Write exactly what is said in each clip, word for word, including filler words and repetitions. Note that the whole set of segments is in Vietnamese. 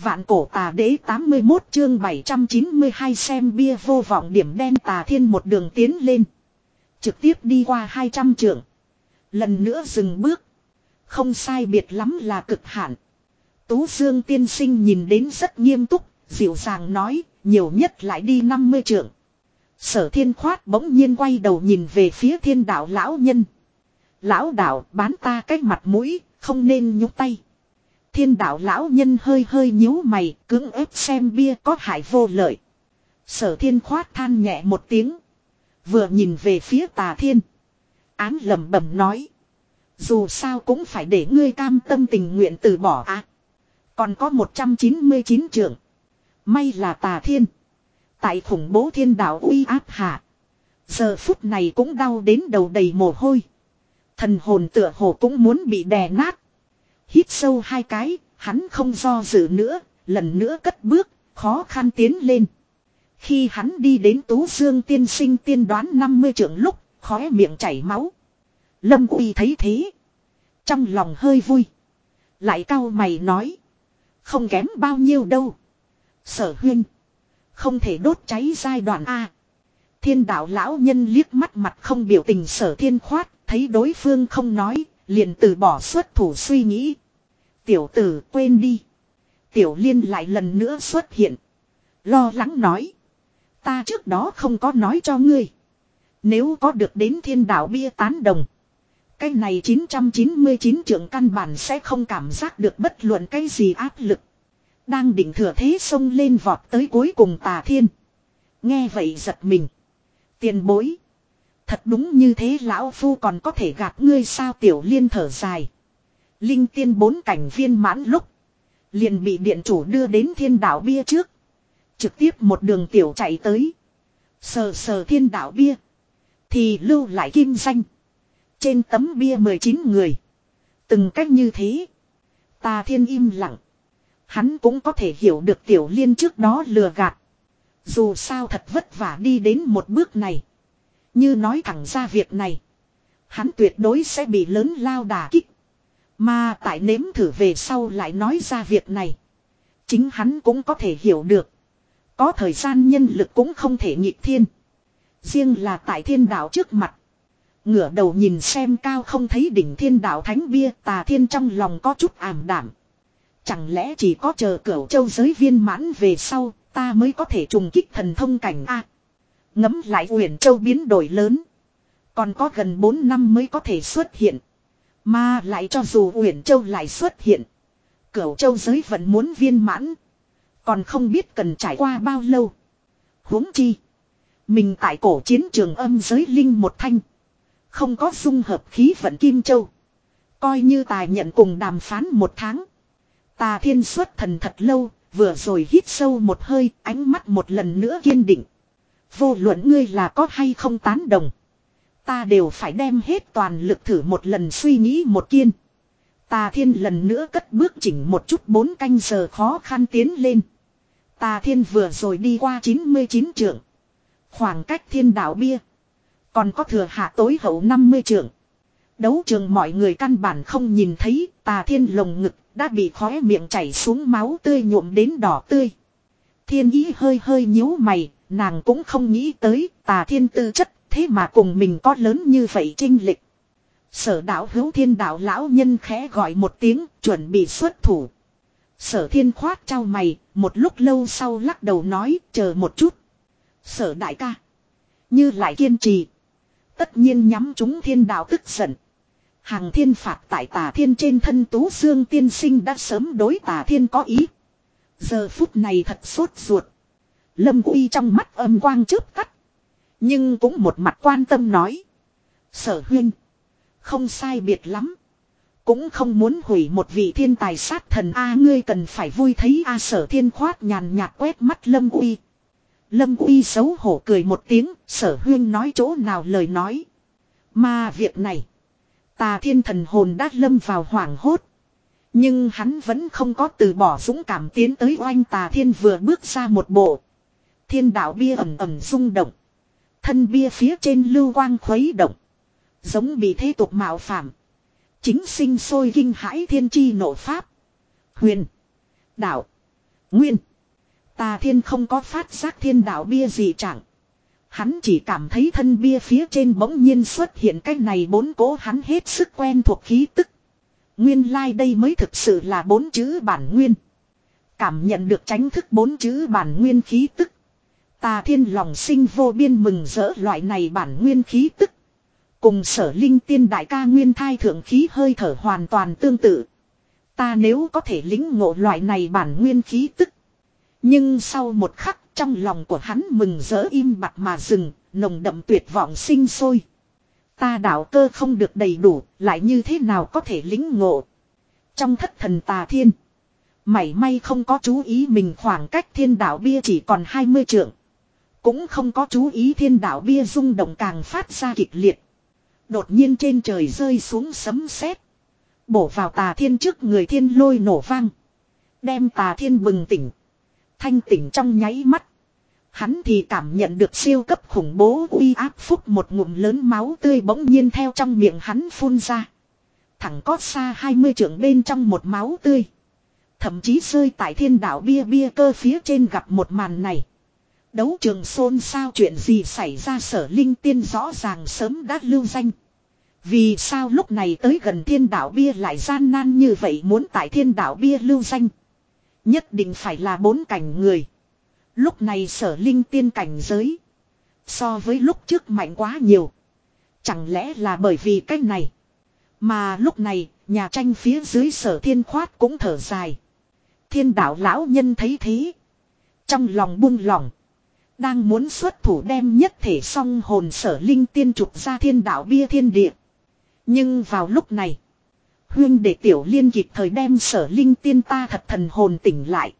Vạn cổ tà đế tám mươi mốt chương bảy trăm chín mươi hai xem bia vô vọng điểm đen Tà Thiên một đường tiến lên. Trực tiếp đi qua hai trăm trượng. Lần nữa dừng bước. Không sai biệt lắm là cực hạn. Tú Dương tiên sinh nhìn đến rất nghiêm túc, dịu dàng nói, nhiều nhất lại đi năm mươi trượng. Sở Thiên Khoát bỗng nhiên quay đầu nhìn về phía Thiên Đạo lão nhân. Lão đạo bán ta cái mặt mũi, không nên nhúc tay. Thiên Đạo lão nhân hơi hơi nhíu mày, cưỡng ép xem bia có hại vô lợi. Sở Thiên Khoát than nhẹ một tiếng, vừa nhìn về phía Tà Thiên, ám lẩm bẩm nói: dù sao cũng phải để ngươi cam tâm tình nguyện từ bỏ à. Còn có một trăm chín mươi chín trượng. May là Tà Thiên tại khủng bố thiên đạo uy áp hạ, giờ phút này cũng đau đến đầu đầy mồ hôi. Thần hồn tựa hồ cũng muốn bị đè nát. Hít sâu hai cái, hắn không do dự nữa, lần nữa cất bước, khó khăn tiến lên. Khi hắn đi đến Tú Dương tiên sinh tiên đoán năm mươi trượng lúc, khóe miệng chảy máu. Lâm Uy thấy thế, trong lòng hơi vui, lại cau mày nói: không kém bao nhiêu đâu. Sở huynh, không thể đốt cháy giai đoạn A. Thiên Đạo lão nhân liếc mắt mặt không biểu tình Sở Thiên Khoát, thấy đối phương không nói, liền từ bỏ xuất thủ suy nghĩ. Tiểu tử quên đi. Tiểu Liên lại lần nữa xuất hiện, lo lắng nói: ta trước đó không có nói cho ngươi, nếu có được đến Thiên Đạo bia tán đồng, cái này chín trăm chín mươi chín trượng căn bản sẽ không cảm giác được bất luận cái gì áp lực. Đang định thừa thế xông lên vọt tới cuối cùng Tà Thiên, nghe vậy giật mình. Tiền bối, thật đúng như thế lão phu còn có thể gạt ngươi sao? Tiểu Liên thở dài. Linh tiên bốn cảnh viên mãn lúc, liền bị điện chủ đưa đến Thiên Đạo bia trước, trực tiếp một đường tiểu chạy tới. Sờ sờ Thiên Đạo bia, thì lưu lại kim danh. Trên tấm bia mười chín người, từng cách như thế. Tà Thiên im lặng. Hắn cũng có thể hiểu được Tiểu Liên trước đó lừa gạt. Dù sao thật vất vả đi đến một bước này, như nói thẳng ra việc này, hắn tuyệt đối sẽ bị lớn lao đả kích. Mà tại nếm thử về sau lại nói ra việc này, chính hắn cũng có thể hiểu được, có thời gian nhân lực cũng không thể nghịch thiên. Riêng là tại Thiên Đạo trước mặt, ngửa đầu nhìn xem cao không thấy đỉnh Thiên Đạo thánh bia, Tà Thiên trong lòng có chút ảm đảm. Chẳng lẽ chỉ có chờ Cửu Châu giới viên mãn về sau, ta mới có thể trùng kích thần thông cảnh a? Ngẫm lại Uyển Châu biến đổi lớn, còn có gần bốn năm mới có thể xuất hiện. Mà lại cho dù Uyển Châu lại xuất hiện, Cửu Châu giới vẫn muốn viên mãn, còn không biết cần trải qua bao lâu. Huống chi, mình tại cổ chiến trường âm giới linh một thanh, không có dung hợp khí vận Kim Châu, coi như tài nhận cùng đàm phán một tháng. Tà Thiên xuất thần thật lâu, vừa rồi hít sâu một hơi, ánh mắt một lần nữa kiên định. Vô luận ngươi là có hay không tán đồng, ta đều phải đem hết toàn lực thử một lần suy nghĩ một kiên. Tà Thiên lần nữa cất bước chỉnh một chút bốn canh giờ khó khăn tiến lên. Tà Thiên vừa rồi đi qua chín mươi chín trượng. Khoảng cách Thiên Đạo bia còn có thừa hạ tối hậu năm mươi trượng. Đấu trường mọi người căn bản không nhìn thấy, Tà Thiên lồng ngực đã bị khóe miệng chảy xuống máu tươi nhuộm đến đỏ tươi. Thiên Ý hơi hơi nhíu mày, nàng cũng không nghĩ tới Tà Thiên tư chất thế mà cùng mình có lớn như vậy chênh lệch. Sở Đạo hữu Thiên Đạo lão nhân khẽ gọi một tiếng, chuẩn bị xuất thủ. Sở Thiên Khoát trao mày, một lúc lâu sau lắc đầu nói: chờ một chút. Sở đại ca, như lại kiên trì, tất nhiên nhắm chúng Thiên Đạo tức giận. Hàng thiên phạt tại Tà Thiên trên thân. Tú Dương tiên sinh đã sớm đối Tà Thiên có ý, giờ phút này thật sốt ruột. Lâm Uy trong mắt âm quang chớp tắt, nhưng cũng một mặt quan tâm nói: Sở huynh, không sai biệt lắm, cũng không muốn hủy một vị thiên tài sát thần a, ngươi cần phải vui thấy a. Sở Thiên Khoát nhàn nhạt quét mắt Lâm Uy. Lâm Uy xấu hổ cười một tiếng: Sở huynh nói chỗ nào lời nói. Mà việc này, Tà Thiên thần hồn đã lâm vào hoảng hốt, nhưng hắn vẫn không có từ bỏ dũng cảm tiến tới oanh. Tà Thiên vừa bước ra một bộ, Thiên Đạo bia ầm ầm rung động, thân bia phía trên lưu quang khuấy động, giống bị thế tục mạo phạm, chính sinh sôi kinh hãi thiên chi nộ pháp. Huyền, đạo, Nguyên. Tà Thiên không có phát giác thiên đạo bia gì chẳng. Hắn chỉ cảm thấy thân bia phía trên bỗng nhiên xuất hiện cái này bốn cố hắn hết sức quen thuộc khí tức. Nguyên lai like đây mới thực sự là bốn chữ bản nguyên. Cảm nhận được tránh thức bốn chữ bản nguyên khí tức. Tà Thiên lòng sinh vô biên mừng rỡ, loại này bản nguyên khí tức. Cùng Sở Linh Tiên đại ca nguyên thai thượng khí hơi thở hoàn toàn tương tự. Ta nếu có thể lĩnh ngộ loại này bản nguyên khí tức. Nhưng sau một khắc trong lòng của hắn mừng rỡ im bặt mà dừng, nồng đậm tuyệt vọng sinh sôi. Ta đạo cơ không được đầy đủ, lại như thế nào có thể lĩnh ngộ. Trong thất thần Tà Thiên, mảy may không có chú ý mình khoảng cách thiên đạo bia chỉ còn hai mươi trượng. Cũng không có chú ý thiên đạo bia rung động càng phát ra kịch liệt. Đột nhiên trên trời rơi xuống sấm sét, bổ vào Tà Thiên trước người, thiên lôi nổ vang, đem Tà Thiên bừng tỉnh. Thanh tỉnh trong nháy mắt, hắn thì cảm nhận được siêu cấp khủng bố uy áp, phúc một ngụm lớn máu tươi bỗng nhiên theo trong miệng hắn phun ra. Thẳng có xa hai mươi trượng bên trong một máu tươi. Thậm chí rơi tại thiên đạo bia bia cơ phía trên. Gặp một màn này, đấu trường xôn xao, chuyện gì xảy ra? Sở Linh Tiên rõ ràng sớm đã lưu danh. Vì sao lúc này tới gần thiên đạo bia lại gian nan như vậy, muốn tại thiên đạo bia lưu danh? Nhất định phải là bốn cảnh người. Lúc này Sở Linh Tiên cảnh giới so với lúc trước mạnh quá nhiều. Chẳng lẽ là bởi vì cách này? Mà lúc này nhà tranh phía dưới Sở Thiên Khoát cũng thở dài. Thiên đạo lão nhân thấy thế, trong lòng buông lỏng, đang muốn xuất thủ đem nhất thể song hồn Sở Linh Tiên trục ra thiên đạo bia thiên địa. Nhưng vào lúc này, huyên đệ Tiểu Liên kịp thời đem Sở Linh Tiên ta thật thần hồn tỉnh lại.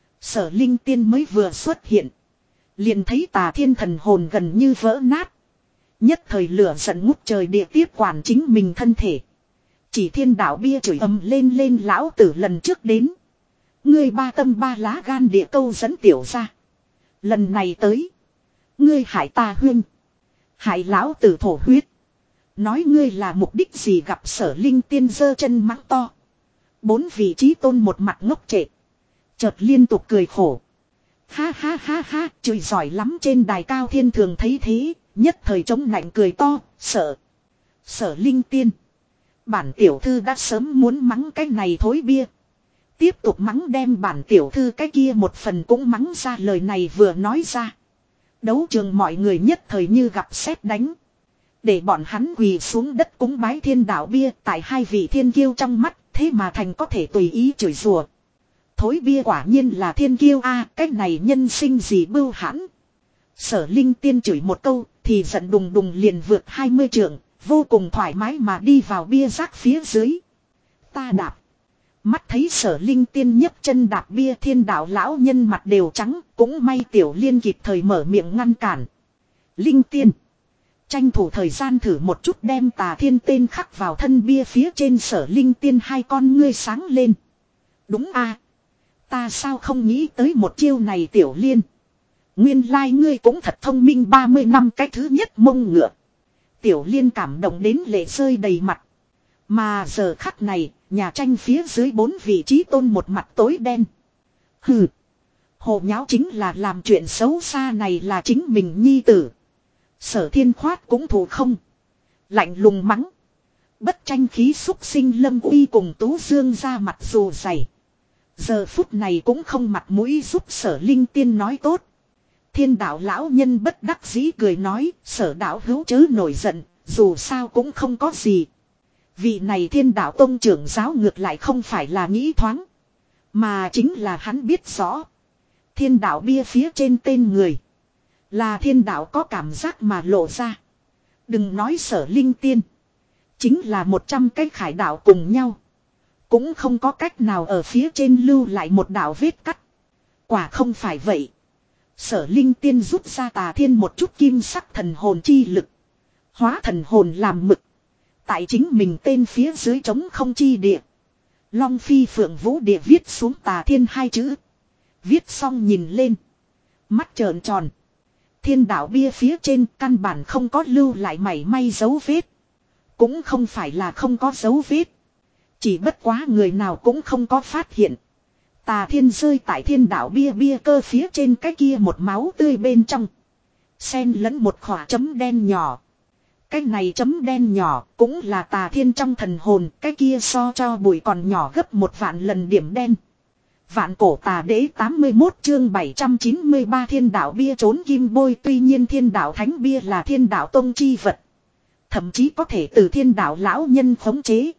Sở Linh Tiên mới vừa xuất hiện, liền thấy Tà Thiên thần hồn gần như vỡ nát. Nhất thời lửa giận ngút trời địa tiếp quản chính mình thân thể. Chỉ thiên đạo bia chửi ầm lên lên, lão tử lần trước đến, ngươi ba tâm ba lá gan địa câu dẫn tiểu ra. Lần này tới, ngươi hại ta huyên, hại lão tử thổ huyết. Nói ngươi là mục đích gì? Gặp Sở Linh Tiên giơ chân mắng to. Bốn vị trí tôn một mặt ngốc trệ, chợt liên tục cười khổ. Ha ha ha ha, chửi giỏi lắm. Trên đài cao thiên thường thấy thế, nhất thời chống nạnh cười to. Sợ Sở Linh Tiên, bản tiểu thư đã sớm muốn mắng cái này thối bia. Tiếp tục mắng, đem bản tiểu thư cái kia một phần cũng mắng ra. Lời này vừa nói ra, đấu trường mọi người nhất thời như gặp sét đánh. Để bọn hắn quỳ xuống đất cúng bái thiên đạo bia. Tại hai vị thiên kiêu trong mắt, thế mà thành có thể tùy ý chửi rủa. Thối bia quả nhiên là thiên kiêu a, à, cái này nhân sinh gì bưu hãn. Sở Linh Tiên chửi một câu thì giận đùng đùng liền vượt hai mươi trượng, vô cùng thoải mái mà đi vào bia rác phía dưới. Ta đạp. Mắt thấy Sở Linh Tiên nhấc chân đạp bia, thiên đạo lão nhân mặt đều trắng. Cũng may Tiểu Liên kịp thời mở miệng ngăn cản. Linh Tiên, tranh thủ thời gian thử một chút đem Tà Thiên tên khắc vào thân bia phía trên. Sở Linh Tiên hai con ngươi sáng lên. Đúng a, à, ta sao không nghĩ tới một chiêu này? Tiểu Liên, nguyên lai like ngươi cũng thật thông minh. Ba mươi năm cái thứ nhất mông ngựa. Tiểu Liên cảm động đến lệ rơi đầy mặt. Mà giờ khắc này, nhà tranh phía dưới bốn vị trí tôn một mặt tối đen. Hừ, hồ nháo chính là làm chuyện xấu xa này là chính mình nhi tử. Sở Thiên Khoát cũng thù không, lạnh lùng mắng. Bất tranh khí xúc sinh Lâm Uy cùng Tú Dương ra mặt dù dày, giờ phút này cũng không mặt mũi giúp Sở Linh Tiên nói tốt. Thiên đạo lão nhân bất đắc dĩ cười nói, Sở đạo hữu chớ nổi giận, dù sao cũng không có gì. Vị này thiên đạo tông trưởng giáo ngược lại không phải là nghĩ thoáng, mà chính là hắn biết rõ thiên đạo bia phía trên tên người là thiên đạo có cảm giác mà lộ ra. Đừng nói Sở Linh Tiên, chính là một trăm cái khải đạo cùng nhau, cũng không có cách nào ở phía trên lưu lại một đạo vết cắt. Quả không phải vậy. Sở Linh Tiên rút ra Tà Thiên một chút kim sắc thần hồn chi lực, hóa thần hồn làm mực, tại chính mình tên phía dưới trống không chi địa, Long Phi Phượng Vũ địa viết xuống Tà Thiên hai chữ. Viết xong nhìn lên, mắt trợn tròn. Thiên đạo bia phía trên căn bản không có lưu lại mảy may dấu vết. Cũng không phải là không có dấu vết, chỉ bất quá người nào cũng không có phát hiện Tà Thiên rơi tại thiên đạo bia bia cơ phía trên cái kia một máu tươi bên trong. Xen lẫn một khỏa chấm đen nhỏ. Cái này chấm đen nhỏ cũng là Tà Thiên trong thần hồn, cái kia so cho bụi còn nhỏ gấp một vạn lần điểm đen. Vạn cổ tà đế tám mươi mốt chương bảy trăm chín mươi ba thiên đạo bia trốn kim bôi. Tuy nhiên thiên đạo thánh bia là thiên đạo tông chi vật. Thậm chí có thể từ thiên đạo lão nhân khống chế.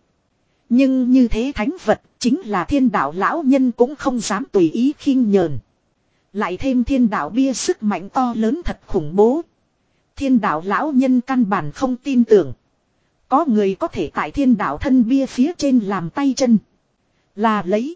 Nhưng như thế thánh vật chính là thiên đạo lão nhân cũng không dám tùy ý khinh nhờn. Lại thêm thiên đạo bia sức mạnh to lớn thật khủng bố. Thiên đạo lão nhân căn bản không tin tưởng. Có người có thể tại thiên đạo thân bia phía trên làm tay chân. Là lấy.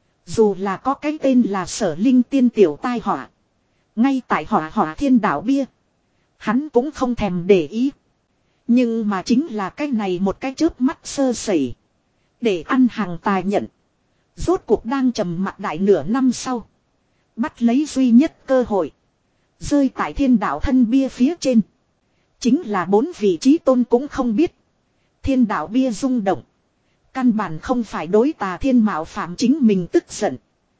Dù là có cái tên là Sở Linh Tiên tiểu tai họa. Ngay tại họa họa thiên đạo bia. Hắn cũng không thèm để ý. Nhưng mà chính là cái này một cái chớp mắt sơ sẩy. Để ăn hàng tài nhận. Rốt cuộc đang trầm mặt đại nửa năm sau. Bắt lấy duy nhất cơ hội. Rơi tại thiên đạo thân bia phía trên. Chính là bốn vị trí tôn cũng không biết. Thiên đạo bia rung động. Căn bản không phải đối Tà Thiên mạo phạm chính mình tức giận.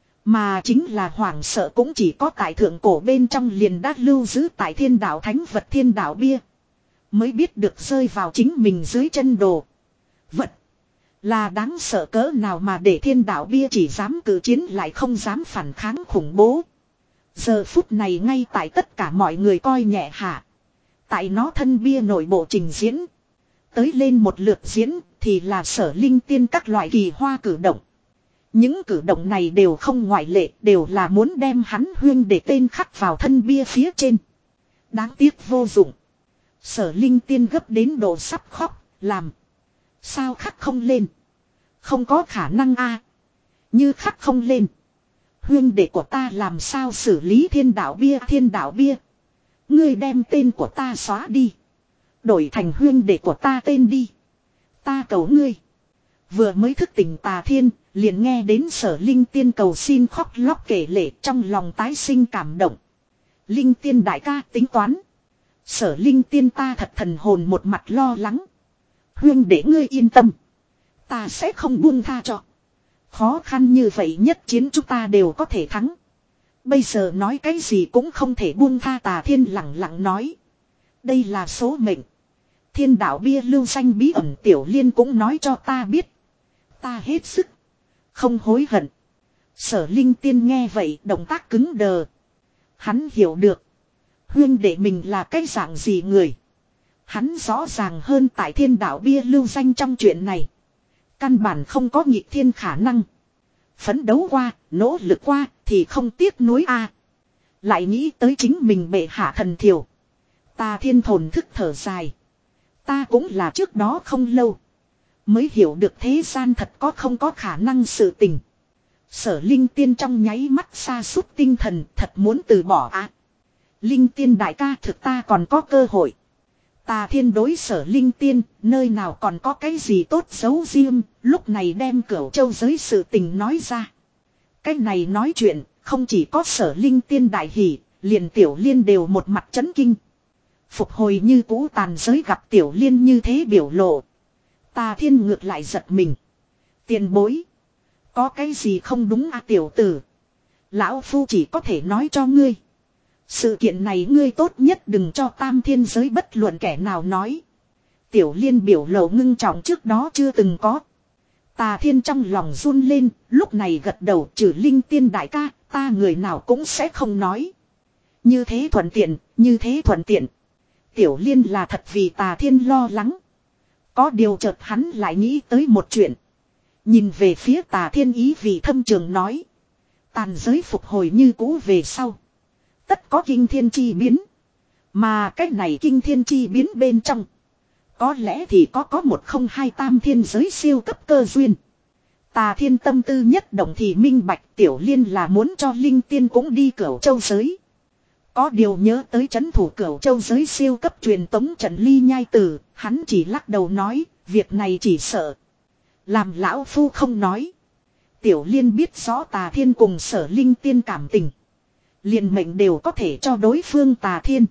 Mà chính là hoảng sợ cũng chỉ có tại thượng cổ bên trong liền đã lưu giữ tại thiên đạo thánh vật thiên đạo bia. Mới biết được rơi vào chính mình dưới chân đồ. Vật. Là đáng sợ cỡ nào mà để thiên đạo bia chỉ dám cử chiến lại không dám phản kháng khủng bố. Giờ phút này ngay tại tất cả mọi người coi nhẹ hạ. Tại nó thân bia nội bộ trình diễn. Tới lên một lượt diễn thì là Sở Linh Tiên các loại kỳ hoa cử động. Những cử động này đều không ngoại lệ, đều là muốn đem hắn huyên để tên khắc vào thân bia phía trên. Đáng tiếc vô dụng. Sở Linh Tiên gấp đến độ sắp khóc, làm. Sao khắc không lên? Không có khả năng a. Như khắc không lên. Huyên đệ của ta làm sao xử lý thiên đạo bia thiên đạo bia. Ngươi đem tên của ta xóa đi. Đổi thành huyên đệ của ta tên đi. Ta cầu ngươi. Vừa mới thức tỉnh Tà Thiên, liền nghe đến Sở Linh Tiên cầu xin khóc lóc kể lể trong lòng tái sinh cảm động. Linh Tiên đại ca tính toán. Sở Linh Tiên ta thật thần hồn một mặt lo lắng. Huyên để ngươi yên tâm. Ta sẽ không buông tha cho. Khó khăn như vậy nhất chiến chúng ta đều có thể thắng. Bây giờ nói cái gì cũng không thể buông tha. Tà Thiên lặng lặng nói. Đây là số mệnh. Thiên đạo bia lưu danh bí ẩn Tiểu Liên cũng nói cho ta biết. Ta hết sức. Không hối hận. Sở Linh Tiên nghe vậy động tác cứng đờ. Hắn hiểu được. Huyên đệ mình là cái dạng gì người. Hắn rõ ràng hơn tại thiên đạo bia lưu danh trong chuyện này. Căn bản không có nghịch thiên khả năng. Phấn đấu qua, nỗ lực qua thì không tiếc nuối a. Lại nghĩ tới chính mình bệ hạ thần thiểu. Tà Thiên thổn thức thở dài. Ta cũng là trước đó không lâu. Mới hiểu được thế gian thật có không có khả năng sự tình. Sở Linh Tiên trong nháy mắt sa sút tinh thần thật muốn từ bỏ á. À. Linh Tiên đại ca thực ta còn có cơ hội. Tà Thiên đối Sở Linh Tiên nơi nào còn có cái gì tốt giấu riêng. Lúc này đem Cửu Châu giới sự tình nói ra. Cái này nói chuyện không chỉ có Sở Linh Tiên đại hỉ. Liền Tiểu Liên đều một mặt chấn kinh. Phục hồi như cũ tàn giới gặp Tiểu Liên như thế biểu lộ. Tà Thiên ngược lại giật mình. Tiền bối. Có cái gì không đúng à tiểu tử. Lão Phu chỉ có thể nói cho ngươi. Sự kiện này ngươi tốt nhất đừng cho tam thiên giới bất luận kẻ nào nói. Tiểu Liên biểu lộ ngưng trọng trước đó chưa từng có. Tà Thiên trong lòng run lên, lúc này gật đầu trừ Linh Tiên đại ca, ta người nào cũng sẽ không nói. Như thế thuận tiện, như thế thuận tiện. Tiểu Liên là thật vì Tà Thiên lo lắng. Có điều chợt hắn lại nghĩ tới một chuyện. Nhìn về phía Tà Thiên ý vì thâm trường nói. Tàn giới phục hồi như cũ về sau. Tất có kinh thiên chi biến. Mà cái này kinh thiên chi biến bên trong. Có lẽ thì có có một không hai tam thiên giới siêu cấp cơ duyên. Tà Thiên tâm tư nhất động thì minh bạch Tiểu Liên là muốn cho Linh Tiên cũng đi Cửu Châu giới. Có điều nhớ tới trấn thủ Cửu Châu giới siêu cấp truyền tống trận Ly Nhai Tử, hắn chỉ lắc đầu nói, việc này chỉ sợ. Làm lão phu không nói. Tiểu Liên biết rõ Tà Thiên cùng Sở Linh Tiên cảm tình. Liền mệnh đều có thể cho đối phương Tà Thiên.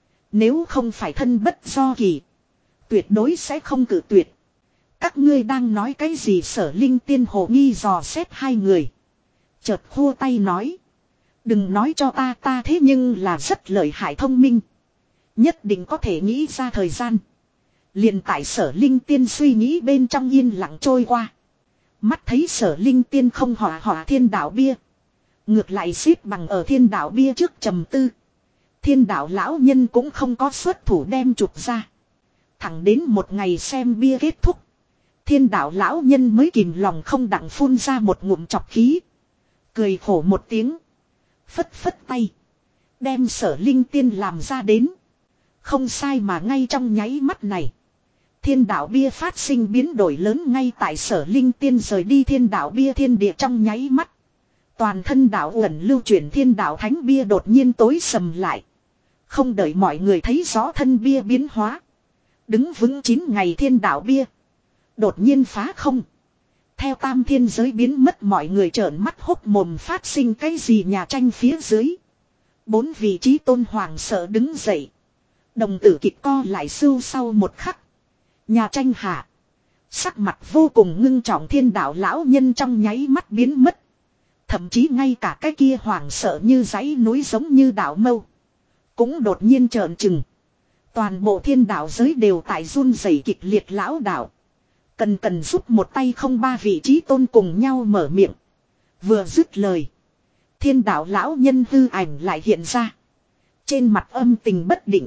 Nếu không phải thân bất do kỳ. Tuyệt đối sẽ không cử tuyệt. Các ngươi đang nói cái gì Sở Linh Tiên hồ nghi dò xét hai người. Chợt khua tay nói. Đừng nói cho ta, ta thế nhưng là rất lợi hại thông minh. Nhất định có thể nghĩ ra thời gian. Liền tại Sở Linh Tiên suy nghĩ bên trong yên lặng trôi qua. Mắt thấy Sở Linh Tiên không hỏa hỏa thiên đạo bia. Ngược lại xếp bằng ở thiên đạo bia trước trầm tư. Thiên đạo lão nhân cũng không có xuất thủ đem chụp ra. Thẳng đến một ngày xem bia kết thúc. Thiên đạo lão nhân mới kìm lòng không đặng phun ra một ngụm chọc khí. Cười khổ một tiếng. Phất phất tay. Đem Sở Linh Tiên làm ra đến. Không sai mà ngay trong nháy mắt này. Thiên đạo bia phát sinh biến đổi lớn ngay tại Sở Linh Tiên rời đi thiên đạo bia thiên địa trong nháy mắt. Toàn thân đạo uẩn lưu chuyển thiên đạo thánh bia đột nhiên tối sầm lại. Không đợi mọi người thấy rõ thân bia biến hóa. Đứng vững chín ngày thiên đạo bia. Đột nhiên phá không. Theo tam thiên giới biến mất mọi người trợn mắt hốc mồm phát sinh cái gì nhà tranh phía dưới. Bốn vị trí tôn hoàng sợ đứng dậy. Đồng tử kịch co lại sưu sau một khắc. Nhà tranh hạ. Sắc mặt vô cùng ngưng trọng thiên đạo lão nhân trong nháy mắt biến mất. Thậm chí ngay cả cái kia hoàng sợ như dãy núi giống như đạo mâu. Cũng đột nhiên trợn trừng. Toàn bộ thiên đạo giới đều tại run rẩy kịch liệt lão đạo. Cần cần giúp một tay không ba vị trí tôn cùng nhau mở miệng. Vừa dứt lời. Thiên đạo lão nhân hư ảnh lại hiện ra. Trên mặt âm tình bất định.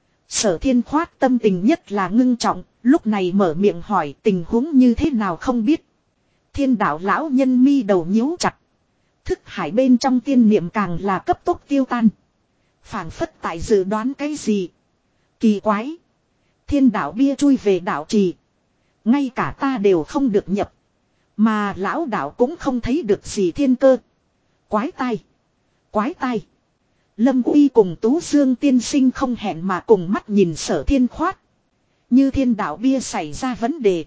Sở Thiên Khoát tâm tình nhất là ngưng trọng. Lúc này mở miệng hỏi tình huống như thế nào không biết. Thiên đạo lão nhân mi đầu nhíu chặt. Thức hải bên trong tiên niệm càng là cấp tốc tiêu tan. Phảng phất tại dự đoán cái gì. Kỳ quái. Thiên đạo bia chui về đạo trì. Ngay cả ta đều không được nhập. Mà lão đạo cũng không thấy được gì thiên cơ. Quái tai. Quái tai. Lâm Uy cùng Tú Dương tiên sinh không hẹn mà cùng mắt nhìn Sở Thiên Khoát. Như thiên đạo bia xảy ra vấn đề.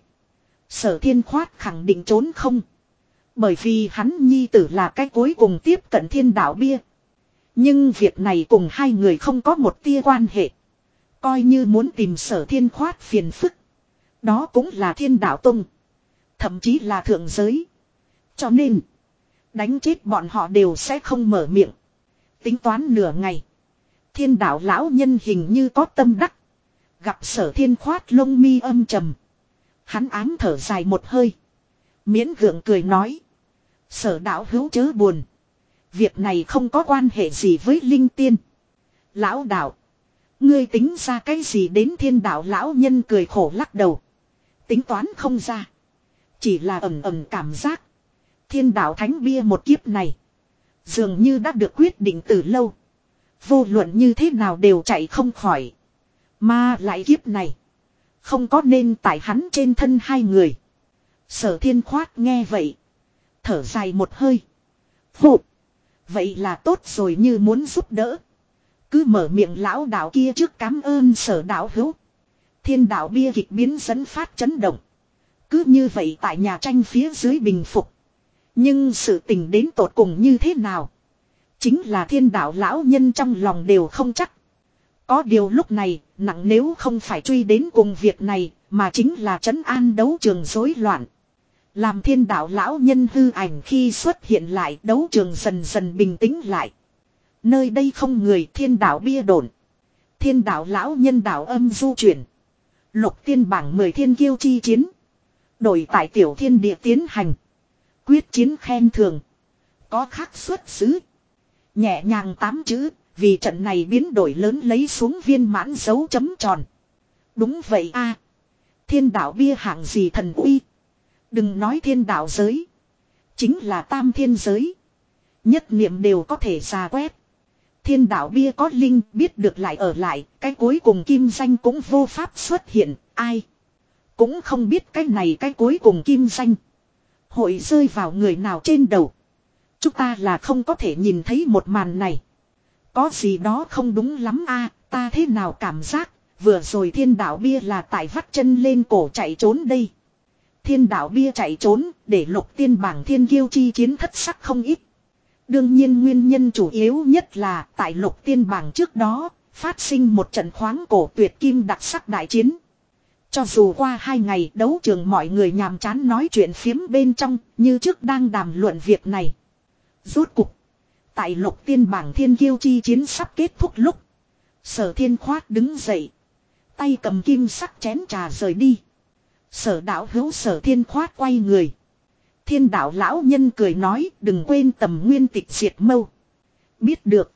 Sở Thiên Khoát khẳng định trốn không. Bởi vì hắn nhi tử là cái cuối cùng tiếp cận thiên đạo bia. Nhưng việc này cùng hai người không có một tia quan hệ. Coi như muốn tìm Sở Thiên Khoát phiền phức. Đó cũng là thiên đạo tông. Thậm chí là thượng giới. Cho nên. Đánh chết bọn họ đều sẽ không mở miệng. Tính toán nửa ngày. Thiên đạo lão nhân hình như có tâm đắc. Gặp Sở Thiên Khoát lông mi âm trầm. Hắn ám thở dài một hơi. Miễn gượng cười nói. Sở đạo hữu chớ buồn. Việc này không có quan hệ gì với linh tiên. Lão đạo. Ngươi tính ra cái gì đến thiên đạo lão nhân cười khổ lắc đầu. Tính toán không ra. Chỉ là ẩm ẩm cảm giác. Thiên đạo thánh bia một kiếp này. Dường như đã được quyết định từ lâu. Vô luận như thế nào đều chạy không khỏi. Mà lại kiếp này. Không có nên tại hắn trên thân hai người. Sở Thiên Khoát nghe vậy. Thở dài một hơi. Phụ. Vậy là tốt rồi như muốn giúp đỡ. Cứ mở miệng lão đạo kia trước cảm ơn Sở đạo hữu. Thiên đạo bia kịch biến dẫn phát chấn động. Cứ như vậy tại nhà tranh phía dưới bình phục. Nhưng sự tình đến tột cùng như thế nào? Chính là thiên đạo lão nhân trong lòng đều không chắc. Có điều lúc này, nặng nếu không phải truy đến cùng việc này, mà chính là trấn an đấu trường rối loạn. Làm thiên đạo lão nhân hư ảnh khi xuất hiện lại, đấu trường dần dần bình tĩnh lại. Nơi đây không người, thiên đạo bia đồn. Thiên đạo lão nhân đạo âm du chuyển. Lục tiên bảng mười thiên kiêu chi chiến. Đổi tại tiểu thiên địa tiến hành. Quyết chiến khen thường. Có khắc xuất xứ. Nhẹ nhàng tám chữ. Vì trận này biến đổi lớn lấy xuống viên mãn dấu chấm tròn. Đúng vậy a. Thiên đạo bia hạng gì thần uy. Đừng nói thiên đạo giới. Chính là tam thiên giới. Nhất niệm đều có thể ra quét. Thiên đạo bia có linh biết được lại ở lại. Cái cuối cùng kim danh cũng vô pháp xuất hiện. Ai. Cũng không biết cái này cái cuối cùng kim danh. Hội rơi vào người nào trên đầu. Chúng ta là không có thể nhìn thấy một màn này. Có gì đó không đúng lắm a, ta thế nào cảm giác, vừa rồi thiên đạo bia là tại vắt chân lên cổ chạy trốn đây. Thiên đạo bia chạy trốn, để lục tiên bảng thiên kiêu chi chiến thất sắc không ít. Đương nhiên nguyên nhân chủ yếu nhất là tại lục tiên bảng trước đó, phát sinh một trận khoáng cổ tuyệt kim đặc sắc đại chiến. Cho dù qua hai ngày đấu trường mọi người nhàm chán nói chuyện phiếm bên trong, như trước đang đàm luận việc này. Rốt cục. Tại lục tiên bảng thiên kiêu chi chiến sắp kết thúc lúc. Sở Thiên Khoát đứng dậy. Tay cầm kim sắc chén trà rời đi. Sở đạo hữu Sở Thiên Khoát quay người. Thiên đạo lão nhân cười nói đừng quên tầm nguyên tịch diệt mâu. Biết được.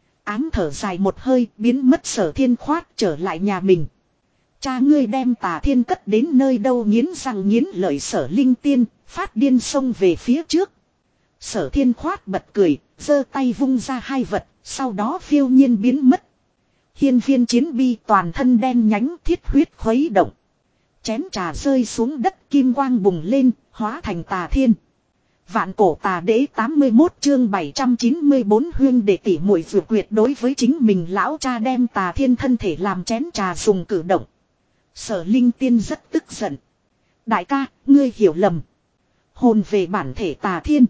Ám thở dài một hơi biến mất Sở Thiên Khoát trở lại nhà mình. Cha ngươi đem Tà Thiên cất đến nơi đâu nghiến răng nghiến lợi Sở Linh Tiên phát điên xông về phía trước. Sở Thiên Khoát bật cười giơ tay vung ra hai vật sau đó phiêu nhiên biến mất. Hiên viên chiến bi toàn thân đen nhánh thiết huyết khuấy động. Chén trà rơi xuống đất kim quang bùng lên hóa thành Tà Thiên. Vạn cổ tà đế tám mươi mốt chương bảy trăm chín mươi bốn huyên để tỉ muội vượt quyệt đối với chính mình lão cha đem Tà Thiên thân thể làm chén trà dùng cử động. Sở Linh Tiên rất tức giận. Đại ca, ngươi hiểu lầm. Hồn về bản thể Tà Thiên.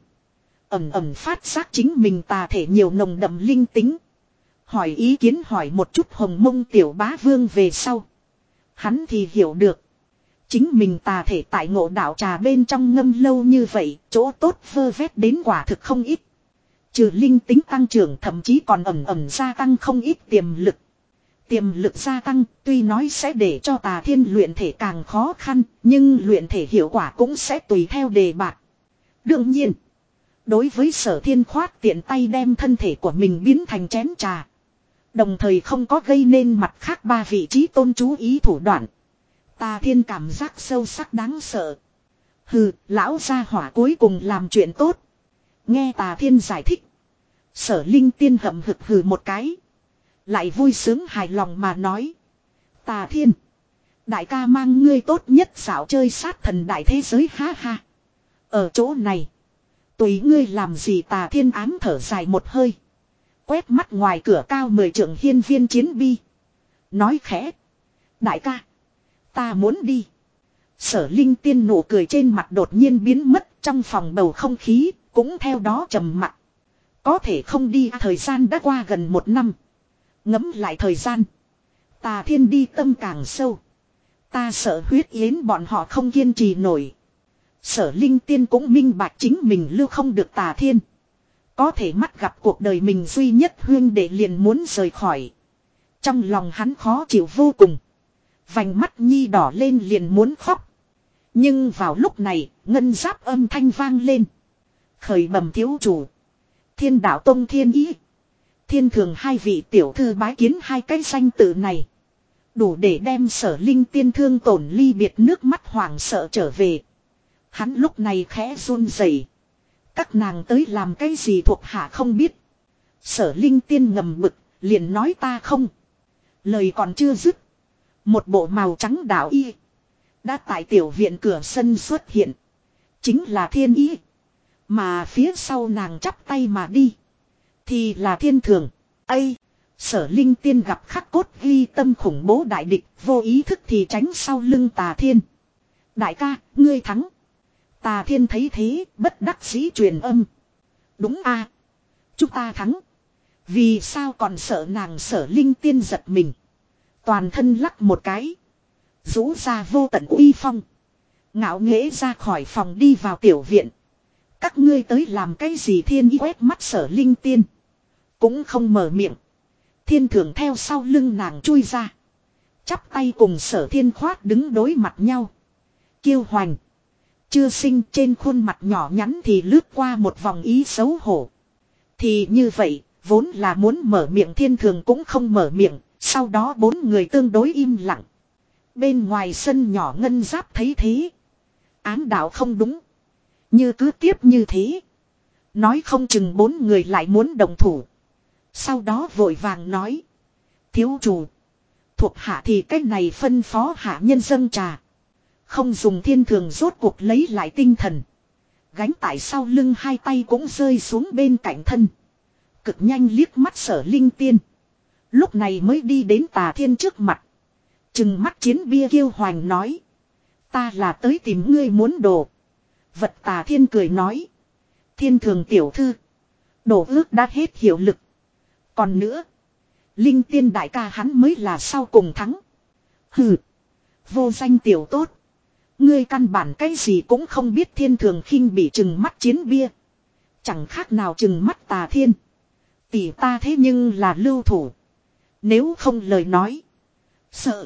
Ẩm ẩm phát giác chính mình tà thể nhiều nồng đậm linh tính. Hỏi ý kiến hỏi một chút hồng mông tiểu bá vương về sau. Hắn thì hiểu được. Chính mình tà thể tại ngộ đạo trà bên trong ngâm lâu như vậy, chỗ tốt vơ vét đến quả thực không ít. Trừ linh tính tăng trưởng thậm chí còn ẩm ẩm gia tăng không ít tiềm lực. Tiềm lực gia tăng tuy nói sẽ để cho Tà Thiên luyện thể càng khó khăn, nhưng luyện thể hiệu quả cũng sẽ tùy theo đề bạc. Đương nhiên, đối với Sở Thiên Khoát tiện tay đem thân thể của mình biến thành chén trà. Đồng thời không có gây nên mặt khác ba vị trí tôn chú ý thủ đoạn. Tà Thiên cảm giác sâu sắc đáng sợ. Hừ, lão gia hỏa cuối cùng làm chuyện tốt. Nghe Tà Thiên giải thích. Sở Linh Tiên hậm hực hừ một cái. Lại vui sướng hài lòng mà nói. Tà Thiên. Đại ca mang ngươi tốt nhất xảo chơi sát thần đại thế giới ha ha. Ở chỗ này. Tùy ngươi làm gì Tà Thiên ám thở dài một hơi. Quét mắt ngoài cửa cao mười trượng hiên viên chiến bi. Nói khẽ. Đại ca. Ta muốn đi. Sở Linh Tiên nụ cười trên mặt đột nhiên biến mất trong phòng bầu không khí. Cũng theo đó trầm mặc. Có thể không đi thời gian đã qua gần một năm. Ngẫm lại thời gian. Tà Thiên đi tâm càng sâu. Ta sợ huyết yến bọn họ không kiên trì nổi. Sở Linh Tiên cũng minh bạch chính mình lưu không được Tà Thiên. Có thể mắt gặp cuộc đời mình duy nhất huyên để liền muốn rời khỏi. Trong lòng hắn khó chịu vô cùng. Vành mắt nhi đỏ lên liền muốn khóc. Nhưng vào lúc này, ngân giáp âm thanh vang lên. Khởi bẩm thiếu chủ. Thiên đạo tông thiên ý. Thiên thường hai vị tiểu thư bái kiến hai cái danh tự này. Đủ để đem Sở Linh Tiên thương tổn ly biệt nước mắt hoảng sợ trở về. Hắn lúc này khẽ run rẩy. Các nàng tới làm cái gì thuộc hạ không biết. Sở Linh Tiên ngầm bực, liền nói ta không. Lời còn chưa dứt. Một bộ màu trắng đạo y. Đã tại tiểu viện cửa sân xuất hiện. Chính là thiên ý. Mà phía sau nàng chắp tay mà đi. Thì là thiên thường. Ây! Sở Linh Tiên gặp khắc cốt ghi tâm khủng bố đại địch. Vô ý thức thì tránh sau lưng Tà Thiên. Đại ca, ngươi thắng. Tà Thiên thấy thế, bất đắc dĩ truyền âm. Đúng a, chúng ta thắng. Vì sao còn sợ nàng Sở Linh Tiên giật mình. Toàn thân lắc một cái. Rũ ra vô tận uy phong. Ngạo nghễ ra khỏi phòng đi vào tiểu viện. Các ngươi tới làm cái gì Thiên ý quét mắt Sở Linh Tiên. Cũng không mở miệng. Thiên Thường theo sau lưng nàng chui ra. Chắp tay cùng Sở Thiên Khoát đứng đối mặt nhau. Kiêu hoành. Chưa sinh trên khuôn mặt nhỏ nhắn thì lướt qua một vòng ý xấu hổ. Thì như vậy, vốn là muốn mở miệng Thiên Thường cũng không mở miệng. Sau đó bốn người tương đối im lặng. Bên ngoài sân nhỏ ngân giáp thấy thế. Ám đạo không đúng. Như cứ tiếp như thế. Nói không chừng bốn người lại muốn đồng thủ. Sau đó vội vàng nói. Thiếu chủ. Thuộc hạ thì cách này phân phó hạ nhân dâng trà. Không dùng Thiên Thường rốt cuộc lấy lại tinh thần. Gánh tại sau lưng hai tay cũng rơi xuống bên cạnh thân. Cực nhanh liếc mắt Sở Linh Tiên. Lúc này mới đi đến Tà Thiên trước mặt. Chừng mắt chiến bia kiêu hoành nói. Ta là tới tìm ngươi muốn đồ. Vật Tà Thiên cười nói. Thiên Thường tiểu thư. Đồ ước đã hết hiệu lực. Còn nữa. Linh Tiên đại ca hắn mới là sau cùng thắng. Hừ. Vô danh tiểu tốt. Ngươi căn bản cái gì cũng không biết Thiên Thường khinh bị chừng mắt chiến bia. Chẳng khác nào chừng mắt Tà Thiên. Tỷ ta thế nhưng là lưu thủ. Nếu không lời nói. Sợ.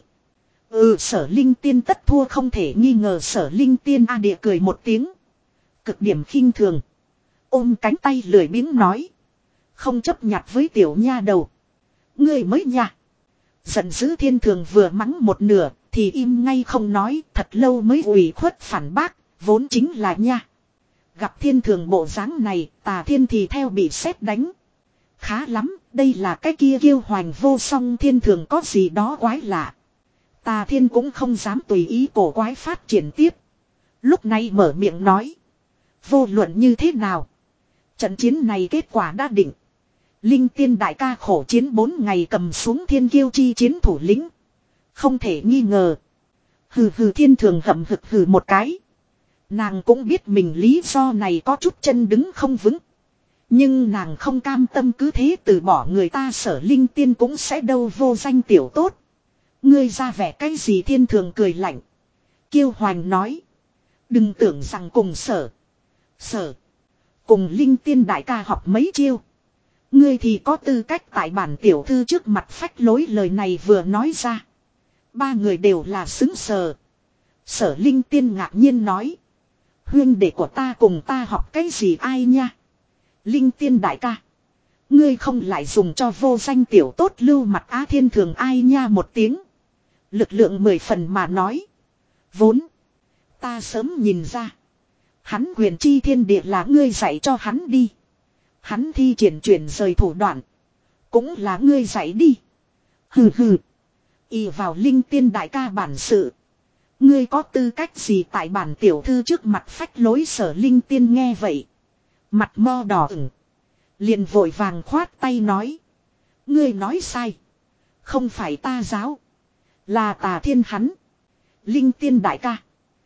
Ừ, Sở Linh Tiên tất thua không thể nghi ngờ. Sở Linh Tiên a địa cười một tiếng. Cực điểm khinh thường. Ôm cánh tay lười biếng nói. Không chấp nhặt với tiểu nha đầu. Ngươi mới nha. Giận dữ Thiên Thường vừa mắng một nửa thì im ngay không nói. Thật lâu mới ủy khuất phản bác. Vốn chính là nha. Gặp Thiên Thường bộ dáng này, Tà Thiên thì theo bị sét đánh. Khá lắm, đây là cái kia kiêu hoành vô song Thiên Thường có gì đó quái lạ. Tà Thiên cũng không dám tùy ý cổ quái phát triển tiếp. Lúc này mở miệng nói. Vô luận như thế nào? Trận chiến này kết quả đã định. Linh Tiên đại ca khổ chiến bốn ngày cầm xuống Thiên Kiêu chi chiến thủ lĩnh. Không thể nghi ngờ. Hừ hừ Thiên Thường hậm hực hừ một cái. Nàng cũng biết mình lý do này có chút chân đứng không vững. Nhưng nàng không cam tâm cứ thế từ bỏ người ta. Sở Linh Tiên cũng sẽ đâu vô danh tiểu tốt. Ngươi ra vẻ cái gì? Thiên Thường cười lạnh. Kiêu hoành nói. Đừng tưởng rằng cùng sở. Sở. Cùng Linh Tiên đại ca học mấy chiêu. Ngươi thì có tư cách tại bản tiểu thư trước mặt phách lối. Lời này vừa nói ra. Ba người đều là xứng sờ. Sở Linh Tiên ngạc nhiên nói. Huyên đệ của ta cùng ta học cái gì ai nha? Linh Tiên đại ca. Ngươi không lại dùng cho vô danh tiểu tốt lưu mặt Á? Thiên Thường ai nha một tiếng. Lực lượng mười phần mà nói. Vốn. Ta sớm nhìn ra. Hắn quyền chi thiên địa là ngươi dạy cho hắn đi. Hắn thi triển chuyển rời thủ đoạn. Cũng là ngươi dạy đi. Hừ hừ. Y vào Linh Tiên đại ca bản sự. Ngươi có tư cách gì tại bản tiểu thư trước mặt phách lối? Sở Linh Tiên nghe vậy. Mặt mo đỏ ửng. Liền vội vàng khoát tay nói. Ngươi nói sai. Không phải ta giáo. Là Tà Thiên hắn. Linh Tiên đại ca.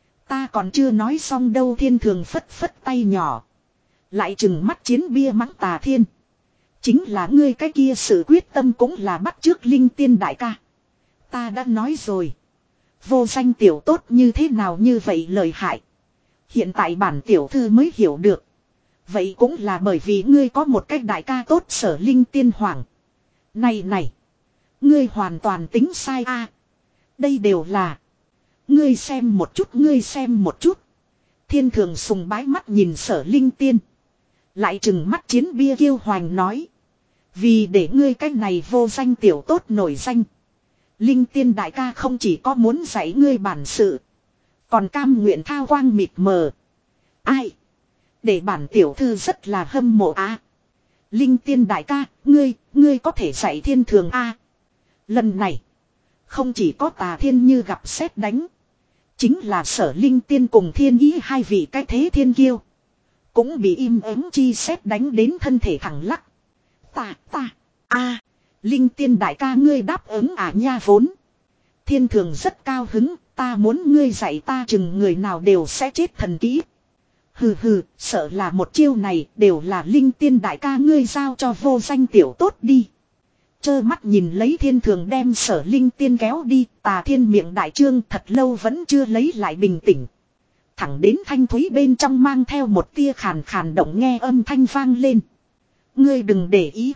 Ta còn chưa nói xong đâu. Thiên Thường phất phất tay nhỏ. Lại chừng mắt chiến bia mắng Tà Thiên. Chính là ngươi cái kia sự quyết tâm cũng là bắt chước Linh Tiên đại ca. Ta đã nói rồi. Vô danh tiểu tốt như thế nào như vậy lợi hại. Hiện tại bản tiểu thư mới hiểu được. Vậy cũng là bởi vì ngươi có một cách đại ca tốt. Sở Linh Tiên hoảng. Này này. Ngươi hoàn toàn tính sai a. À, đây đều là. Ngươi xem một chút. Ngươi xem một chút. Thiên Thường sùng bái mắt nhìn Sở Linh Tiên. Lại chừng mắt chiến bia kiêu hoành nói. Vì để ngươi cách này vô danh tiểu tốt nổi danh. Linh Tiên đại ca không chỉ có muốn dạy ngươi bản sự. Còn cam nguyện thao quang mịt mờ. Ai? Để bản tiểu thư rất là hâm mộ á. À, Linh Tiên đại ca, ngươi, ngươi có thể dạy Thiên Thường a. À, lần này. Không chỉ có Tà Thiên như gặp sét đánh. Chính là Sở Linh Tiên cùng Thiên Ý hai vị cái thế thiên kiêu. Cũng bị im ắng chi sét đánh đến thân thể thẳng lắc. Ta, ta, a. À, Linh Tiên đại ca ngươi đáp ứng à nha vốn. Thiên Thường rất cao hứng, ta muốn ngươi dạy ta chừng người nào đều sẽ chết thần kỹ. Hừ hừ, sợ là một chiêu này đều là Linh Tiên đại ca ngươi giao cho vô danh tiểu tốt đi. Chơ mắt nhìn lấy Thiên Thường đem Sở Linh Tiên kéo đi, Tà Thiên miệng đại trương thật lâu vẫn chưa lấy lại bình tĩnh. Thẳng đến thanh thúy bên trong mang theo một tia khàn khàn động nghe âm thanh vang lên. Ngươi đừng để ý.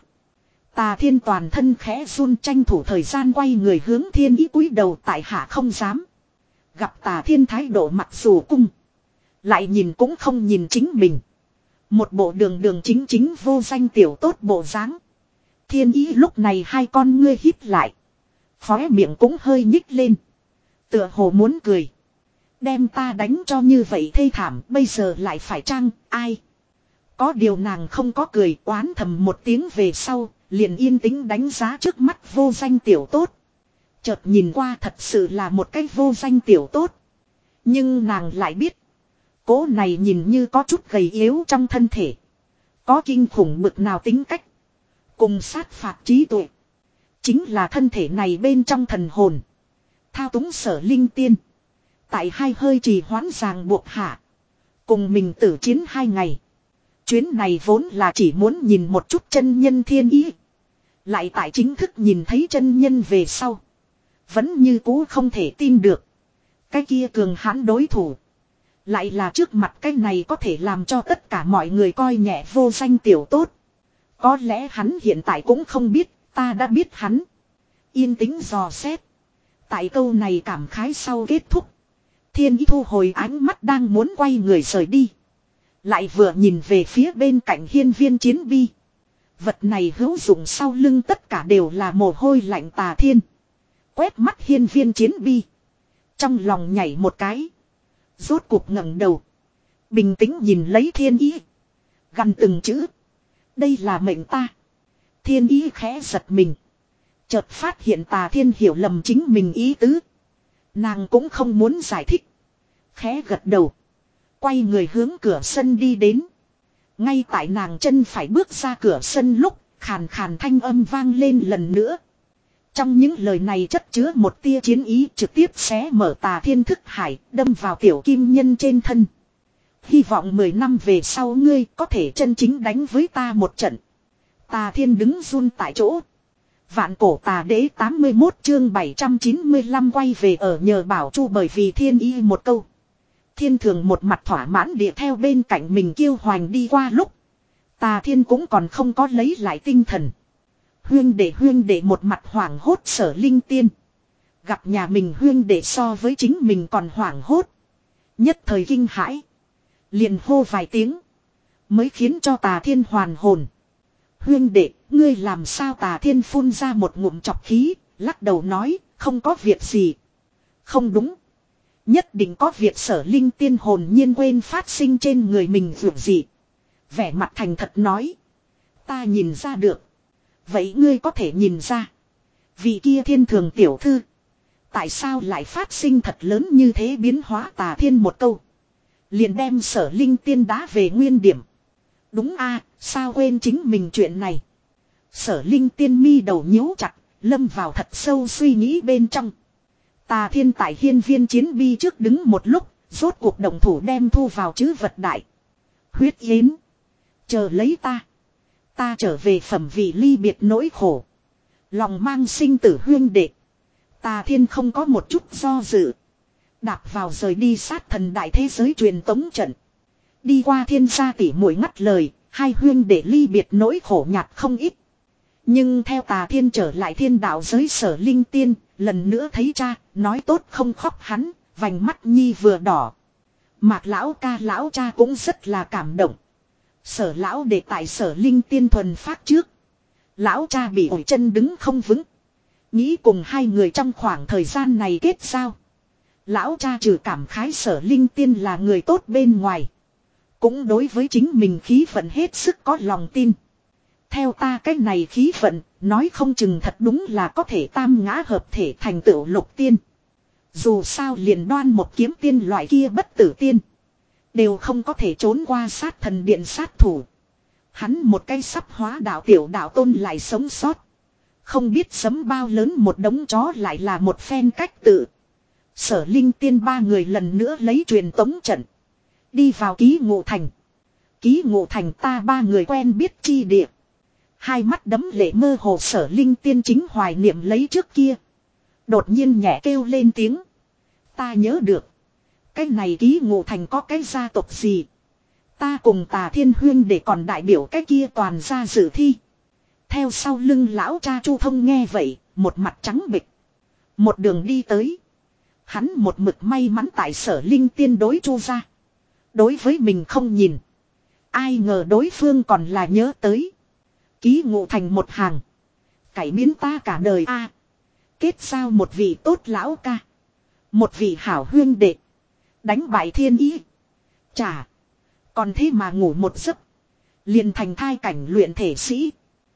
Tà Thiên toàn thân khẽ run tranh thủ thời gian quay người hướng Thiên Ý cúi đầu tại hạ không dám. Gặp Tà Thiên thái độ mặc dù cung. Lại nhìn cũng không nhìn chính mình. Một bộ đường đường chính chính vô danh tiểu tốt bộ dáng. Thiên Ý lúc này hai con ngươi hít lại. Khóe miệng cũng hơi nhích lên. Tựa hồ muốn cười. Đem ta đánh cho như vậy thê thảm bây giờ lại phải chăng ai. Có điều nàng không có cười oán thầm một tiếng về sau. Liền yên tĩnh đánh giá trước mắt vô danh tiểu tốt. Chợt nhìn qua thật sự là một cái vô danh tiểu tốt. Nhưng nàng lại biết. Cố này nhìn như có chút gầy yếu trong thân thể. Có kinh khủng bực nào tính cách. Cùng sát phạt trí tuệ. Chính là thân thể này bên trong thần hồn. Thao túng Sở Linh Tiên. Tại hai hơi trì hoãn ràng buộc hạ. Cùng mình tử chiến hai ngày. Chuyến này vốn là chỉ muốn nhìn một chút chân nhân Thiên Ý. Lại tại chính thức nhìn thấy chân nhân về sau. Vẫn như cũ không thể tin được. Cái kia cường hãn đối thủ. Lại là trước mặt cái này có thể làm cho tất cả mọi người coi nhẹ vô danh tiểu tốt. Có lẽ hắn hiện tại cũng không biết, ta đã biết hắn. Yên tĩnh dò xét. Tại câu này cảm khái sau kết thúc. Thiên Ý thu hồi ánh mắt đang muốn quay người rời đi. Lại vừa nhìn về phía bên cạnh hiên viên chiến bi. Vật này hữu dụng sau lưng tất cả đều là mồ hôi lạnh Tà Thiên. Quét mắt hiên viên chiến bi. Trong lòng nhảy một cái. Rốt cuộc ngẩng đầu. Bình tĩnh nhìn lấy Thiên Ý. Gằn từng chữ. Đây là mệnh ta. Thiên Ý khẽ giật mình. Chợt phát hiện Tà Thiên hiểu lầm chính mình ý tứ. Nàng cũng không muốn giải thích. Khẽ gật đầu. Quay người hướng cửa sân đi đến. Ngay tại nàng chân phải bước ra cửa sân lúc, khàn khàn thanh âm vang lên lần nữa. Trong những lời này chất chứa một tia chiến ý trực tiếp xé mở Tà Thiên thức hải, đâm vào tiểu kim nhân trên thân. Hy vọng mười năm về sau ngươi có thể chân chính đánh với ta một trận. Tà Thiên đứng run tại chỗ. Vạn cổ tà đế tám mươi mốt chương bảy trăm chín mươi lăm quay về ở nhờ bảo chu bởi vì Thiên Ý một câu. Thiên Thường một mặt thỏa mãn địa theo bên cạnh mình kêu hoành đi qua lúc. Tà Thiên cũng còn không có lấy lại tinh thần. Huyên đệ huyên đệ một mặt hoảng hốt Sở Linh Tiên. Gặp nhà mình huyên đệ so với chính mình còn hoảng hốt. Nhất thời kinh hãi. Liền hô vài tiếng. Mới khiến cho Tà Thiên hoàn hồn. Huyên đệ, ngươi làm sao? Tà Thiên phun ra một ngụm chọc khí, lắc đầu nói, không có việc gì. Không đúng. Nhất định có việc. Sở Linh Tiên hồn nhiên quên phát sinh trên người mình vượt gì. Vẻ mặt thành thật nói. Ta nhìn ra được. Vậy ngươi có thể nhìn ra. Vị kia Thiên Thường tiểu thư. Tại sao lại phát sinh thật lớn như thế biến hóa? Tà Thiên một câu. Liền đem Sở Linh Tiên đá về nguyên điểm. Đúng a, sao quên chính mình chuyện này. Sở Linh Tiên mi đầu nhíu chặt, lâm vào thật sâu suy nghĩ bên trong. Tà Thiên tại hiên viên chiến bi trước đứng một lúc, rốt cuộc động thủ đem thu vào chứ vật đại. Huyết yến. Chờ lấy ta. Ta trở về phẩm vị ly biệt nỗi khổ. Lòng mang sinh tử huyên đệ. Tà Thiên không có một chút do dự. Đạp vào rời đi sát thần đại thế giới truyền tống trận. Đi qua thiên gia tỷ muội ngắt lời, hai huyên đệ ly biệt nỗi khổ nhạt không ít. Nhưng theo Tà Thiên trở lại thiên đạo giới Sở Linh Tiên, lần nữa thấy cha, nói tốt không khóc hắn, vành mắt nhi vừa đỏ. Mạc lão ca lão cha cũng rất là cảm động. Sở lão để tại Sở Linh Tiên thuần phát trước. Lão cha bị ổi chân đứng không vững. Nghĩ cùng hai người trong khoảng thời gian này kết giao. Lão cha trừ cảm khái Sở Linh Tiên là người tốt bên ngoài. Cũng đối với chính mình khí vận hết sức có lòng tin. Theo ta cái này khí vận, nói không chừng thật đúng là có thể tam ngã hợp thể thành tựu lục tiên. Dù sao liền đoan một kiếm tiên loại kia bất tử tiên. Đều không có thể trốn qua sát thần điện sát thủ. Hắn một cây sắp hóa đạo tiểu đạo tôn lại sống sót. Không biết sấm bao lớn một đống chó lại là một phen cách tự. Sở Linh Tiên ba người lần nữa lấy truyền tống trận. Đi vào ký ngộ thành. Ký ngộ thành ta ba người quen biết chi địa. Hai mắt đấm lệ mơ hồ Sở Linh Tiên chính hoài niệm lấy trước kia. Đột nhiên nhẹ kêu lên tiếng. Ta nhớ được. Cái này ký ngộ thành có cái gia tộc gì. Ta cùng Tà Thiên huyên để còn đại biểu cái kia toàn gia dự thi. Theo sau lưng lão cha Chu Thông nghe vậy. Một mặt trắng bệch. Một đường đi tới. Hắn một mực may mắn tại Sở Linh Tiên đối Chu ra. Đối với mình không nhìn. Ai ngờ đối phương còn là nhớ tới. Ký ngộ thành một hàng. Cải biến ta cả đời a. Kết giao một vị tốt lão ca. Một vị hảo huyên đệ. Đánh bại Thiên Ý. Chà. Còn thế mà ngủ một giấc. Liền thành thai cảnh luyện thể sĩ.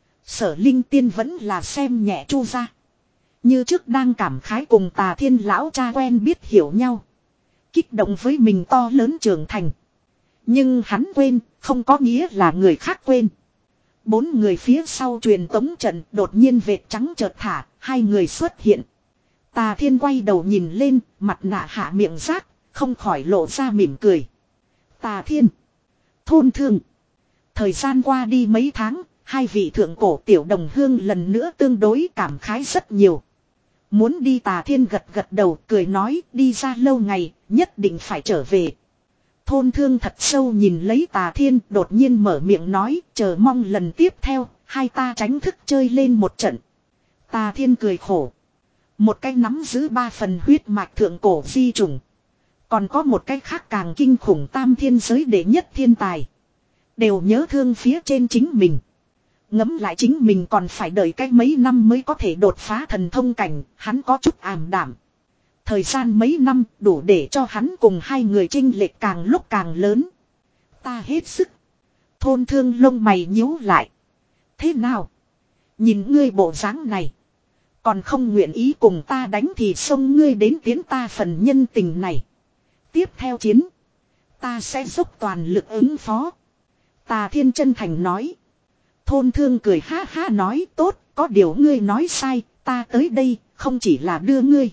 Sở Linh Tiên vẫn là xem nhẹ Chu ra. Như trước đang cảm khái cùng Tà Thiên lão cha quen biết hiểu nhau. Kích động với mình to lớn trưởng thành. Nhưng hắn quên, không có nghĩa là người khác quên. Bốn người phía sau truyền tống trận đột nhiên vệt trắng chợt thả, hai người xuất hiện. Tà Thiên quay đầu nhìn lên, mặt nạ hạ miệng rác, không khỏi lộ ra mỉm cười. Tà Thiên. Thôn Thương. Thời gian qua đi mấy tháng, hai vị thượng cổ tiểu đồng hương lần nữa tương đối cảm khái rất nhiều. Muốn đi Tà Thiên gật gật đầu cười nói đi ra lâu ngày, nhất định phải trở về. Thôn thương thật sâu nhìn lấy Tà Thiên, đột nhiên mở miệng nói, chờ mong lần tiếp theo, hai ta tránh thức chơi lên một trận. Tà Thiên cười khổ. Một cái nắm giữ ba phần huyết mạch thượng cổ di trùng. Còn có một cái khác càng kinh khủng tam thiên giới đệ nhất thiên tài. Đều nhớ thương phía trên chính mình. Ngẫm lại chính mình còn phải đợi cách mấy năm mới có thể đột phá thần thông cảnh, hắn có chút ảm đảm. Thời gian mấy năm đủ để cho hắn cùng hai người chênh lệch càng lúc càng lớn. Ta hết sức. Thôn thương lông mày nhíu lại. Thế nào? Nhìn ngươi bộ dáng này. Còn không nguyện ý cùng ta đánh thì xông ngươi đến tiến ta phần nhân tình này. Tiếp theo chiến. Ta sẽ dốc toàn lực ứng phó. Tà Thiên chân thành nói. Thôn thương cười ha ha nói tốt, có điều ngươi nói sai, ta tới đây, không chỉ là đưa ngươi.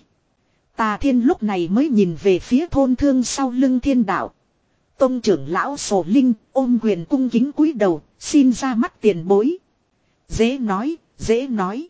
Tà Thiên lúc này mới nhìn về phía thôn thương sau lưng thiên đạo. Tông trưởng lão Sổ Linh ôm quyền cung kính cúi đầu, xin ra mắt tiền bối. Dễ nói, dễ nói.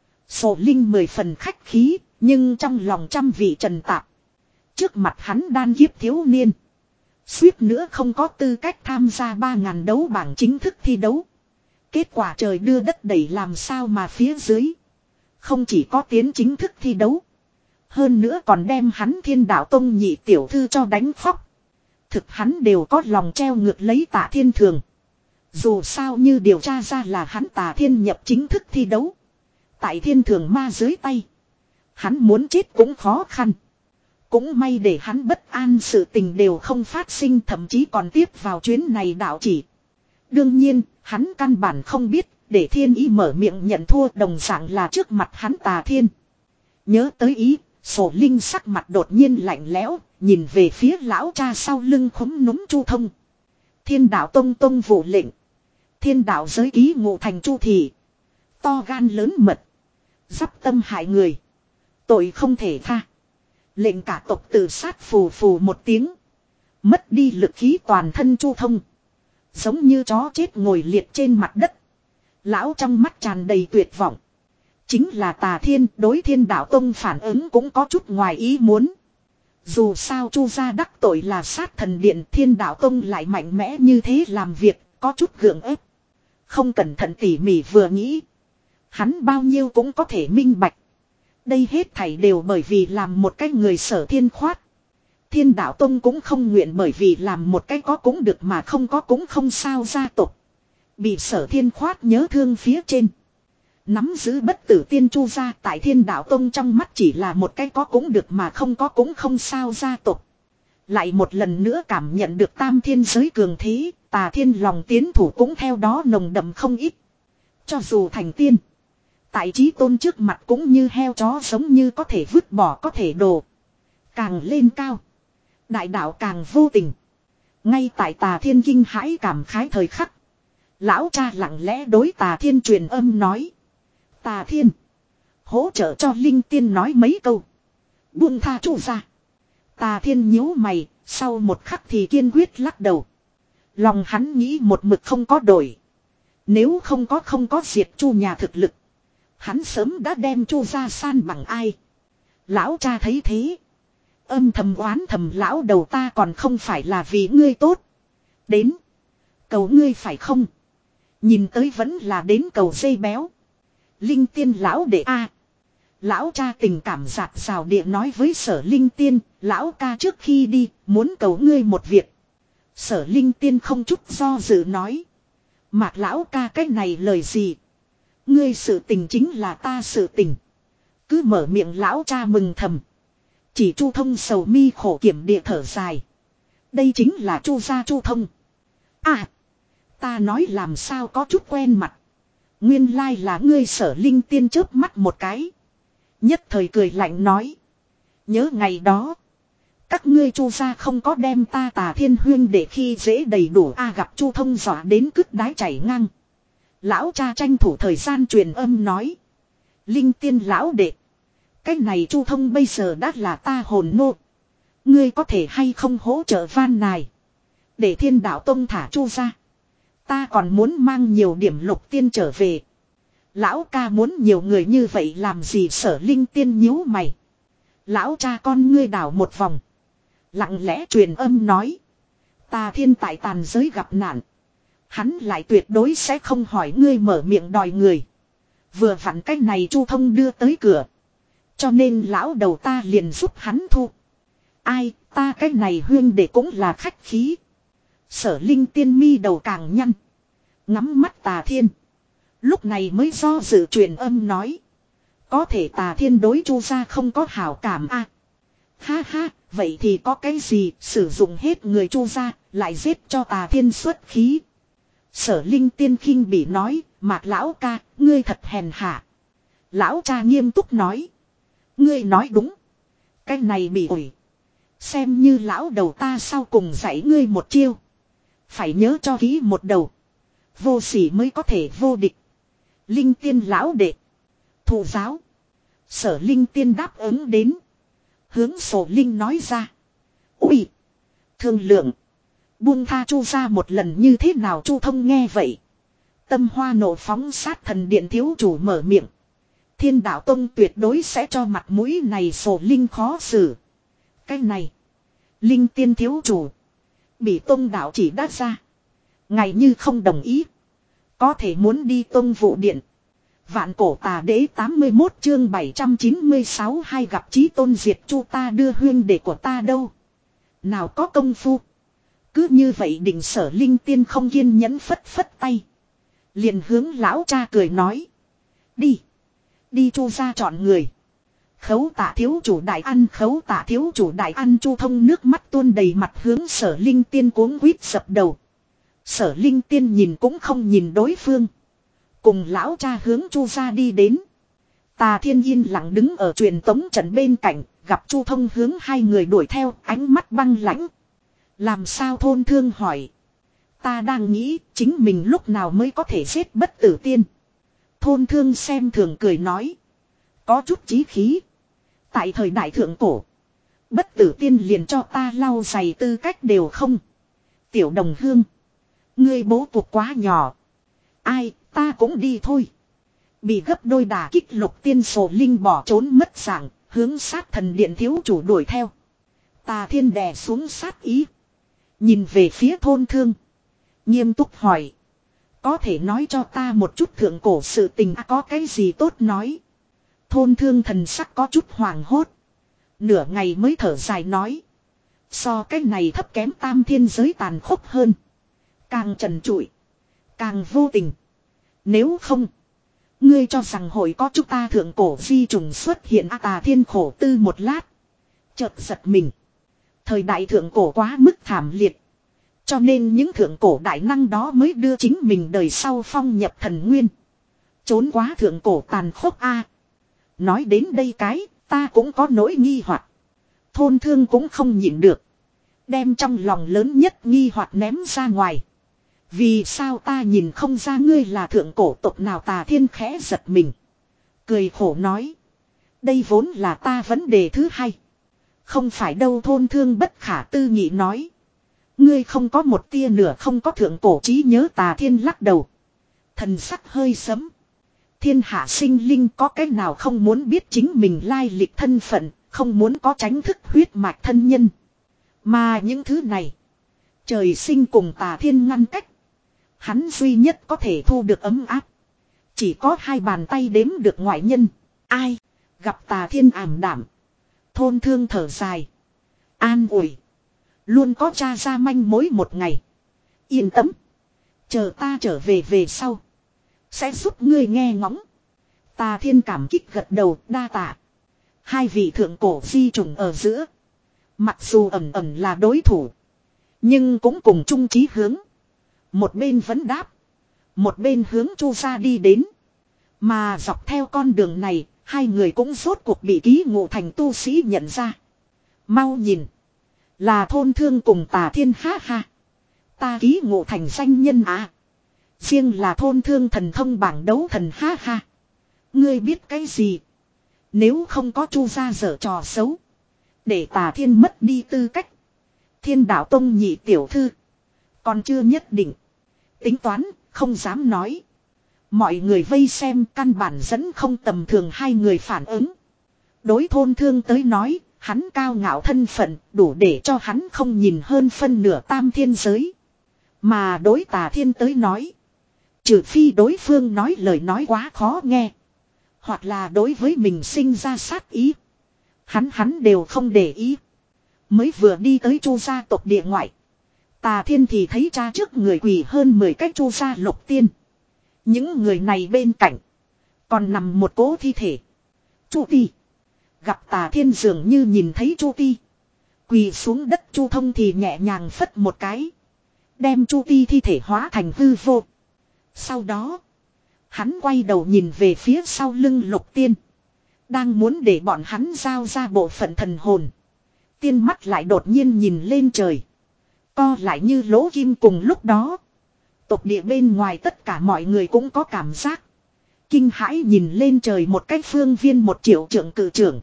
Sổ Linh mười phần khách khí, nhưng trong lòng trăm vị trần tạp. Trước mặt hắn đan kiếp thiếu niên. Suýt nữa không có tư cách tham gia ba ngàn đấu bảng chính thức thi đấu. Kết quả trời đưa đất đẩy làm sao mà phía dưới. Không chỉ có tiến chính thức thi đấu. Hơn nữa còn đem hắn Thiên Đạo Tông nhị tiểu thư cho đánh khóc. Thực hắn đều có lòng treo ngược lấy Tả Thiên Thường. Dù sao như điều tra ra là hắn Tả Thiên nhập chính thức thi đấu. Tại Thiên Thường ma dưới tay. Hắn muốn chết cũng khó khăn. Cũng may để hắn bất an sự tình đều không phát sinh, thậm chí còn tiếp vào chuyến này đạo chỉ. Đương nhiên, hắn căn bản không biết, để Thiên Ý mở miệng nhận thua đồng dạng là trước mặt hắn Tà Thiên. Nhớ tới ý, Sổ Linh sắc mặt đột nhiên lạnh lẽo, nhìn về phía lão cha sau lưng khúm núm Chu Thông. Thiên Đạo Tông tông vụ lệnh. Thiên đạo giới ký ngụ thành Chu thị. To gan lớn mật. Dắp tâm hại người. Tội không thể tha. Lệnh cả tộc tự sát phù phù một tiếng. Mất đi lực khí toàn thân Chu Thông. Giống như chó chết ngồi liệt trên mặt đất. Lão trong mắt tràn đầy tuyệt vọng. Chính là Tà Thiên đối Thiên Đạo Tông phản ứng cũng có chút ngoài ý muốn. Dù sao Chu gia đắc tội là sát thần điện, Thiên Đạo Tông lại mạnh mẽ như thế làm việc, có chút gượng ép. Không cẩn thận tỉ mỉ vừa nghĩ. Hắn bao nhiêu cũng có thể minh bạch. Đây hết thảy đều bởi vì làm một cái người Sở Thiên khoát. Thiên Đạo Tông cũng không nguyện bởi vì làm một cái có cũng được mà không có cũng không sao gia tộc. Bị Sở Thiên khoát nhớ thương phía trên. Nắm giữ bất tử tiên Chu gia tại Thiên Đạo Tông trong mắt chỉ là một cái có cũng được mà không có cũng không sao gia tộc. Lại một lần nữa cảm nhận được tam thiên giới cường thế, Tà Thiên lòng tiến thủ cũng theo đó nồng đậm không ít. Cho dù thành tiên, tại chí tôn trước mặt cũng như heo chó giống như có thể vứt bỏ có thể đổ. Càng lên cao, đại đạo càng vô tình. Ngay tại Tà Thiên kinh hãi cảm khái thời khắc, lão cha lặng lẽ đối Tà Thiên truyền âm nói. Tà Thiên, hỗ trợ cho Linh Tiên nói mấy câu. Buông tha Chu gia. Tà Thiên nhíu mày, sau một khắc thì kiên quyết lắc đầu. Lòng hắn nghĩ một mực không có đổi. Nếu không có không có diệt Chu nhà thực lực, hắn sớm đã đem Chu gia san bằng ai. Lão cha thấy thế, âm thầm oán thầm lão đầu ta còn không phải là vì ngươi tốt. Đến, cầu ngươi phải không? Nhìn tới vẫn là đến cầu dây béo. Linh Tiên lão đệ a. Lão cha tình cảm giạt rào địa nói với Sở Linh Tiên, lão ca trước khi đi, muốn cầu ngươi một việc. Sở Linh Tiên không chút do dự nói. Mạc lão ca cái này lời gì? Ngươi sự tình chính là ta sự tình. Cứ mở miệng lão cha mừng thầm. Chỉ Chu Thông sầu mi khổ kiểm địa thở dài. Đây chính là Chu gia Chu Thông. À, ta nói làm sao có chút quen mặt. Nguyên lai là ngươi. Sở Linh Tiên chớp mắt một cái. Nhất thời cười lạnh nói. Nhớ ngày đó, các ngươi Chu gia không có đem ta Tà Thiên huyên để khi dễ đầy đủ a. Gặp Chu Thông dọa đến cứt đái chảy ngang. Lão cha tranh thủ thời gian truyền âm nói. Linh Tiên lão đệ, cái này Chu Thông bây giờ đã là ta hồn nô. Ngươi có thể hay không hỗ trợ van nài, để Thiên Đạo Tông thả Chu gia. Ta còn muốn mang nhiều điểm lục tiên trở về. Lão ca muốn nhiều người như vậy làm gì? Sở Linh Tiên nhíu mày. Lão cha con ngươi đảo một vòng, lặng lẽ truyền âm nói. Tà Thiên tại tàn giới gặp nạn. Hắn lại tuyệt đối sẽ không hỏi ngươi mở miệng đòi người. Vừa vặn cách này Chu Thông đưa tới cửa. Cho nên lão đầu ta liền giúp hắn thu. Ai, ta cái này huyên để cũng là khách khí. Sở Linh tiên mi đầu càng nhăn. Ngắm mắt Tà Thiên. Lúc này mới do dự truyền âm nói. Có thể Tà Thiên đối Chu gia không có hảo cảm a. À, ha ha, vậy thì có cái gì, sử dụng hết người Chu gia, lại giết cho Tà Thiên xuất khí. Sở Linh tiên khinh bỉ nói, Mạc lão ca, ngươi thật hèn hạ. Lão cha nghiêm túc nói. Ngươi nói đúng. Cái này bị ủi. Xem như lão đầu ta sau cùng dạy ngươi một chiêu. Phải nhớ cho kỹ một đầu. Vô sỉ mới có thể vô địch. Linh tiên lão đệ. Thụ giáo. Sở Linh tiên đáp ứng đến. Hướng Sổ Linh nói ra. Ui. Thương lượng. Buông tha Chu ra một lần như thế nào Chu Thông nghe vậy. Tâm hoa nộ phóng sát thần điện thiếu chủ mở miệng. Thiên đạo tông tuyệt đối sẽ cho mặt mũi này Sổ Linh khó xử. Cái này. Linh tiên thiếu chủ. Bị tông đạo chỉ đắt ra. Ngày như không đồng ý. Có thể muốn đi tông vụ điện. Vạn cổ tà đế tám mươi mốt chương bảy trăm chín mươi sáu hai gặp chí tôn diệt Chu ta đưa huyên đệ của ta đâu. Nào có công phu. Cứ như vậy định Sở Linh tiên không kiên nhẫn phất phất tay. Liền hướng lão cha cười nói. Đi. Đi Chu ra chọn người. Khấu tạ thiếu chủ đại ăn khấu tạ thiếu chủ đại ăn Chu Thông nước mắt tuôn đầy mặt hướng Sở Linh tiên cuống quýt sập đầu. Sở Linh tiên nhìn cũng không nhìn đối phương. Cùng lão cha hướng Chu ra đi đến. Tà Thiên yên lặng đứng ở truyền tống trận bên cạnh, gặp Chu Thông hướng hai người đuổi theo, ánh mắt băng lãnh. Làm sao Thôn Thương hỏi. Ta đang nghĩ chính mình lúc nào mới có thể giết Bất Tử Tiên. Thôn Thương xem thường cười nói. Có chút chí khí. Tại thời đại thượng cổ. Bất Tử Tiên liền cho ta lau giày tư cách đều không. Tiểu Đồng Hương. Ngươi bố cục quá nhỏ. Ai, ta cũng đi thôi. Bị gấp đôi đả kích Lục Tiên Sổ Linh bỏ trốn mất dạng, hướng sát thần điện thiếu chủ đuổi theo. Tà Thiên đè xuống sát ý. Nhìn về phía Thôn Thương. Nghiêm túc hỏi. Có thể nói cho ta một chút thượng cổ sự tình à, có cái gì tốt nói. Thôn Thương thần sắc có chút hoàng hốt. Nửa ngày mới thở dài nói. So cái này thấp kém tam thiên giới tàn khốc hơn. Càng trần trụi. Càng vô tình. Nếu không. Ngươi cho rằng hội có chúng ta thượng cổ vi trùng xuất hiện à, Tà Thiên khổ tư một lát. Chợt giật mình. Thời đại thượng cổ quá mức thảm liệt. Cho nên những thượng cổ đại năng đó mới đưa chính mình đời sau phong nhập thần nguyên. Trốn quá thượng cổ tàn khốc a. Nói đến đây cái, ta cũng có nỗi nghi hoặc. Thôn Thương cũng không nhịn được. Đem trong lòng lớn nhất nghi hoặc ném ra ngoài. Vì sao ta nhìn không ra ngươi là thượng cổ tộc nào Tà Thiên khẽ giật mình. Cười khổ nói. Đây vốn là ta vấn đề thứ hai. Không phải đâu Thôn Thương bất khả tư nghị nói. Ngươi không có một tia nửa không có thượng cổ trí nhớ Tà Thiên lắc đầu. Thần sắc hơi sấm. Thiên hạ sinh linh có cái nào không muốn biết chính mình lai lịch thân phận, không muốn có tránh thức huyết mạch thân nhân. Mà những thứ này, trời sinh cùng Tà Thiên ngăn cách. Hắn duy nhất có thể thu được ấm áp. Chỉ có hai bàn tay đếm được ngoại nhân. Ai? Gặp Tà Thiên ảm đảm. Thôn Thương thở dài. An ủi. Luôn có tra ra manh mối một ngày. Yên tâm. Chờ ta trở về về sau. Sẽ giúp ngươi nghe ngóng. Tà Thiên cảm kích gật đầu đa tạ. Hai vị thượng cổ di trùng ở giữa. Mặc dù ẩn ẩn là đối thủ. Nhưng cũng cùng chung chí hướng. Một bên vẫn đáp. Một bên hướng Chu gia đi đến. Mà dọc theo con đường này. Hai người cũng rốt cuộc bị ký ngộ thành tu sĩ nhận ra. Mau nhìn. Là Thôn Thương cùng Tà Thiên ha ha. Ta ký ngộ thành danh nhân à. Riêng là Thôn Thương thần thông bảng đấu thần ha ha. Ngươi biết cái gì? Nếu không có Chu gia dở trò xấu. Để Tà Thiên mất đi tư cách. Thiên đạo tông nhị tiểu thư. Còn chưa nhất định. Tính toán, không dám nói. Mọi người vây xem căn bản dẫn không tầm thường hai người phản ứng. Đối Thôn Thương tới nói, Hắn cao ngạo thân phận đủ để cho hắn không nhìn hơn phân nửa tam thiên giới. Mà đối Tà Thiên tới nói. Trừ phi đối phương nói lời nói quá khó nghe. Hoặc là đối với mình sinh ra sát ý. Hắn hắn đều không để ý. Mới vừa đi tới Chu gia tộc địa ngoại. Tà Thiên thì thấy cha trước người quỳ hơn mười cái Chu gia lục tiên. Những người này bên cạnh. Còn nằm một cố thi thể. Chu Ti. Gặp Tà Thiên dường như nhìn thấy Chu Ti. Quỳ xuống đất Chu Thông thì nhẹ nhàng phất một cái. Đem Chu Ti thi thể hóa thành hư vô. Sau đó. Hắn quay đầu nhìn về phía sau lưng lục tiên. Đang muốn để bọn hắn giao ra bộ phận thần hồn. Tiên mắt lại đột nhiên nhìn lên trời. Co lại như lỗ kim cùng lúc đó. Tộc địa bên ngoài tất cả mọi người cũng có cảm giác. Kinh hãi nhìn lên trời một cái phương viên một triệu trưởng cử trưởng.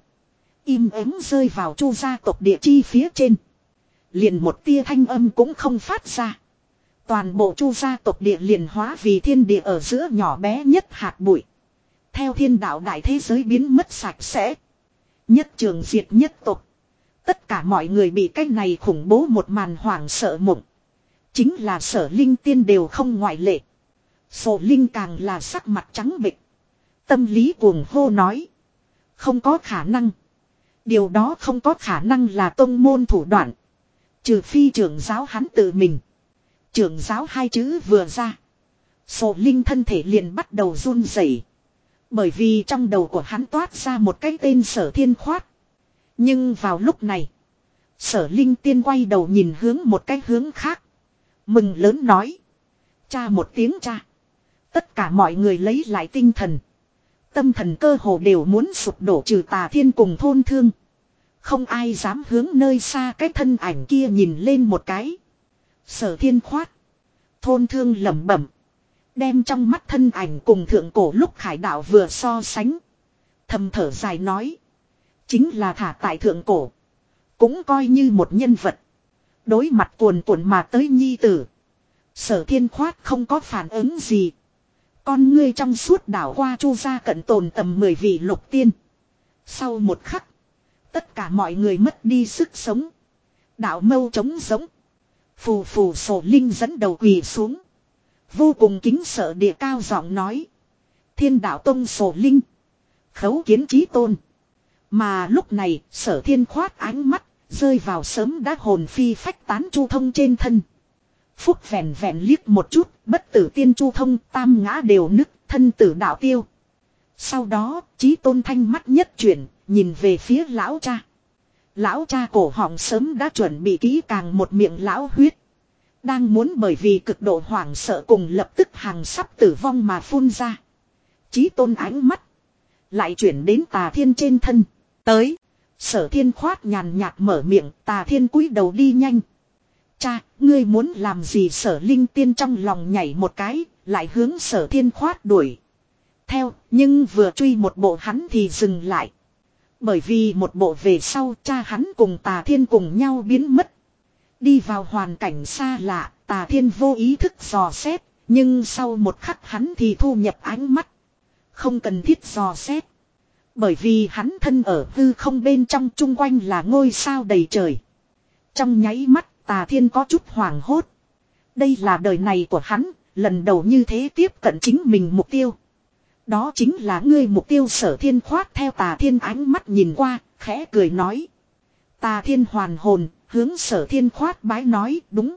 Im ắng rơi vào Chu gia tộc địa chi phía trên. Liền một tia thanh âm cũng không phát ra. Toàn bộ Chu gia tộc địa liền hóa vì thiên địa ở giữa nhỏ bé nhất hạt bụi. Theo thiên đạo đại thế giới biến mất sạch sẽ. Nhất trường diệt nhất tộc. Tất cả mọi người bị cái này khủng bố một màn hoảng sợ mộng. Chính là Sở Linh Tiên đều không ngoại lệ. Sổ Linh càng là sắc mặt trắng bệch. Tâm lý cuồng hô nói. Không có khả năng. Điều đó không có khả năng là tông môn thủ đoạn. Trừ phi trưởng giáo hắn tự mình. Trưởng giáo hai chữ vừa ra. Sổ Linh thân thể liền bắt đầu run rẩy. Bởi vì trong đầu của hắn toát ra một cái tên Sở Thiên Khoát. Nhưng vào lúc này. Sở Linh Tiên quay đầu nhìn hướng một cái hướng khác. Mừng lớn nói. Cha một tiếng cha. Tất cả mọi người lấy lại tinh thần. Tâm thần cơ hồ đều muốn sụp đổ trừ Tà Thiên cùng thôn thương. Không ai dám hướng nơi xa cái thân ảnh kia nhìn lên một cái. Sở Thiên Khoát. Thôn thương lẩm bẩm. Đem trong mắt thân ảnh cùng thượng cổ lúc khải đạo vừa so sánh. Thầm thở dài nói. Chính là thả tại thượng cổ. Cũng coi như một nhân vật. Đối mặt cuồn cuộn mà tới nhi tử. Sở Thiên Khoát không có phản ứng gì. Con ngươi trong suốt đảo qua Chu gia cận tồn tầm mười vị lục tiên. Sau một khắc. Tất cả mọi người mất đi sức sống. Đạo mâu trống giống. Phù phù Sổ Linh dẫn đầu quỳ xuống. Vô cùng kính sợ địa cao giọng nói. Thiên đạo tông Sổ Linh. Khấu kiến chí tôn. Mà lúc này Sở Thiên Khoát ánh mắt rơi vào sớm đã hồn phi phách tán Chu Thông trên thân. Phúc vẹn vẹn liếc một chút, bất tử tiên Chu Thông tam ngã đều nứt, thân tử đạo tiêu. Sau đó, chí tôn thanh mắt nhất chuyển, nhìn về phía lão cha. Lão cha cổ họng sớm đã chuẩn bị kỹ càng một miệng lão huyết. Đang muốn bởi vì cực độ hoảng sợ cùng lập tức hàng sắp tử vong mà phun ra. Chí tôn ánh mắt lại chuyển đến Tà Thiên trên thân. Tới. Sở Thiên Khoát nhàn nhạt mở miệng. Tà Thiên cúi đầu đi nhanh. Cha, ngươi muốn làm gì? Sở Linh Tiên trong lòng nhảy một cái. Lại hướng Sở Thiên Khoát đuổi theo. Nhưng vừa truy một bộ hắn thì dừng lại. Bởi vì một bộ về sau cha hắn cùng Tà Thiên cùng nhau biến mất. Đi vào hoàn cảnh xa lạ. Tà Thiên vô ý thức dò xét. Nhưng sau một khắc hắn thì thu nhập ánh mắt. Không cần thiết dò xét. Bởi vì hắn thân ở hư không bên trong, chung quanh là ngôi sao đầy trời. Trong nháy mắt Tà Thiên có chút hoảng hốt. Đây là đời này của hắn, lần đầu như thế tiếp cận chính mình mục tiêu. Đó chính là ngươi mục tiêu. Sở Thiên Khoát theo Tà Thiên ánh mắt nhìn qua, khẽ cười nói. Tà Thiên hoàn hồn, hướng Sở Thiên Khoát bái nói đúng.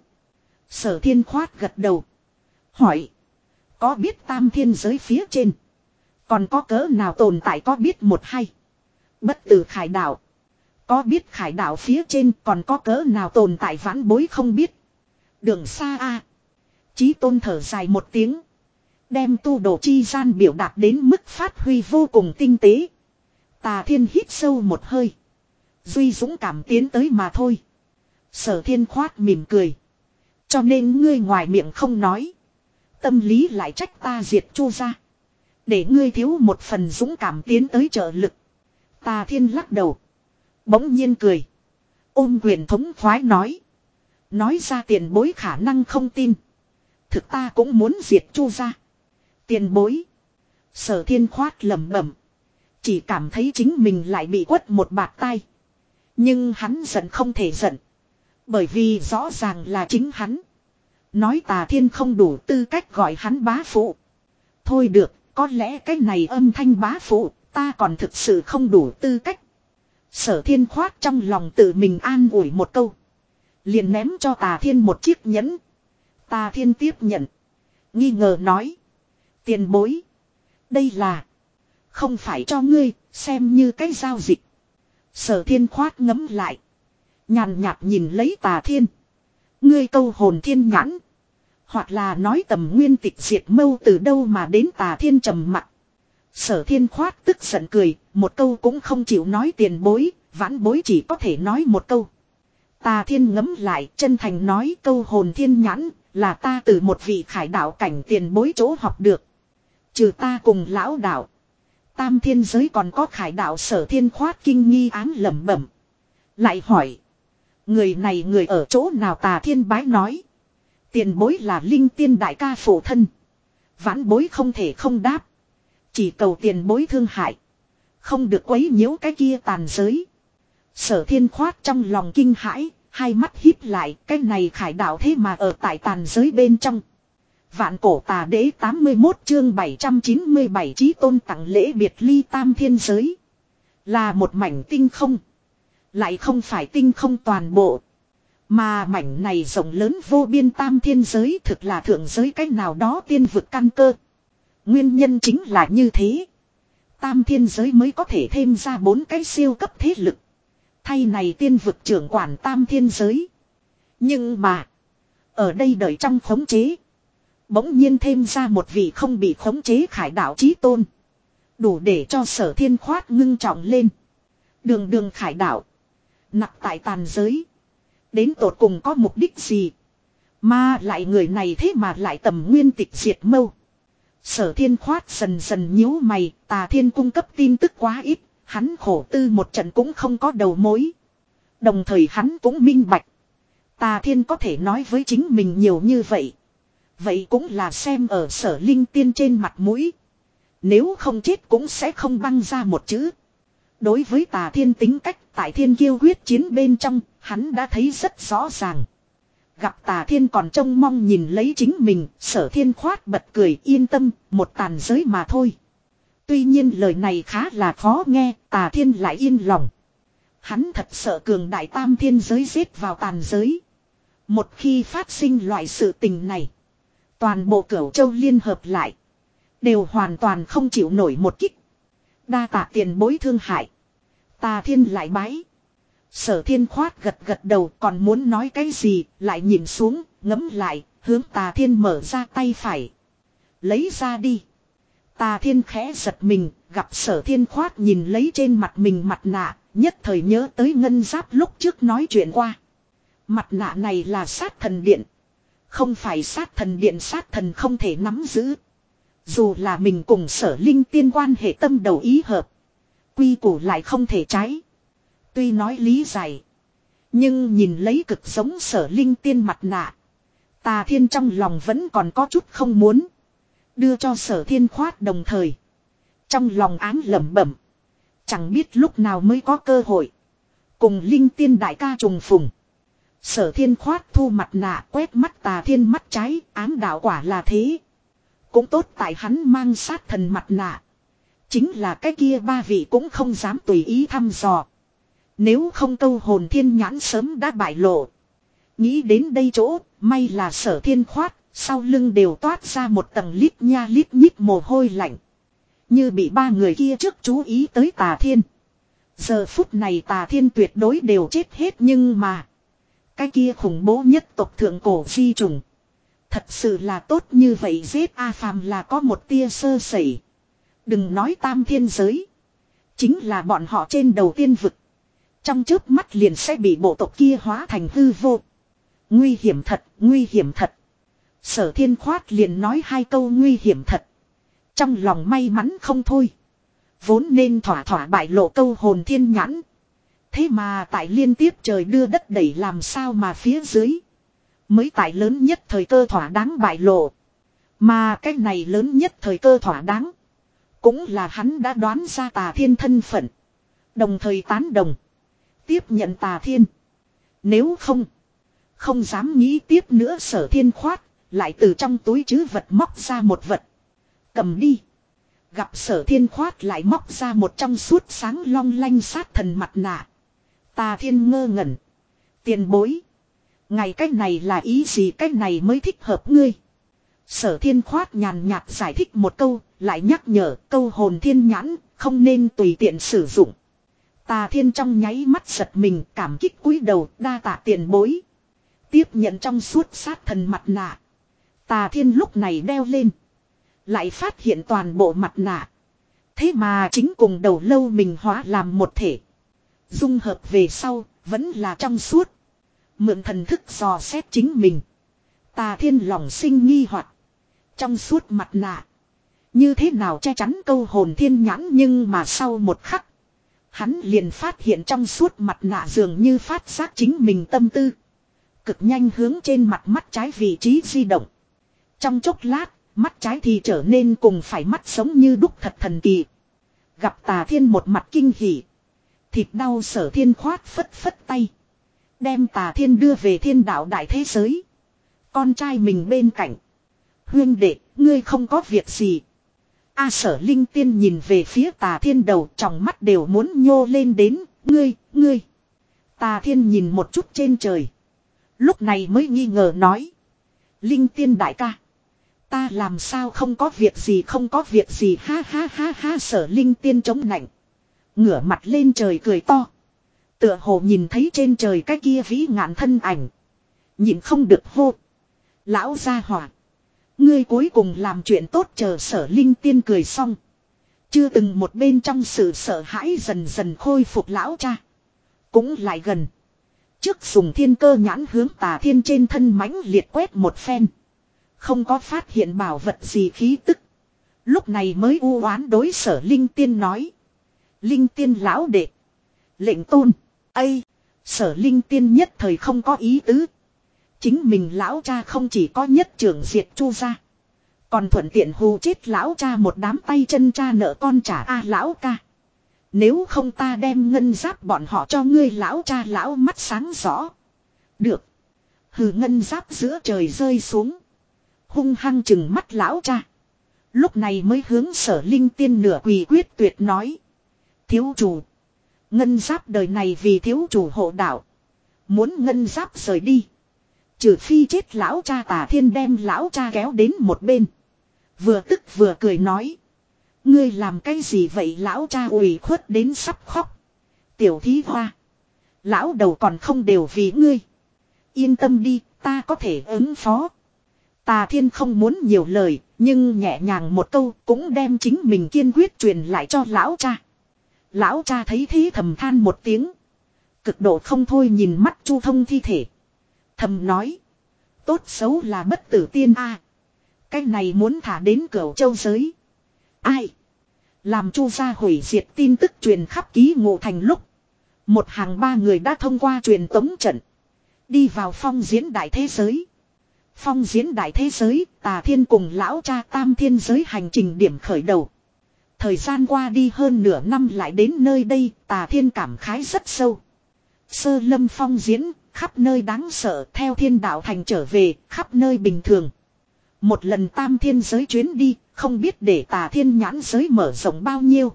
Sở Thiên Khoát gật đầu. Hỏi. Có biết tam thiên giới phía trên còn có cỡ nào tồn tại? Có biết một hay. Bất tử khải đạo. Có biết khải đạo phía trên còn có cỡ nào tồn tại? Vãn bối không biết. Đường xa a. Chí tôn thở dài một tiếng. Đem tu đồ chi gian biểu đạt đến mức phát huy vô cùng tinh tế. Tà Thiên hít sâu một hơi. Duy dũng cảm tiến tới mà thôi. Sở Thiên Khoát mỉm cười. Cho nên ngươi ngoài miệng không nói. Tâm lý lại trách ta diệt Chu gia. Để ngươi thiếu một phần dũng cảm tiến tới trợ lực. Tà Thiên lắc đầu. Bỗng nhiên cười. Ôm quyền thống khoái nói. Nói ra tiền bối khả năng không tin. Thực ta cũng muốn diệt Chu gia. Tiền bối. Sở Thiên Khoát lẩm bẩm. Chỉ cảm thấy chính mình lại bị quất một bạt tai. Nhưng hắn giận không thể giận. Bởi vì rõ ràng là chính hắn. Nói Tà Thiên không đủ tư cách gọi hắn bá phụ. Thôi được, có lẽ cái này âm thanh bá phụ, ta còn thực sự không đủ tư cách. Sở Thiên khoát trong lòng tự mình an ủi một câu. Liền ném cho Tà Thiên một chiếc nhẫn. Tà Thiên tiếp nhận. Nghi ngờ nói. Tiền bối. Đây là. Không phải cho ngươi, xem như cái giao dịch. Sở Thiên khoát ngấm lại. Nhàn nhạt nhìn lấy Tà Thiên. Ngươi câu hồn thiên nhãn. Hoặc là nói tầm nguyên tịch diệt mâu từ đâu mà đến. Tà Thiên trầm mặt. Sở Thiên khoát tức giận cười. Một câu cũng không chịu nói tiền bối. Vãn bối chỉ có thể nói một câu. Tà Thiên ngấm lại chân thành nói câu hồn thiên nhãn. Là ta từ một vị khải đạo cảnh tiền bối chỗ học được. Trừ ta cùng lão đạo. Tam thiên giới còn có khải đạo. Sở Thiên khoát kinh nghi áng lẩm bẩm. Lại hỏi. Người này người ở chỗ nào? Tà Thiên bái nói. Tiền bối là linh tiên đại ca phụ thân. Vãn bối không thể không đáp. Chỉ cầu tiền bối thương hại. Không được quấy nhiễu cái kia tàn giới. Sở Thiên khoát trong lòng kinh hãi. Hai mắt híp lại. Cái này khải đạo thế mà ở tại tàn giới bên trong. Vạn cổ tà đế tám mươi mốt chương bảy trăm chín mươi bảy chí tôn tặng lễ biệt ly tam thiên giới. Là một mảnh tinh không. Lại không phải tinh không toàn bộ. Mà mảnh này rộng lớn vô biên tam thiên giới thực là thượng giới cách nào đó tiên vực căn cơ. Nguyên nhân chính là như thế. Tam thiên giới mới có thể thêm ra bốn cái siêu cấp thế lực. Thay này tiên vực trưởng quản tam thiên giới. Nhưng mà. Ở đây đợi trong khống chế. Bỗng nhiên thêm ra một vị không bị khống chế khải đạo chí tôn. Đủ để cho Sở Thiên khoát ngưng trọng lên. Đường đường khải đạo. Nặc tại tàn giới. Đến tột cùng có mục đích gì. Mà lại người này thế mà lại tầm nguyên tịch diệt mâu. Sở Thiên khoát dần dần nhíu mày. Tà Thiên cung cấp tin tức quá ít. Hắn khổ tư một trận cũng không có đầu mối. Đồng thời hắn cũng minh bạch. Tà Thiên có thể nói với chính mình nhiều như vậy. Vậy cũng là xem ở Sở Linh Tiên trên mặt mũi. Nếu không chết cũng sẽ không băng ra một chữ. Đối với Tà Thiên tính cách tại Thiên Kiêu quyết chiến bên trong, hắn đã thấy rất rõ ràng. Gặp Tà Thiên còn trông mong nhìn lấy chính mình, Sở Thiên khoát bật cười yên tâm, một tàn giới mà thôi. Tuy nhiên lời này khá là khó nghe, Tà Thiên lại yên lòng. Hắn thật sợ cường đại tam thiên giới giết vào tàn giới. Một khi phát sinh loại sự tình này, toàn bộ Cửu Châu liên hợp lại, đều hoàn toàn không chịu nổi một kích. Đa tạ tiền bối thương hại. Tà Thiên lại bái. Sở Thiên khoát gật gật đầu còn muốn nói cái gì, lại nhìn xuống, ngẫm lại, hướng Tà Thiên mở ra tay phải. Lấy ra đi. Tà Thiên khẽ giật mình, gặp Sở Thiên khoát nhìn lấy trên mặt mình mặt nạ, nhất thời nhớ tới ngân giáp lúc trước nói chuyện qua. Mặt nạ này là sát thần điện. Không phải sát thần điện, sát thần không thể nắm giữ. Dù là mình cùng Sở Linh Tiên quan hệ tâm đầu ý hợp, quy củ lại không thể trái. Tuy nói lý giải, nhưng nhìn lấy cực giống Sở Linh Tiên mặt nạ, Tà Thiên trong lòng vẫn còn có chút không muốn. Đưa cho Sở Thiên khoát đồng thời, trong lòng ám lẩm bẩm, chẳng biết lúc nào mới có cơ hội cùng Linh Tiên đại ca trùng phùng. Sở Thiên khoát thu mặt nạ quét mắt Tà Thiên mắt trái, ám đạo quả là thế. Cũng tốt tại hắn mang sát thần mặt nạ. Chính là cái kia ba vị cũng không dám tùy ý thăm dò. Nếu không câu hồn thiên nhãn sớm đã bại lộ. Nghĩ đến đây chỗ, may là Sở Thiên khoát, sau lưng đều toát ra một tầng lít nha lít nhít mồ hôi lạnh. Như bị ba người kia trước chú ý tới Tà Thiên. Giờ phút này Tà Thiên tuyệt đối đều chết hết, nhưng mà cái kia khủng bố nhất tộc thượng cổ di trùng. Thật sự là tốt như vậy giết A phàm là có một tia sơ sẩy. Đừng nói tam thiên giới. Chính là bọn họ trên đầu tiên vực. Trong chớp mắt liền sẽ bị bộ tộc kia hóa thành hư vô. Nguy hiểm thật, nguy hiểm thật. Sở Thiên khoát liền nói hai câu nguy hiểm thật. Trong lòng may mắn không thôi. Vốn nên thỏa thỏa bại lộ câu hồn thiên nhãn. Thế mà tại liên tiếp trời đưa đất đẩy làm sao mà phía dưới. Mới tại lớn nhất thời cơ thỏa đáng bại lộ. Mà cái này lớn nhất thời cơ thỏa đáng. Cũng là hắn đã đoán ra Tà Thiên thân phận. Đồng thời tán đồng. Tiếp nhận Tà Thiên. Nếu không. Không dám nghĩ tiếp nữa. Sở Thiên khoát. Lại từ trong túi trữ vật móc ra một vật. Cầm đi. Gặp Sở Thiên khoát lại móc ra một trong suốt sáng long lanh sát thần mặt nạ. Tà Thiên ngơ ngẩn. Tiền bối. Ngày cách này là ý gì, cách này mới thích hợp ngươi. Sở Thiên khoát nhàn nhạt giải thích một câu. Lại nhắc nhở câu hồn thiên nhãn. Không nên tùy tiện sử dụng. Tà Thiên trong nháy mắt giật mình, cảm kích cúi đầu, đa tạ tiền bối. Tiếp nhận trong suốt sát thần mặt nạ. Tà Thiên lúc này đeo lên. Lại phát hiện toàn bộ mặt nạ. Thế mà chính cùng đầu lâu mình hóa làm một thể. Dung hợp về sau, vẫn là trong suốt. Mượn thần thức dò xét chính mình. Tà Thiên lòng sinh nghi hoặc. Trong suốt mặt nạ. Như thế nào che chắn câu hồn thiên nhãn, nhưng mà sau một khắc. Hắn liền phát hiện trong suốt mặt nạ dường như phát giác chính mình tâm tư. Cực nhanh hướng trên mặt mắt trái vị trí di động. Trong chốc lát, mắt trái thì trở nên cùng phải mắt sống như đúc thật thần kỳ. Gặp Tà Thiên một mặt kinh hỉ. Thịt đau Sở Thiên khoát phất phất tay. Đem Tà Thiên đưa về thiên đạo đại thế giới. Con trai mình bên cạnh. Huyên đệ, ngươi không có việc gì. A Sở Linh Tiên nhìn về phía Tà Thiên đầu, tròng mắt đều muốn nhô lên đến. Ngươi, ngươi. Tà Thiên nhìn một chút trên trời. Lúc này mới nghi ngờ nói. Linh Tiên đại ca. Ta làm sao không có việc gì, không có việc gì, ha ha ha ha. Sở Linh Tiên chống nạnh. Ngửa mặt lên trời cười to. Tựa hồ nhìn thấy trên trời cái kia vĩ ngạn thân ảnh. Nhìn không được hô. Lão gia hỏa. Ngươi cuối cùng làm chuyện tốt. Chờ Sở Linh Tiên cười xong. Chưa từng một bên trong sự sợ hãi dần dần khôi phục lão cha. Cũng lại gần. Trước dùng thiên cơ nhãn hướng Tà Thiên trên thân mãnh liệt quét một phen. Không có phát hiện bảo vật gì khí tức. Lúc này mới u oán đối Sở Linh Tiên nói. Linh Tiên lão đệ. Lệnh tôn. Ây. Sở Linh Tiên nhất thời không có ý tứ. Chính mình lão cha không chỉ có nhất trưởng diệt Chu gia. Còn thuận tiện hù chết lão cha một đám tay chân cha nợ con trả a lão ca. Nếu không ta đem ngân giáp bọn họ cho ngươi. Lão cha lão mắt sáng rõ. Được. Hừ, ngân giáp giữa trời rơi xuống. Hung hăng chừng mắt lão cha. Lúc này mới hướng Sở Linh Tiên nửa quỳ quyết tuyệt nói. Thiếu chủ. Ngân giáp đời này vì thiếu chủ hộ đạo. Muốn ngân giáp rời đi. Trừ phi chết lão cha. Tà Thiên đem lão cha kéo đến một bên. Vừa tức vừa cười nói. Ngươi làm cái gì vậy? Lão cha ủy khuất đến sắp khóc. Tiểu thí hoa. Lão đầu còn không đều vì ngươi. Yên tâm đi, ta có thể ứng phó. Tà Thiên không muốn nhiều lời, nhưng nhẹ nhàng một câu cũng đem chính mình kiên quyết truyền lại cho lão cha. Lão cha thấy thế thầm than một tiếng. Cực độ không thôi nhìn mắt Chu Thông thi thể. Thầm nói. Tốt xấu là bất tử tiên a. Cái này muốn thả đến Cửu Châu giới. Ai? Làm Chu gia hủy diệt tin tức truyền khắp Ký Ngộ Thành lúc. Một hàng ba người đã thông qua truyền tống trận. Đi vào phong diễn đại thế giới. Phong diễn đại thế giới, Tà Thiên cùng lão cha tam thiên giới hành trình điểm khởi đầu. Thời gian qua đi hơn nửa năm lại đến nơi đây, Tà Thiên cảm khái rất sâu. Sơ lâm phong diễn, khắp nơi đáng sợ, theo thiên đạo thành trở về, khắp nơi bình thường. Một lần tam thiên giới chuyến đi, không biết để Tà Thiên nhãn giới mở rộng bao nhiêu.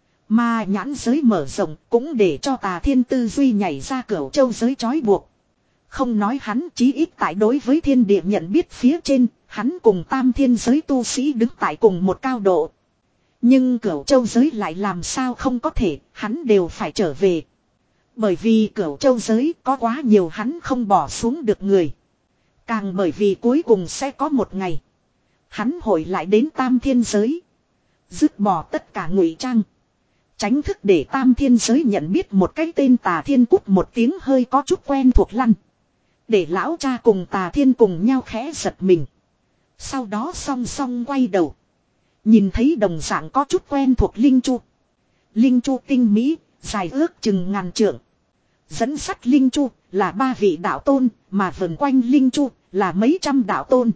Mà nhãn giới mở rộng cũng để cho Tà Thiên tư duy nhảy ra Cửu Châu giới trói buộc. Không nói hắn, chí ít tại đối với thiên địa nhận biết phía trên, hắn cùng tam thiên giới tu sĩ đứng tại cùng một cao độ. Nhưng Cửu Châu giới lại làm sao không có thể, hắn đều phải trở về. Bởi vì Cửu Châu giới có quá nhiều hắn không bỏ xuống được người. Càng bởi vì cuối cùng sẽ có một ngày. Hắn hội lại đến tam thiên giới. Dứt bỏ tất cả ngụy trang. Tránh thức để tam thiên giới nhận biết một cái tên Tà Thiên cút một tiếng hơi có chút quen thuộc lăn. Để lão cha cùng Tà Thiên cùng nhau khẽ giật mình. Sau đó song song quay đầu. Nhìn thấy đồng dạng có chút quen thuộc Linh Chu. Linh Chu tinh mỹ, dài ước chừng ngàn trượng. Dẫn sắt Linh Chu là ba vị đạo tôn, mà vần quanh Linh Chu là mấy trăm đạo tôn.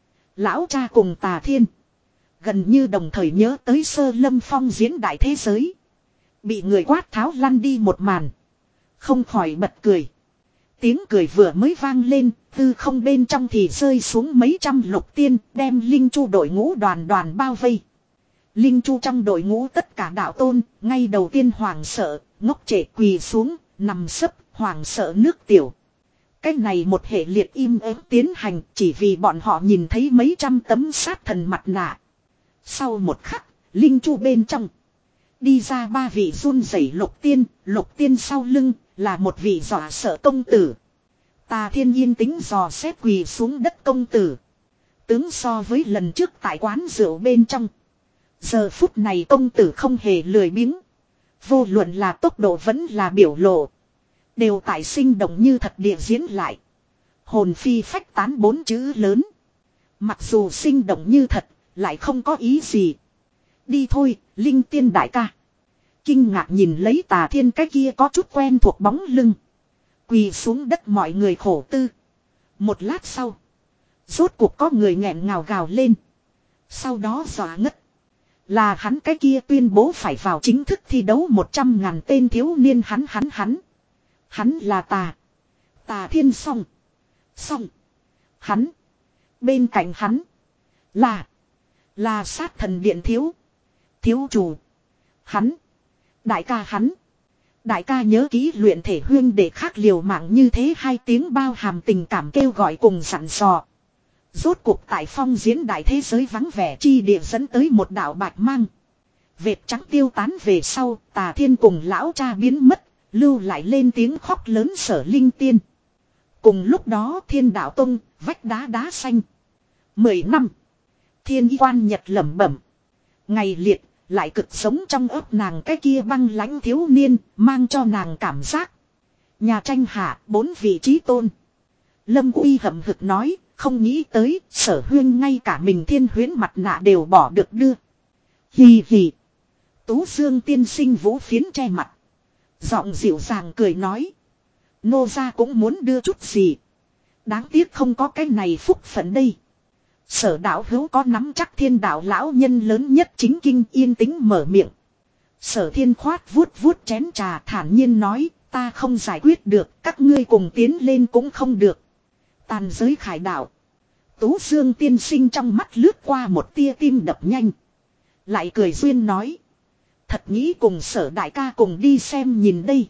Lão cha cùng Tà Thiên gần như đồng thời nhớ tới sơ lâm phong diễn đại thế giới. Bị người quát tháo lăn đi một màn. Không khỏi bật cười. Tiếng cười vừa mới vang lên, tư không bên trong thì rơi xuống mấy trăm lục tiên, đem Linh Chu đội ngũ đoàn đoàn bao vây. Linh Chu trong đội ngũ tất cả đạo tôn, ngay đầu tiên hoảng sợ, ngốc trệ quỳ xuống, nằm sấp, hoảng sợ nước tiểu. Cách này một hệ liệt im ắng tiến hành chỉ vì bọn họ nhìn thấy mấy trăm tấm sát thần mặt nạ. Sau một khắc, Linh Chu bên trong đi ra ba vị run rẩy lục tiên, lục tiên sau lưng là một vị dọa sợ công tử. Tà Thiên yên tĩnh dò xét quỳ xuống đất công tử. Tướng so với lần trước tại quán rượu bên trong. Giờ phút này công tử không hề lười biếng. Vô luận là tốc độ vẫn là biểu lộ. Đều tại sinh động như thật địa diễn lại. Hồn phi phách tán bốn chữ lớn. Mặc dù sinh động như thật, lại không có ý gì. Đi thôi, Linh Tiên đại ca. Kinh ngạc nhìn lấy Tà Thiên cái kia có chút quen thuộc bóng lưng. Quỳ xuống đất mọi người khổ tư. Một lát sau. Rốt cuộc có người nghẹn ngào gào lên. Sau đó dọa ngất. Là hắn cái kia tuyên bố phải vào chính thức thi đấu một trăm ngàn tên thiếu niên hắn hắn hắn. Hắn là Tà. Tà Thiên xong. Xong. Hắn. Bên cạnh hắn. Là. Là sát thần điện thiếu. Thiếu chủ. Hắn. Đại ca hắn. Đại ca nhớ kỹ luyện thể huyên để khác liều mạng như thế hai tiếng bao hàm tình cảm kêu gọi cùng sẵn sò. Rốt cuộc tại phong diễn đại thế giới vắng vẻ chi địa dẫn tới một đạo bạch mang. Vệt trắng tiêu tán về sau, Tà Thiên cùng lão cha biến mất, lưu lại lên tiếng khóc lớn Sở Linh Tiên. Cùng lúc đó Thiên Đạo Tông, vách đá đá xanh. Mười năm. Thiên Y Quan Nhật lẩm bẩm. Ngày liệt, lại cực sống trong ấp nàng cái kia băng lãnh thiếu niên, mang cho nàng cảm giác. Nhà tranh hạ, bốn vị trí tôn. Lâm Uy hậm hực nói, không nghĩ tới, Sở Huyên ngay cả mình thiên huyến mặt nạ đều bỏ được đưa. Hì hì. Tú Dương tiên sinh vũ phiến che mặt. Giọng dịu dàng cười nói. Nô gia cũng muốn đưa chút gì. Đáng tiếc không có cái này phúc phận đây. Sở đạo hữu có nắm chắc thiên đạo lão nhân lớn nhất chính kinh yên tĩnh mở miệng. Sở Thiên khoát vuốt vuốt chén trà thản nhiên nói. Ta không giải quyết được, các ngươi cùng tiến lên cũng không được. Tàn giới khải đạo. Tú Dương tiên sinh trong mắt lướt qua một tia tim đập nhanh. Lại cười duyên nói. Thật nghĩ cùng Sở đại ca cùng đi xem nhìn đây.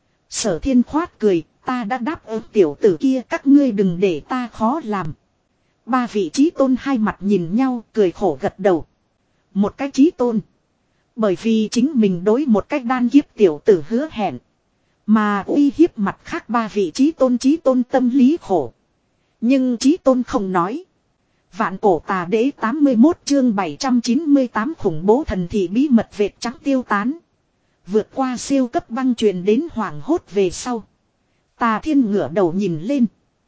Sở Thiên khoát cười, ta đã đáp ứng tiểu tử kia, các ngươi đừng để ta khó làm. Ba vị trí tôn hai mặt nhìn nhau, cười khổ gật đầu. Một cái trí tôn. Bởi vì chính mình đối một cách đan kiếp tiểu tử hứa hẹn. Mà uy hiếp mặt khác ba vị trí tôn trí tôn tâm lý khổ. Nhưng trí tôn không nói. Vạn cổ tà đế tám mươi mốt chương bảy trăm chín mươi tám khủng bố thần thị bí mật vệt trắng tiêu tán. Vượt qua siêu cấp băng truyền đến hoàng hốt về sau. Tà Thiên ngửa đầu nhìn lên.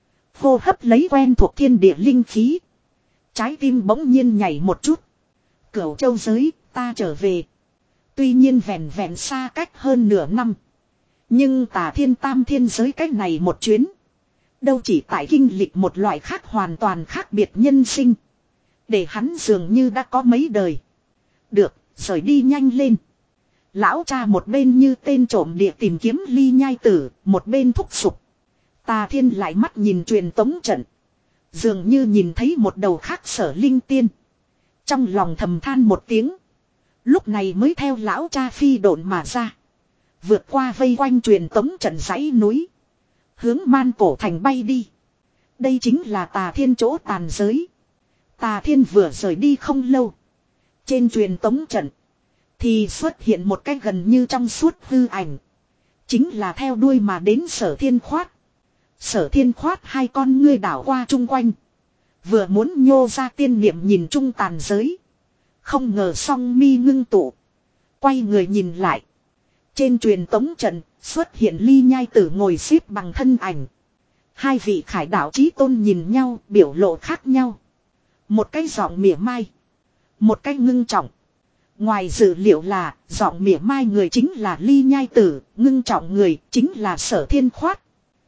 Hô hấp lấy quen thuộc thiên địa linh khí. Trái tim bỗng nhiên nhảy một chút. Cửu châu giới, ta trở về. Tuy nhiên vẹn vẹn xa cách hơn nửa năm. Nhưng Tà Thiên tam thiên giới cách này một chuyến. Đâu chỉ tại kinh lịch một loại khác hoàn toàn khác biệt nhân sinh. Để hắn dường như đã có mấy đời. Được, rời đi nhanh lên. Lão cha một bên như tên trộm địa tìm kiếm Ly Nhai Tử, một bên thúc giục. Tà Thiên lại mắt nhìn truyền tống trận. Dường như nhìn thấy một đầu khác Sở Linh Tiên. Trong lòng thầm than một tiếng. Lúc này mới theo lão cha phi độn mà ra. Vượt qua vây quanh truyền tống trận dãy núi. Hướng Man Cổ Thành bay đi. Đây chính là Tà Thiên chỗ tàn giới. Tà Thiên vừa rời đi không lâu. Trên truyền tống trận. Thì xuất hiện một cái gần như trong suốt hư ảnh. Chính là theo đuôi mà đến Sở Thiên khoát. Sở Thiên khoát hai con ngươi đảo qua chung quanh. Vừa muốn nhô ra tiên niệm nhìn trung tàn giới. Không ngờ song mi ngưng tụ. Quay người nhìn lại. Trên truyền tống trận xuất hiện Ly Nhai Tử ngồi xếp bằng thân ảnh. Hai vị khải đạo chí tôn nhìn nhau biểu lộ khác nhau. Một cái giọng mỉa mai. Một cái ngưng trọng. Ngoài dự liệu là giọng mỉa mai người chính là Ly Nhai Tử, ngưng trọng người chính là Sở Thiên khoát.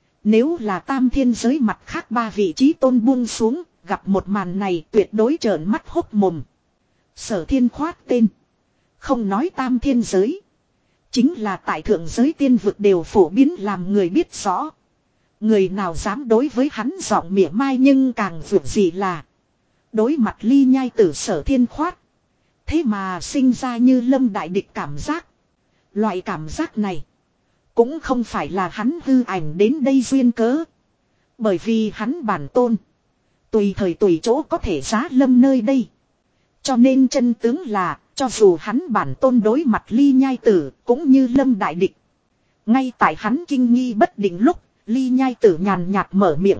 Nếu là tam thiên giới mặt khác ba vị chí tôn buông xuống, gặp một màn này tuyệt đối trợn mắt hốc mồm. Sở Thiên khoát tên. Không nói tam thiên giới. Chính là tại thượng giới tiên vực đều phổ biến làm người biết rõ. Người nào dám đối với hắn giọng mỉa mai nhưng càng vượt gì là. Đối mặt ly nhai tử Sở Thiên khoát. Thế mà sinh ra như lâm đại địch cảm giác. Loại cảm giác này. Cũng không phải là hắn hư ảnh đến đây duyên cớ. Bởi vì hắn bản tôn. Tùy thời tùy chỗ có thể giá lâm nơi đây. Cho nên chân tướng là. Cho dù hắn bản tôn đối mặt ly nhai tử. Cũng như lâm đại địch. Ngay tại hắn kinh nghi bất định lúc. Ly nhai tử nhàn nhạt mở miệng.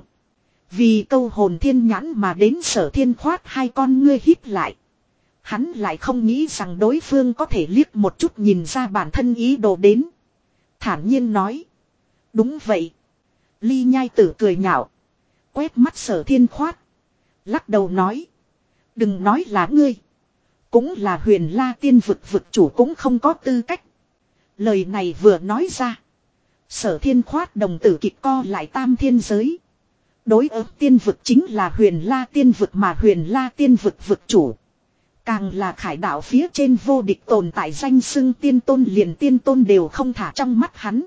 Vì câu hồn thiên nhãn mà đến Sở Thiên khoát hai con ngươi hít lại. Hắn lại không nghĩ rằng đối phương có thể liếc một chút nhìn ra bản thân ý đồ đến. Thản nhiên nói. Đúng vậy. Ly nhai tử cười nhạo. Quét mắt Sở Thiên khoát. Lắc đầu nói. Đừng nói là ngươi. Cũng là Huyền La tiên vực vực chủ cũng không có tư cách. Lời này vừa nói ra. Sở Thiên khoát đồng tử kịch co lại tam thiên giới. Đối ứng tiên vực chính là Huyền La tiên vực mà Huyền La tiên vực vực chủ. Càng là khải đạo phía trên vô địch tồn tại danh xưng tiên tôn liền tiên tôn đều không thả trong mắt hắn.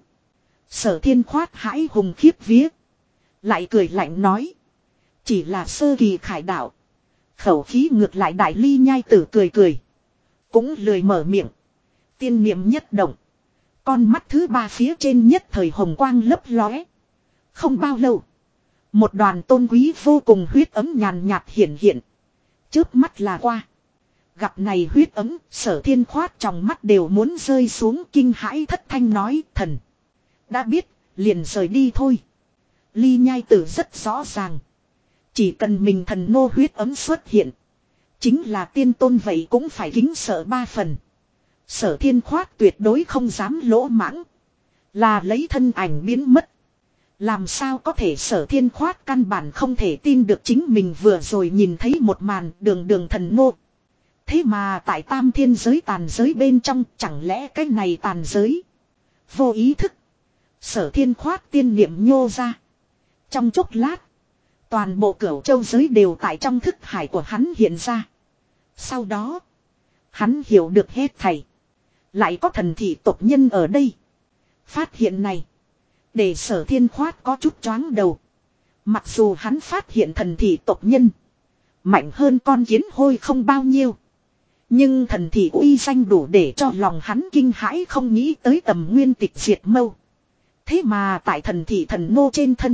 Sở Thiên khoát hãi hùng khiếp vía. Lại cười lạnh nói. Chỉ là sơ kỳ khải đạo. Khẩu khí ngược lại đại ly nhai tử cười cười. Cũng lười mở miệng. Tiên niệm nhất động. Con mắt thứ ba phía trên nhất thời hồng quang lấp lóe. Không bao lâu. Một đoàn tôn quý vô cùng huyết ấm nhàn nhạt hiện hiện. Chớp mắt là qua. Gặp này huyết ấm, Sở Thiên khoát trong mắt đều muốn rơi xuống kinh hãi thất thanh nói thần. Đã biết, liền rời đi thôi. Ly nhai tử rất rõ ràng. Chỉ cần mình thần nô huyết ấm xuất hiện. Chính là tiên tôn vậy cũng phải kính sợ ba phần. Sở Thiên khoát tuyệt đối không dám lỗ mãng. Là lấy thân ảnh biến mất. Làm sao có thể Sở Thiên khoát căn bản không thể tin được chính mình vừa rồi nhìn thấy một màn đường đường thần nô. Thế mà tại tam thiên giới tàn giới bên trong chẳng lẽ cái này tàn giới. Vô ý thức. Sở Thiên khoát tiên niệm nhô ra. Trong chốc lát. Toàn bộ cửu châu giới đều tại trong thức hải của hắn hiện ra. Sau đó. Hắn hiểu được hết thảy. Lại có thần thị tộc nhân ở đây. Phát hiện này. Để Sở Thiên khoát có chút choáng đầu. Mặc dù hắn phát hiện thần thị tộc nhân. Mạnh hơn con kiến hôi không bao nhiêu. Nhưng thần thị uy danh đủ để cho lòng hắn kinh hãi không nghĩ tới tầm nguyên tịch diệt mâu. Thế mà tại thần thị thần nô trên thân.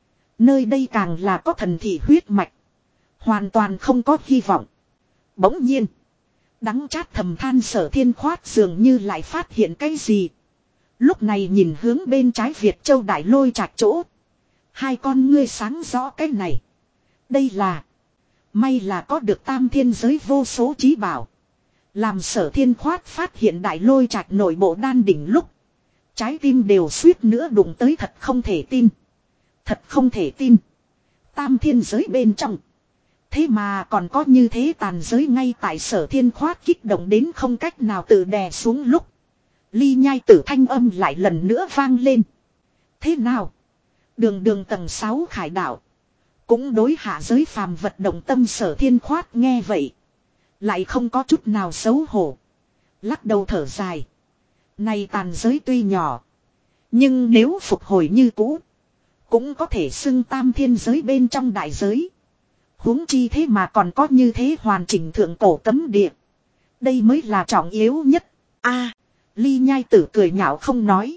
Nơi đây càng là có thần thị huyết mạch. Hoàn toàn không có hy vọng. Bỗng nhiên. Đắng chát thầm than Sở Thiên khoát dường như lại phát hiện cái gì. Lúc này nhìn hướng bên trái Việt Châu Đại Lôi Trạch chỗ. Hai con ngươi sáng rõ cái này. Đây là. May là có được tam thiên giới vô số trí bảo. Làm Sở Thiên khoát phát hiện Đại Lôi Trạch nội bộ đan đỉnh lúc. Trái tim đều suýt nữa đụng tới thật không thể tin. Thật không thể tin. Tam thiên giới bên trong. Thế mà còn có như thế tàn giới ngay tại Sở Thiên khoát kích động đến không cách nào tự đè xuống lúc. Ly nhai tử thanh âm lại lần nữa vang lên. Thế nào? Đường đường tầng sáu khải đạo. Cũng đối hạ giới phàm vật động tâm Sở Thiên khoát nghe vậy. Lại không có chút nào xấu hổ. Lắc đầu thở dài. Này tàn giới tuy nhỏ. Nhưng nếu phục hồi như cũ. Cũng có thể xưng tam thiên giới bên trong đại giới. Huống chi thế mà còn có như thế hoàn chỉnh thượng cổ cấm địa. Đây mới là trọng yếu nhất. A, Ly nhai tử cười nhạo không nói.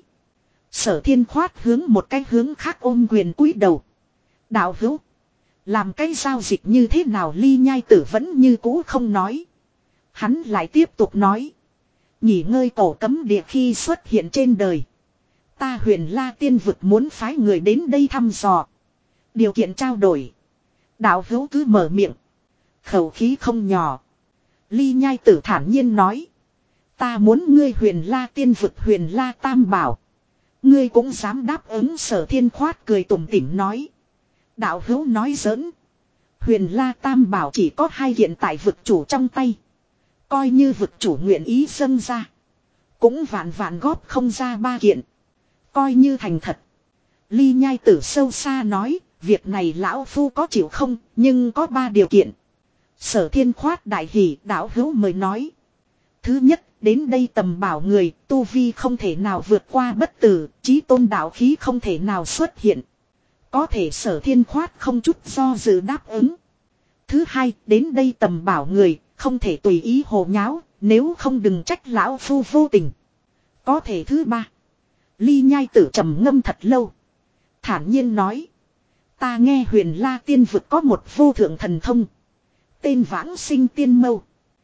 Sở Thiên khoát hướng một cái hướng khác ôm quyền cúi đầu. Đạo hữu. Làm cái giao dịch như thế nào Ly nhai tử vẫn như cũ không nói. Hắn lại tiếp tục nói. Nghỉ ngơi cổ cấm địa khi xuất hiện trên đời. Ta Huyền La tiên vực muốn phái người đến đây thăm dò. Điều kiện trao đổi. Đạo hữu cứ mở miệng. Khẩu khí không nhỏ. Ly nhai tử thản nhiên nói. Ta muốn ngươi Huyền La tiên vực Huyền La tam bảo. Ngươi cũng dám đáp ứng Sở Thiên khoát cười tủm tỉm nói. Đạo hữu nói giỡn. Huyền La tam bảo chỉ có hai hiện tại vực chủ trong tay. Coi như vực chủ nguyện ý dâng ra. Cũng vạn vạn góp không ra ba kiện. Coi như thành thật. Ly nhai tử sâu xa nói. Việc này lão phu có chịu không. Nhưng có ba điều kiện. Sở Thiên khoát đại hỉ đạo hữu mời nói. Thứ nhất đến đây tầm bảo người, tu vi không thể nào vượt qua bất tử, chí tôn đạo khí không thể nào xuất hiện. Có thể Sở Thiên khoát không chút do dự đáp ứng. Thứ hai, đến đây tầm bảo người, không thể tùy ý hồ nháo, nếu không đừng trách lão phu vô tình. Có thể thứ ba, Ly Nhai Tử trầm ngâm thật lâu, thản nhiên nói: ta nghe Huyền La Tiên vực có một vô thượng thần thông, tên Vãng Sinh Tiên Mâu.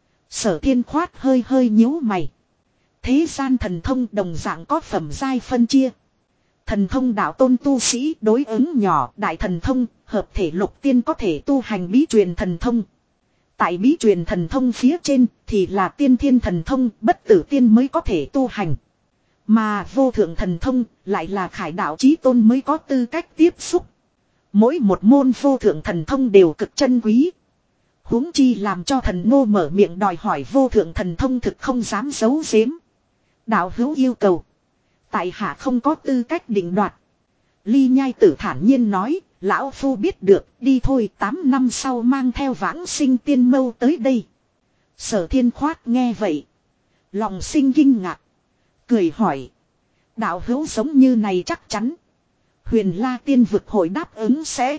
Sở Thiên khoát hơi hơi nhíu mày. Thế gian thần thông đồng dạng có phẩm giai phân chia. Thần thông đạo tôn tu sĩ đối ứng nhỏ, đại thần thông, hợp thể lục tiên có thể tu hành bí truyền thần thông. Tại bí truyền thần thông phía trên thì là tiên thiên thần thông, bất tử tiên mới có thể tu hành. Mà vô thượng thần thông lại là khải đạo chí tôn mới có tư cách tiếp xúc. Mỗi một môn vô thượng thần thông đều cực chân quý. Huống chi làm cho thần ngô mở miệng đòi hỏi vô thượng thần thông thực không dám giấu giếm. Đạo hữu yêu cầu, tại hạ không có tư cách định đoạt. Ly Nhai Tử thản nhiên nói: lão phu biết được, đi thôi, tám năm sau mang theo Vãng Sinh Tiên Mâu tới đây. Sở Thiên khoát nghe vậy, lòng sinh kinh ngạc, cười hỏi: đạo hữu giống như này chắc chắn Huyền La Tiên vực hội đáp ứng sẽ.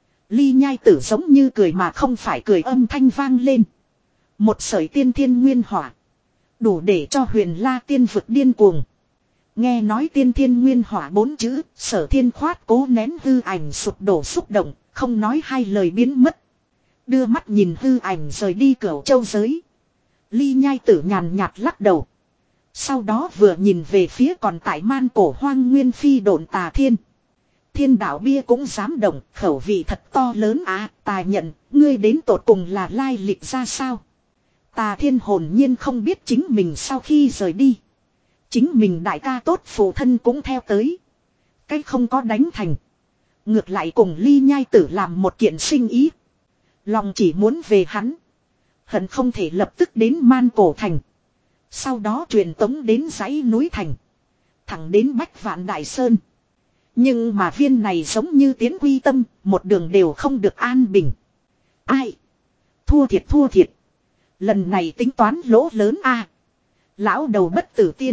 Ly Nhai Tử giống như cười mà không phải cười, âm thanh vang lên. Một sợi tiên thiên nguyên hỏa, đủ để cho Huyền La Tiên vực điên cuồng. Nghe nói tiên thiên nguyên hỏa bốn chữ, Sở Thiên khoát cố nén hư ảnh sụp đổ xúc động, không nói hai lời biến mất. Đưa mắt nhìn hư ảnh rời đi Cửu Châu giới. Ly Nhai Tử nhàn nhạt lắc đầu. Sau đó vừa nhìn về phía còn tại man cổ hoang nguyên phi độn Tà Thiên. Thiên đạo bia cũng dám động, khẩu vị thật to lớn à, ta nhận, ngươi đến tột cùng là lai lịch ra sao? Tà Thiên hồn nhiên không biết chính mình sau khi rời đi, chính mình đại ca tốt phụ thân cũng theo tới. Cách không có đánh thành, ngược lại cùng Ly Nhai Tử làm một kiện sinh ý. Lòng chỉ muốn về hắn, hận không thể lập tức đến man cổ thành. Sau đó truyền tống đến dãy núi thành, thẳng đến Bách Vạn Đại Sơn. Nhưng mà viên này giống như tiến quy tâm, một đường đều không được an bình. Ai? Thua thiệt thua thiệt. Lần này tính toán lỗ lớn a. Lão đầu bất tử tiên,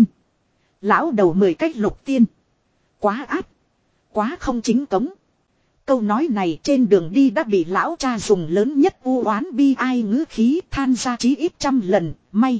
lão đầu mười cách lục tiên. Quá áp, quá không chính cống. Câu nói này trên đường đi đã bị lão cha dùng lớn nhất u oán bi ai ngữ khí than ra chí ít trăm lần. May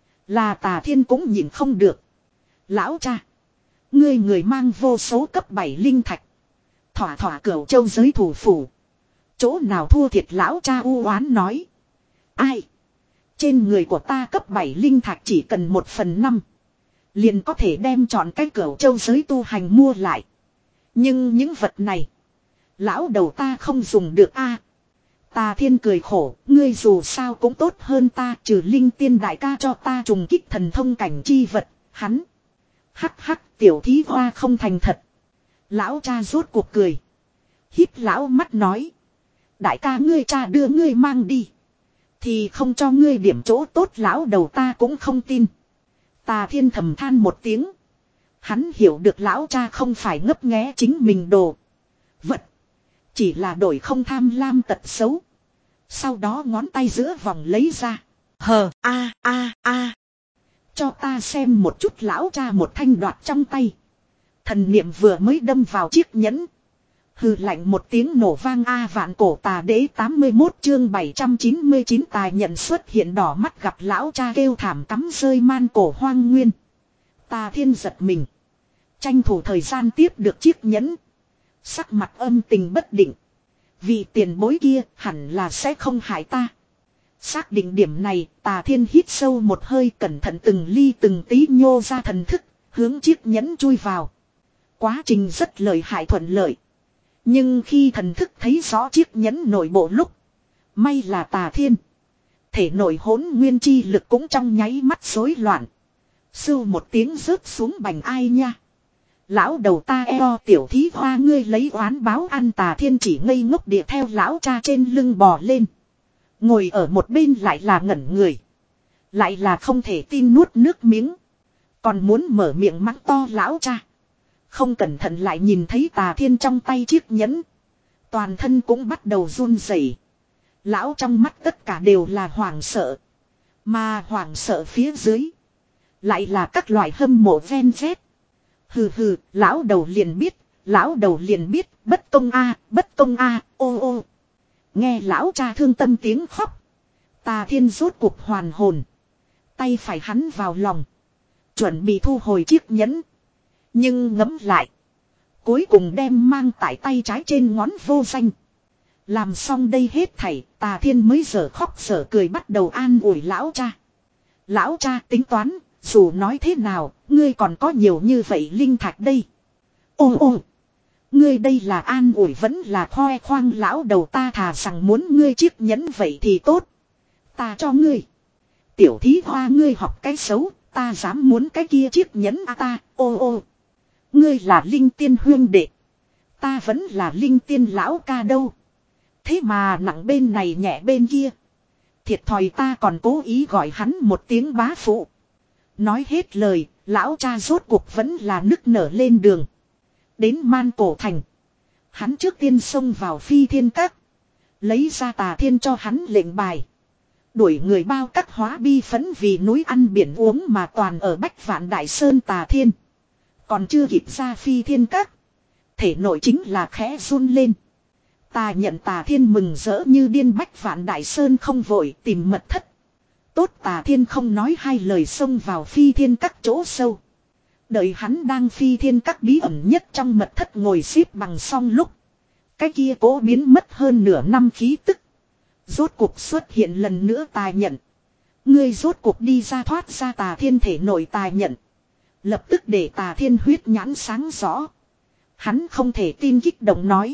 là Tà Thiên cũng nhìn không được. Lão cha, ngươi người mang vô số cấp bảy linh thạch, thỏa thỏa Cửu Châu giới thủ phủ, chỗ nào thua thiệt? Lão cha u oán nói. Ai? Trên người của ta cấp bảy linh thạch chỉ cần một phần năm, liền có thể đem chọn cái Cửu Châu giới tu hành mua lại. Nhưng những vật này, lão đầu ta không dùng được a. Tà Thiên cười khổ, ngươi dù sao cũng tốt hơn ta, trừ linh tiên đại ca cho ta trùng kích thần thông cảnh chi vật, hắn. Hắc hắc, tiểu thí hoa không thành thật. Lão cha rốt cuộc cười, híp lão mắt nói: đại ca ngươi cha đưa ngươi mang đi, thì không cho ngươi điểm chỗ tốt lão đầu ta cũng không tin. Tà Thiên thầm than một tiếng. Hắn hiểu được lão cha không phải ngấp nghé chính mình đồ vật, chỉ là đổi không tham lam tật xấu. Sau đó ngón tay giữa vòng lấy ra. Hờ a a a. Cho ta xem một chút. Lão cha một thanh đoạt trong tay. Thần niệm vừa mới đâm vào chiếc nhẫn, hừ lạnh một tiếng nổ vang. A Vạn Cổ Tà Đế tám mươi mốt chương bảy trăm chín mươi chín tài nhận xuất hiện, đỏ mắt gặp lão cha kêu thảm cắm rơi man cổ hoang nguyên. Tà Thiên giật mình, tranh thủ thời gian tiếp được chiếc nhẫn, sắc mặt âm tình bất định. Vị tiền bối kia hẳn là sẽ không hại ta. Xác định điểm này, Tà Thiên hít sâu một hơi, cẩn thận từng ly từng tí nhô ra thần thức, hướng chiếc nhẫn chui vào. Quá trình rất lợi hại thuận lợi. Nhưng khi thần thức thấy rõ chiếc nhẫn nội bộ lúc, may là Tà Thiên thể nội hỗn nguyên chi lực cũng trong nháy mắt rối loạn. Sưu một tiếng rớt xuống bành. Ai nha? Lão đầu ta eo, tiểu thí hoa ngươi lấy oán báo ăn. Tà Thiên chỉ ngây ngốc địa theo lão cha trên lưng bò lên. Ngồi ở một bên lại là ngẩn người, lại là không thể tin nuốt nước miếng, còn muốn mở miệng mắng to lão cha. Không cẩn thận lại nhìn thấy Tà Thiên trong tay chiếc nhẫn, toàn thân cũng bắt đầu run rẩy. Lão trong mắt tất cả đều là hoảng sợ, mà hoảng sợ phía dưới Lại là các loại hâm mộ ven vét. Hừ hừ, lão đầu liền biết, lão đầu liền biết, bất công a, bất công a, ô ô. Nghe lão cha thương tâm tiếng khóc. Tà Thiên rốt cuộc hoàn hồn. Tay phải hắn vào lòng. Chuẩn bị thu hồi chiếc nhẫn. Nhưng ngẫm lại. Cuối cùng đem mang tại tay trái trên ngón vô danh. Làm xong đây hết thảy, Tà Thiên mới giờ khóc giờ cười bắt đầu an ủi lão cha. Lão cha tính toán, dù nói thế nào, ngươi còn có nhiều như vậy linh thạch đây. Ô ô, ngươi đây là an ủi vẫn là khoe khoang, lão đầu ta thà rằng muốn ngươi chiếc nhẫn vậy thì tốt. Ta cho ngươi. Tiểu thí hoa ngươi học cái xấu, ta dám muốn cái kia chiếc nhẫn à ta, ô ô. Ngươi là linh tiên huyên đệ. Ta vẫn là linh tiên lão ca đâu. Thế mà nặng bên này nhẹ bên kia. Thiệt thòi ta còn cố ý gọi hắn một tiếng bá phụ. Nói hết lời, lão cha rốt cuộc vẫn là nức nở lên đường. Đến Man Cổ Thành. Hắn trước tiên xông vào Phi Thiên Các. Lấy ra Tà Thiên cho hắn lệnh bài. Đuổi người bao các hóa bi phấn vì núi ăn biển uống mà toàn ở Bách Vạn Đại Sơn Tà Thiên. Còn chưa kịp ra Phi Thiên Các. Thể nội chính là khẽ run lên. Ta nhận Tà Thiên mừng rỡ như điên. Bách Vạn Đại Sơn không vội tìm mật thất. Tốt Tà Thiên không nói hai lời xông vào Phi Thiên Các chỗ sâu. Đợi hắn đang Phi Thiên Các bí ẩn nhất trong mật thất ngồi xếp bằng xong lúc. Cái kia cố biến mất hơn nửa năm khí tức. Rốt cuộc xuất hiện lần nữa tài nhận. Ngươi rốt cuộc đi ra thoát ra Tà Thiên thể nội tài nhận. Lập tức để Tà Thiên huyết nhãn sáng rõ. Hắn không thể tin kích động nói.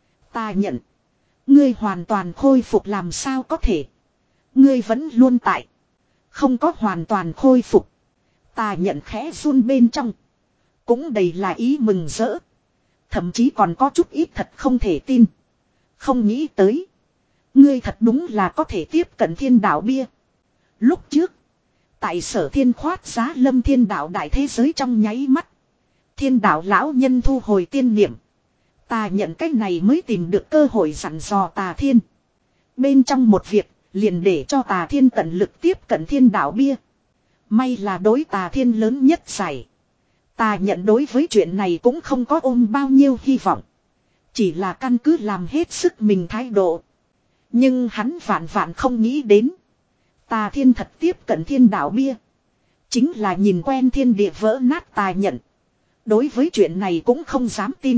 Ta nhận. Ngươi hoàn toàn khôi phục làm sao có thể. Ngươi vẫn luôn tại. Không có hoàn toàn khôi phục. Ta nhận khẽ run bên trong. Cũng đầy là ý mừng rỡ. Thậm chí còn có chút ít thật không thể tin. Không nghĩ tới. Ngươi thật đúng là có thể tiếp cận thiên đạo bia. Lúc trước. Tại Sở Thiên khoát giá Lâm Thiên đạo đại thế giới trong nháy mắt. Thiên đạo lão nhân thu hồi tiên niệm. Ta nhận cách này mới tìm được cơ hội dặn dò Tà Thiên. Bên trong một việc, liền để cho Tà Thiên tận lực tiếp cận thiên đạo bia. May là đối Tà Thiên lớn nhất giải. Ta nhận đối với chuyện này cũng không có ôm bao nhiêu hy vọng. Chỉ là căn cứ làm hết sức mình thái độ. Nhưng hắn vạn vạn không nghĩ đến. Tà Thiên thật tiếp cận thiên đạo bia. Chính là nhìn quen thiên địa vỡ nát Ta nhận. Đối với chuyện này cũng không dám tin.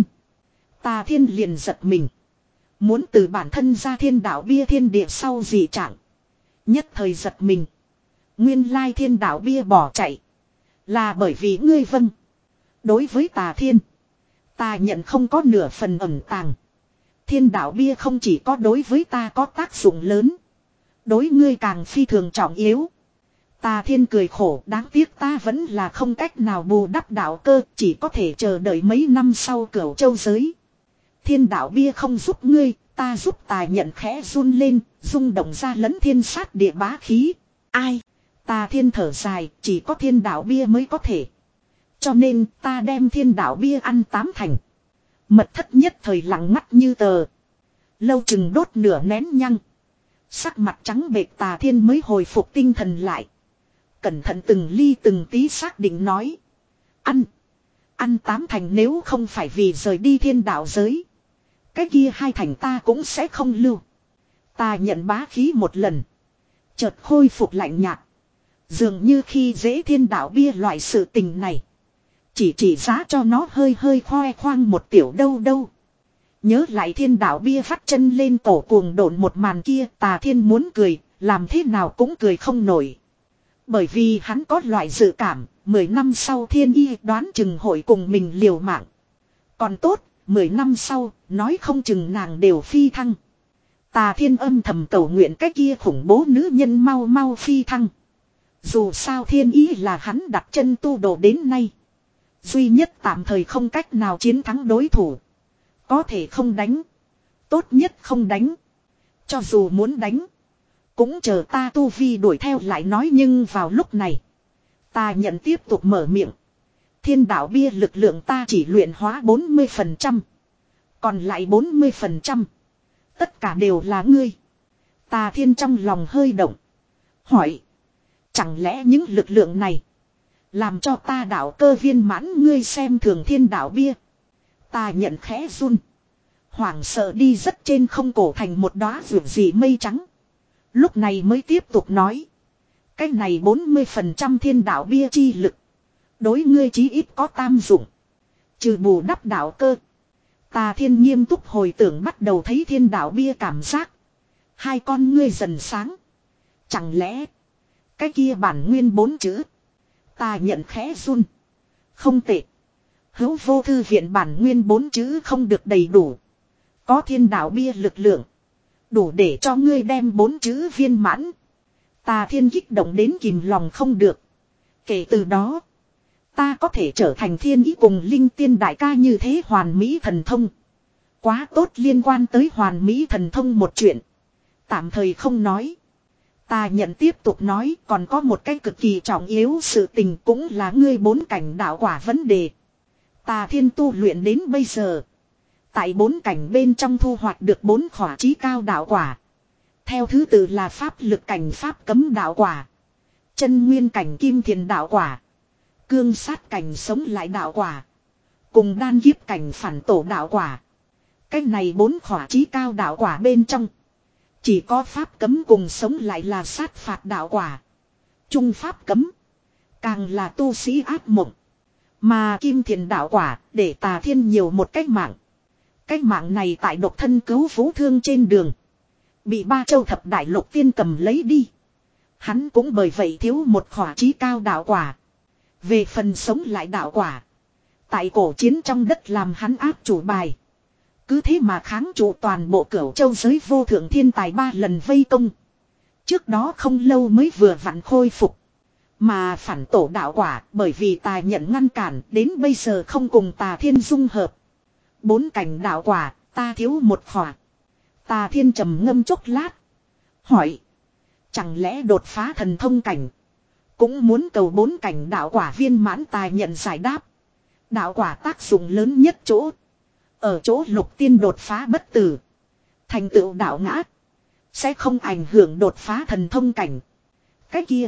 Tà Thiên liền giật mình. Muốn từ bản thân ra thiên đạo bia thiên địa sau dị trạng. Nhất thời giật mình. Nguyên lai thiên đạo bia bỏ chạy. Là bởi vì ngươi vâng. Đối với Tà Thiên. Ta nhận không có nửa phần ẩn tàng. Thiên đạo bia không chỉ có đối với ta có tác dụng lớn. Đối ngươi càng phi thường trọng yếu. Tà Thiên cười khổ, đáng tiếc ta vẫn là không cách nào bù đắp đạo cơ, chỉ có thể chờ đợi mấy năm sau Cửu Châu giới. Thiên đạo bia không giúp ngươi, ta giúp Ta nhận khẽ run lên, rung động ra lẫn thiên sát địa bá khí. Ai? Tà Thiên thở dài, chỉ có thiên đạo bia mới có thể. Cho nên ta đem thiên đạo bia ăn tám thành. Mật thất nhất thời lặng ngắt như tờ. Lâu chừng đốt nửa nén nhăng. Sắc mặt trắng bệch Tà Thiên mới hồi phục tinh thần lại. Cẩn thận từng ly từng tí xác định nói. Ăn. Ăn tám thành nếu không phải vì rời đi thiên đạo giới. Cái kia hai thành ta cũng sẽ không lưu. Ta nhận bá khí một lần. Chợt khôi phục lạnh nhạt. Dường như khi dễ thiên đạo bia loại sự tình này. Chỉ chỉ giá cho nó hơi hơi khoe khoang một tiểu đâu đâu. Nhớ lại thiên đạo bia vắt chân lên cổ cuồng độn một màn kia. Tà Thiên muốn cười. Làm thế nào cũng cười không nổi. Bởi vì hắn có loại dự cảm. Mười năm sau thiên y đoán chừng hội cùng mình liều mạng. Còn tốt. Mười năm sau. Nói không chừng nàng đều phi thăng. Tà Thiên âm thầm cầu nguyện cái kia khủng bố nữ nhân mau mau phi thăng. Dù sao thiên ý là hắn đặt chân tu đồ đến nay. Duy nhất tạm thời không cách nào chiến thắng đối thủ. Có thể không đánh. Tốt nhất không đánh. Cho dù muốn đánh. Cũng chờ ta tu vi đuổi theo lại nói, nhưng vào lúc này. Ta nhận tiếp tục mở miệng. Thiên đạo bia lực lượng ta chỉ luyện hóa bốn mươi phần trăm. Còn lại bốn mươi phần trăm. Tất cả đều là ngươi. Tà Thiên trong lòng hơi động. Hỏi. Chẳng lẽ những lực lượng này Làm cho ta đạo cơ viên mãn ngươi xem thường thiên đạo bia. Ta nhận khẽ run. Hoảng sợ đi rất trên không cổ thành một đóa rượu gì mây trắng. Lúc này mới tiếp tục nói. Cái này bốn mươi phần trăm thiên đạo bia chi lực. Đối ngươi chí ít có tam dụng. Trừ bù đắp đạo cơ. Tà Thiên nghiêm túc hồi tưởng bắt đầu thấy thiên đạo bia cảm giác. Hai con ngươi dần sáng. Chẳng lẽ. Cái kia bản nguyên bốn chữ. Ta nhận khẽ run. Không tệ. Hữu vô thư viện bản nguyên bốn chữ không được đầy đủ. Có thiên đạo bia lực lượng. Đủ để cho ngươi đem bốn chữ viên mãn. Tà Thiên kích động đến kìm lòng không được. Kể từ đó. Ta có thể trở thành thiên ý cùng linh tiên đại ca như thế hoàn mỹ thần thông. Quá tốt liên quan tới hoàn mỹ thần thông một chuyện. Tạm thời không nói. Ta nhận tiếp tục nói còn có một cái cực kỳ trọng yếu sự tình cũng là ngươi bốn cảnh đạo quả vấn đề. Tà Thiên tu luyện đến bây giờ. Tại bốn cảnh bên trong thu hoạch được bốn khỏa chí cao đạo quả. Theo thứ tự là pháp lực cảnh pháp cấm đạo quả. Chân nguyên cảnh kim thiền đạo quả. Cương sát cảnh sống lại đạo quả. Cùng đan kiếp cảnh phản tổ đạo quả. Cái này bốn khỏa chí cao đạo quả bên trong. Chỉ có pháp cấm cùng sống lại là sát phạt đạo quả. Trung pháp cấm. Càng là tu sĩ ác mộng. Mà kim thiền đạo quả để Tà Thiên nhiều một cách mạng. Cách mạng này tại độc thân cứu phú thương trên đường. Bị ba châu thập đại lục tiên cầm lấy đi. Hắn cũng bởi vậy thiếu một khỏa chí cao đạo quả. Về phần sống lại đạo quả. Tại cổ chiến trong đất làm hắn áp chủ bài. Cứ thế mà kháng trụ toàn bộ cửu châu giới vô thượng thiên tài ba lần vây công. Trước đó không lâu mới vừa vặn khôi phục. Mà phản tổ đạo quả bởi vì Tà nhận ngăn cản đến bây giờ không cùng Tà Thiên dung hợp. Bốn cảnh đạo quả ta thiếu một khỏa. Tà Thiên trầm ngâm chốc lát. Hỏi. Chẳng lẽ đột phá thần thông cảnh. Cũng muốn cầu bốn cảnh đạo quả viên mãn. Tà nhận giải đáp. Đạo quả tác dụng lớn nhất chỗ. Ở chỗ lục tiên đột phá bất tử. Thành tựu đạo ngã. Sẽ không ảnh hưởng đột phá thần thông cảnh. Cái kia.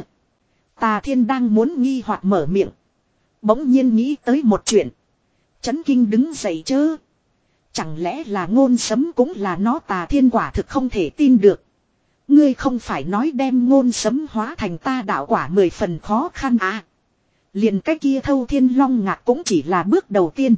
Tà Thiên đang muốn nghi hoặc mở miệng. Bỗng nhiên nghĩ tới một chuyện. Chấn kinh đứng dậy chớ. Chẳng lẽ là ngôn sấm cũng là nó. Tà Thiên quả thực không thể tin được. Ngươi không phải nói đem ngôn sấm hóa thành ta đạo quả mười phần khó khăn à. Liền cái kia Thâu Thiên Long Ngạc cũng chỉ là bước đầu tiên.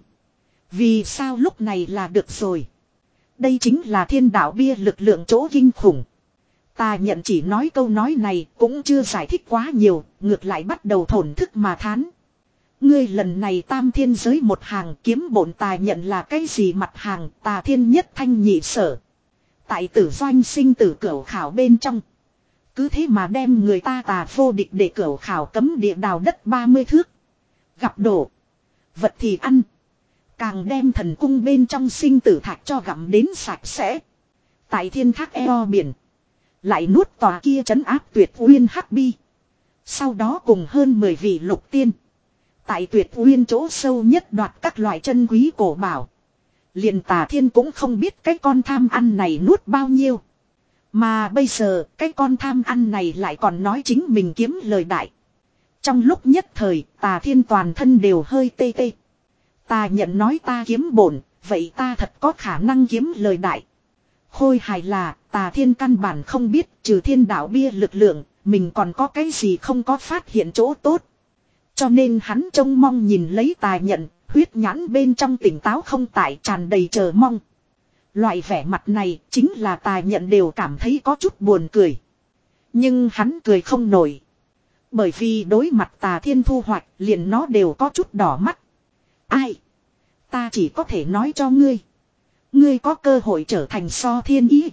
Vì sao lúc này là được rồi. Đây chính là thiên đạo bia lực lượng chỗ kinh khủng. Ta nhận chỉ nói câu nói này cũng chưa giải thích quá nhiều. Ngược lại bắt đầu thổn thức mà thán. Ngươi lần này tam thiên giới một hàng kiếm bổn ta nhận là cái gì mặt hàng. Tà Thiên nhất thanh nhị sở. Tại tử doanh sinh tử cửu khảo bên trong. Cứ thế mà đem người ta tà vô địch để cửu khảo cấm địa đào đất ba mươi thước. Gặp đổ. Vật thì ăn. Càng đem thần cung bên trong sinh tử thạch cho gặm đến sạch sẽ. Tại thiên thác eo biển. Lại nuốt tòa kia trấn áp tuyệt uyên hắc bi. Sau đó cùng hơn mười vị lục tiên. Tại tuyệt uyên chỗ sâu nhất đoạt các loại chân quý cổ bảo. Liền Tà Thiên cũng không biết cái con tham ăn này nuốt bao nhiêu. Mà bây giờ cái con tham ăn này lại còn nói chính mình kiếm lời đại. Trong lúc nhất thời Tà Thiên toàn thân đều hơi tê tê. Ta nhận nói ta kiếm bổn, vậy ta thật có khả năng kiếm lời đại. Khôi hài là Tà Thiên căn bản không biết trừ thiên đạo bia lực lượng, mình còn có cái gì không có phát hiện chỗ tốt. Cho nên hắn trông mong nhìn lấy Tà nhận, huyết nhãn bên trong tỉnh táo không tại tràn đầy chờ mong. Loại vẻ mặt này chính là Tà nhận đều cảm thấy có chút buồn cười. Nhưng hắn cười không nổi. Bởi vì đối mặt Tà Thiên thu hoạch liền nó đều có chút đỏ mắt. Ai? Ta chỉ có thể nói cho ngươi. Ngươi có cơ hội trở thành so thiên ý.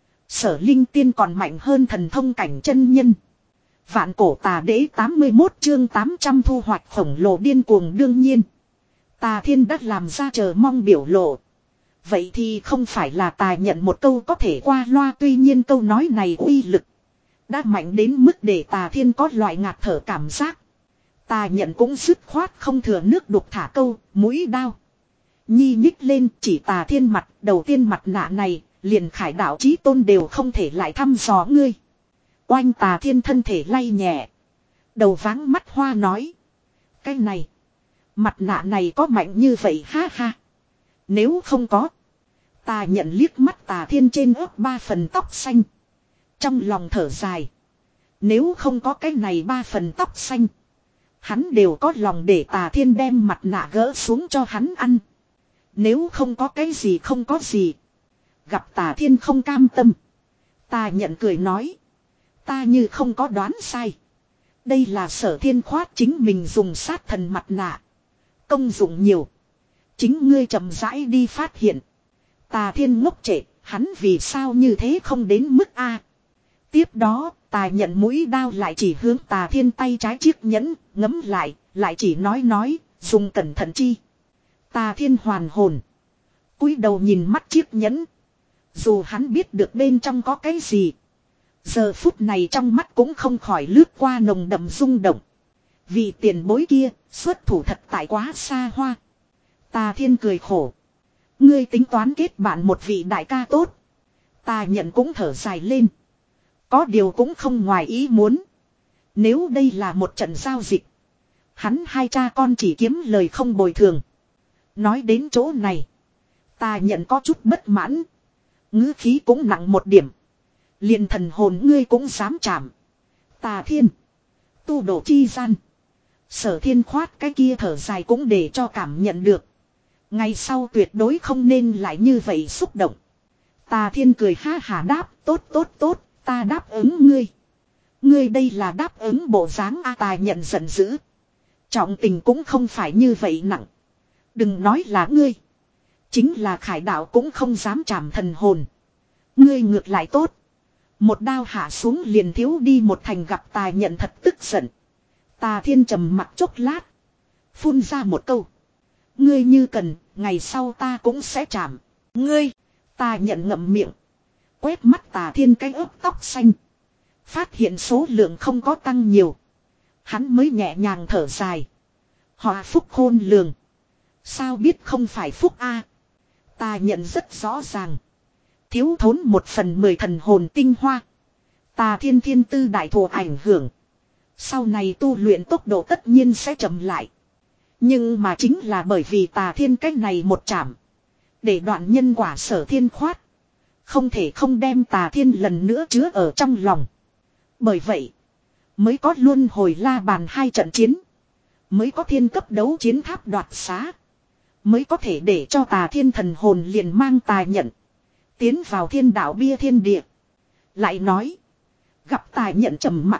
Sở linh tiên còn mạnh hơn thần thông cảnh chân nhân. Vạn cổ tà đế tám mươi mốt chương tám trăm thu hoạch khổng lồ điên cuồng đương nhiên. Tà Thiên đã làm ra chờ mong biểu lộ. Vậy thì không phải là Tà nhận một câu có thể qua loa, tuy nhiên câu nói này uy lực. Đã mạnh đến mức để Tà Thiên có loại ngạt thở cảm giác. Tà nhận cũng dứt khoát không thừa nước đục thả câu, mũi đao. Nhi nhích lên chỉ Tà Thiên mặt, đầu tiên mặt nạ này, liền Khải đạo chí tôn đều không thể lại thăm dò ngươi. Oanh Tà Thiên thân thể lay nhẹ. Đầu váng mắt hoa nói. Cái này. Mặt nạ này có mạnh như vậy ha ha. Nếu không có. Ta nhận liếc mắt Tà Thiên trên ớt ba phần tóc xanh. Trong lòng thở dài. Nếu không có cái này ba phần tóc xanh. Hắn đều có lòng để Tà Thiên đem mặt nạ gỡ xuống cho hắn ăn. Nếu không có cái gì không có gì. Gặp Tà Thiên không cam tâm. Ta nhận cười nói. Ta như không có đoán sai. Đây là Sở Thiên khoát chính mình dùng sát thần mặt nạ. Công dụng nhiều. Chính ngươi chậm rãi đi phát hiện. Tà Thiên ngốc trệ. Hắn vì sao như thế không đến mức A. Tiếp đó ta nhận mũi đao lại chỉ hướng Tà Thiên tay trái chiếc nhẫn. Ngấm lại. Lại chỉ nói nói. Dùng cẩn thận chi. Tà Thiên hoàn hồn. Cúi đầu nhìn mắt chiếc nhẫn. Dù hắn biết được bên trong có cái gì. Giờ phút này trong mắt cũng không khỏi lướt qua nồng đậm rung động. Vì tiền bối kia xuất thủ thật tại quá xa hoa. Tà Thiên cười khổ. Ngươi tính toán kết bạn một vị đại ca tốt. Ta nhận cũng thở dài lên. Có điều cũng không ngoài ý muốn. Nếu đây là một trận giao dịch. Hắn hai cha con chỉ kiếm lời không bồi thường. Nói đến chỗ này. Ta nhận có chút bất mãn. Ngữ khí cũng nặng một điểm. Liền thần hồn ngươi cũng dám chạm. Tà Thiên. Tu độ chi gian. Sở Thiên khoát cái kia thở dài cũng để cho cảm nhận được. Ngày sau tuyệt đối không nên lại như vậy xúc động. Tà Thiên cười ha hả đáp. Tốt tốt tốt. Ta đáp ứng ngươi. Ngươi đây là đáp ứng bộ dáng A. Ta nhận giận dữ. Trọng tình cũng không phải như vậy nặng. Đừng nói là ngươi. Chính là Khải đạo cũng không dám chạm thần hồn. Ngươi ngược lại tốt. Một đao hạ xuống liền thiếu đi một thành. Gặp Tà nhận thật tức giận. Tà Thiên trầm mặt chốc lát. Phun ra một câu. Ngươi như cần, ngày sau ta cũng sẽ chạm. Ngươi, Tà nhận ngậm miệng. Quét mắt Tà Thiên cái ớt tóc xanh. Phát hiện số lượng không có tăng nhiều. Hắn mới nhẹ nhàng thở dài. Họ phúc khôn lường. Sao biết không phải phúc A. Ta nhận rất rõ ràng. Thiếu thốn một phần mười thần hồn tinh hoa. Tà Thiên thiên tư đại thù ảnh hưởng. Sau này tu luyện tốc độ tất nhiên sẽ chậm lại. Nhưng mà chính là bởi vì Tà Thiên cách này một chạm. Để đoạn nhân quả Sở Thiên khoát. Không thể không đem Tà Thiên lần nữa chứa ở trong lòng. Bởi vậy. Mới có luân hồi la bàn hai trận chiến. Mới có thiên cấp đấu chiến tháp đoạt xá. Mới có thể để cho Tà Thiên thần hồn liền mang Tà nhận. Tiến vào thiên đạo bia thiên địa. Lại nói. Gặp Tà nhận trầm mặt.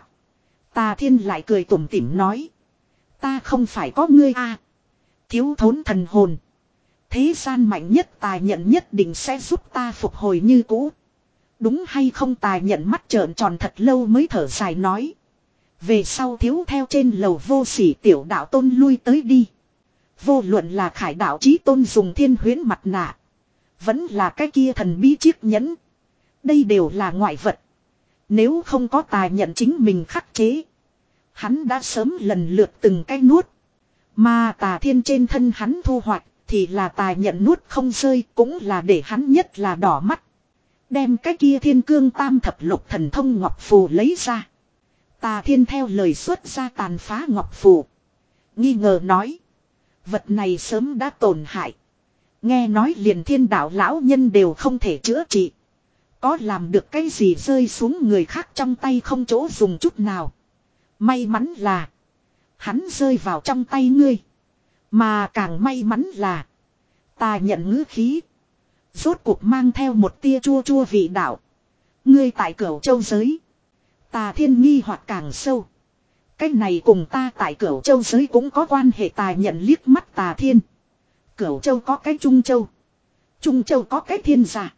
Tà Thiên lại cười tủm tỉm nói. Ta không phải có ngươi a. Thiếu thốn thần hồn. Thế gian mạnh nhất Tà nhận nhất định sẽ giúp ta phục hồi như cũ. Đúng hay không? Tà nhận mắt trợn tròn thật lâu mới thở dài nói. Về sau thiếu theo trên lầu vô sỉ tiểu đạo tôn lui tới đi. Vô luận là Khải đạo chí tôn dùng thiên huyễn mặt nạ. Vẫn là cái kia thần bí chiếc nhẫn. Đây đều là ngoại vật. Nếu không có Tà nhận chính mình khắc chế. Hắn đã sớm lần lượt từng cái nuốt. Mà Tà Thiên trên thân hắn thu hoạch. Thì là Tà nhận nuốt không rơi. Cũng là để hắn nhất là đỏ mắt. Đem cái kia thiên cương tam thập lục thần thông ngọc phù lấy ra. Tà Thiên theo lời xuất ra tàn phá ngọc phù. Nghi ngờ nói. Vật này sớm đã tổn hại. Nghe nói liền thiên đạo lão nhân đều không thể chữa trị. Có làm được cái gì rơi xuống người khác trong tay không chỗ dùng chút nào. May mắn là. Hắn rơi vào trong tay ngươi. Mà càng may mắn là. Ta nhận ngữ khí. Rốt cuộc mang theo một tia chua chua vị đạo. Ngươi tại Cửu Châu giới. Tà Thiên nghi hoặc càng sâu. Cái này cùng ta tại Cửu Châu giới cũng có quan hệ. Tà nhận liếc mắt Tà Thiên. Cửu Châu có cái Trung Châu. Trung Châu có cái Thiên Gia.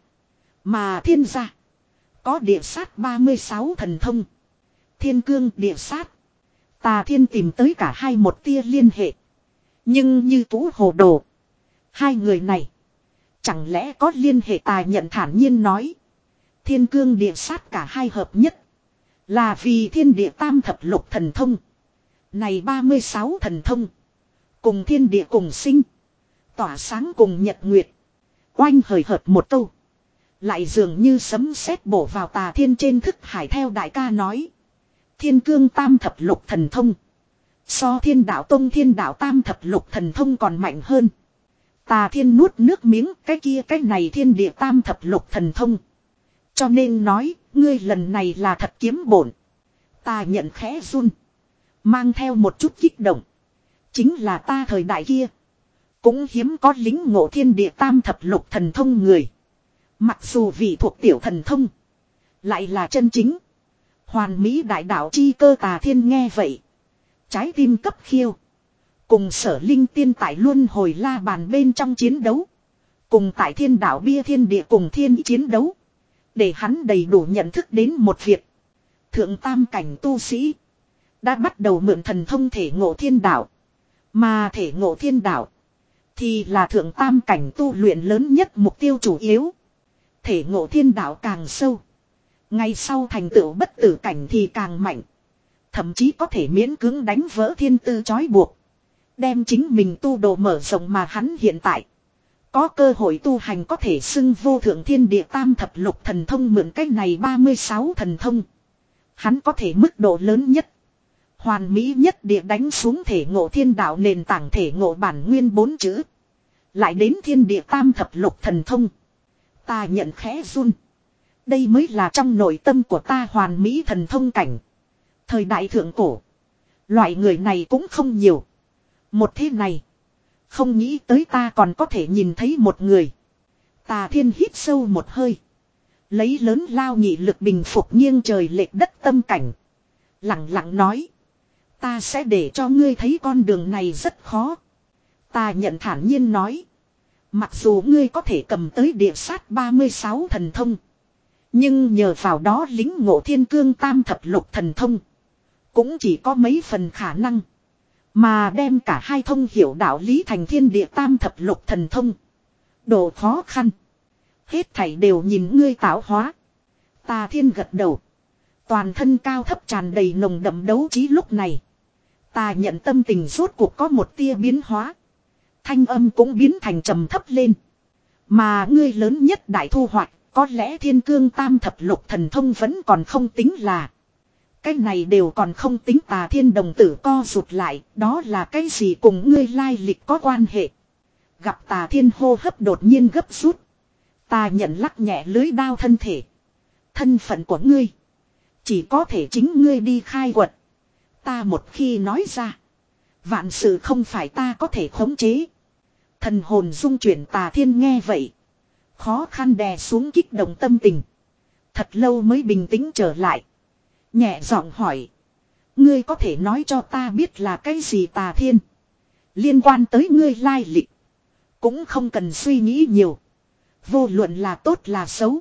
Mà Thiên Gia. Có địa sát ba mươi sáu thần thông. Thiên cương địa sát. Tà Thiên tìm tới cả hai một tia liên hệ. Nhưng như tú hồ đồ. Hai người này. Chẳng lẽ có liên hệ? Tà nhận thản nhiên nói. Thiên cương địa sát cả hai hợp nhất. Là vì thiên địa tam thập lục thần thông. Này ba mươi sáu thần thông. Cùng thiên địa cùng sinh. Tỏa sáng cùng nhật nguyệt. Oanh hời hợt một câu. Lại dường như sấm sét bổ vào Tà Thiên trên thức hải. Theo đại ca nói. Thiên cương tam thập lục thần thông. So thiên đạo tông thiên đạo tam thập lục thần thông còn mạnh hơn. Tà Thiên nuốt nước miếng, cái kia cái này thiên địa tam thập lục thần thông. Cho nên nói, ngươi lần này là thật kiếm bổn. Ta nhận khẽ run. Mang theo một chút kích động. Chính là ta thời đại kia. Cũng hiếm có lính ngộ thiên địa tam thập lục thần thông người. Mặc dù vị thuộc tiểu thần thông. Lại là chân chính. Hoàn mỹ đại đạo chi cơ. Tà Thiên nghe vậy. Trái tim cấp khiêu. Cùng Sở Linh Tiên tại luân hồi la bàn bên trong chiến đấu. Cùng tại thiên đạo bia thiên địa cùng thiên chiến đấu. Để hắn đầy đủ nhận thức đến một việc. Thượng tam cảnh tu sĩ. Đã bắt đầu mượn thần thông thể ngộ thiên đạo. Mà thể ngộ thiên đạo. Thì là thượng tam cảnh tu luyện lớn nhất mục tiêu chủ yếu. Thể ngộ thiên đạo càng sâu. Ngay sau thành tựu bất tử cảnh thì càng mạnh. Thậm chí có thể miễn cưỡng đánh vỡ thiên tư trói buộc. Đem chính mình tu đồ mở rộng mà hắn hiện tại. Có cơ hội tu hành có thể xưng vô thượng thiên địa tam thập lục thần thông mượn cách này ba mươi sáu thần thông. Hắn có thể mức độ lớn nhất. Hoàn mỹ nhất địa đánh xuống thể ngộ thiên đạo nền tảng thể ngộ bản nguyên bốn chữ. Lại đến thiên địa tam thập lục thần thông. Ta nhận khẽ run. Đây mới là trong nội tâm của ta hoàn mỹ thần thông cảnh. Thời đại thượng cổ. Loại người này cũng không nhiều. Một thế này. Không nghĩ tới ta còn có thể nhìn thấy một người. Tà Thiên hít sâu một hơi. Lấy lớn lao nghị lực bình phục nghiêng trời lệch đất tâm cảnh. Lặng lặng nói. Ta sẽ để cho ngươi thấy con đường này rất khó. Ta nhận thản nhiên nói. Mặc dù ngươi có thể cầm tới địa sát ba mươi sáu thần thông. Nhưng nhờ vào đó lính ngộ thiên cương tam thập lục thần thông. Cũng chỉ có mấy phần khả năng. Mà đem cả hai thông hiểu đạo lý thành thiên địa tam thập lục thần thông. Độ khó khăn. Hết thảy đều nhìn ngươi tạo hóa. Tà Thiên gật đầu. Toàn thân cao thấp tràn đầy nồng đậm đấu trí lúc này. Ta nhận tâm tình rốt cuộc có một tia biến hóa. Thanh âm cũng biến thành trầm thấp lên. Mà ngươi lớn nhất đại thu hoạch. Có lẽ thiên cương tam thập lục thần thông vẫn còn không tính là. Cái này đều còn không tính. Tà Thiên đồng tử co rụt lại. Đó là cái gì cùng ngươi lai lịch có quan hệ. Gặp Tà Thiên hô hấp đột nhiên gấp rút. Ta nhận lắc nhẹ lưới đao thân thể. Thân phận của ngươi. Chỉ có thể chính ngươi đi khai quật. Ta một khi nói ra. Vạn sự không phải ta có thể khống chế. Thần hồn dung chuyển. Tà Thiên nghe vậy. Khó khăn đè xuống kích động tâm tình. Thật lâu mới bình tĩnh trở lại. Nhẹ giọng hỏi. Ngươi có thể nói cho ta biết là cái gì Tà Thiên. Liên quan tới ngươi lai lịch. Cũng không cần suy nghĩ nhiều. Vô luận là tốt là xấu.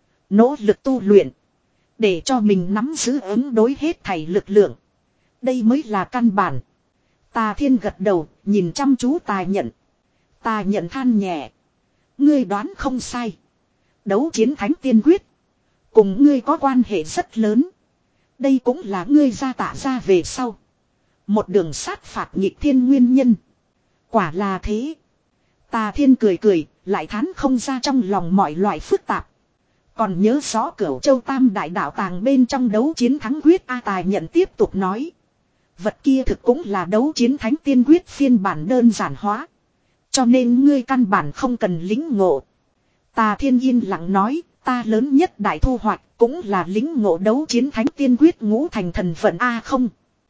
Nỗ lực tu luyện. Để cho mình nắm giữ ứng đối hết thảy lực lượng. Đây mới là căn bản. Tà Thiên gật đầu, nhìn chăm chú Tà Nhận. Tà Nhận than nhẹ. Ngươi đoán không sai. Đấu chiến thánh tiên quyết. Cùng ngươi có quan hệ rất lớn. Đây cũng là ngươi ra tạ ra về sau. Một đường sát phạt nghịch thiên nguyên nhân. Quả là thế. Tà Thiên cười cười, lại thán không ra trong lòng mọi loại phức tạp. Còn nhớ rõ Cửu Châu Tam Đại Đạo Tàng bên trong đấu chiến thắng quyết A. Tài Nhận tiếp tục nói. Vật kia thực cũng là đấu chiến thánh tiên quyết phiên bản đơn giản hóa. Cho nên ngươi căn bản không cần lính ngộ. Tà Thiên yên lặng nói, ta lớn nhất đại thu hoạch cũng là lính ngộ đấu chiến thánh tiên quyết ngũ thành thần vận A không.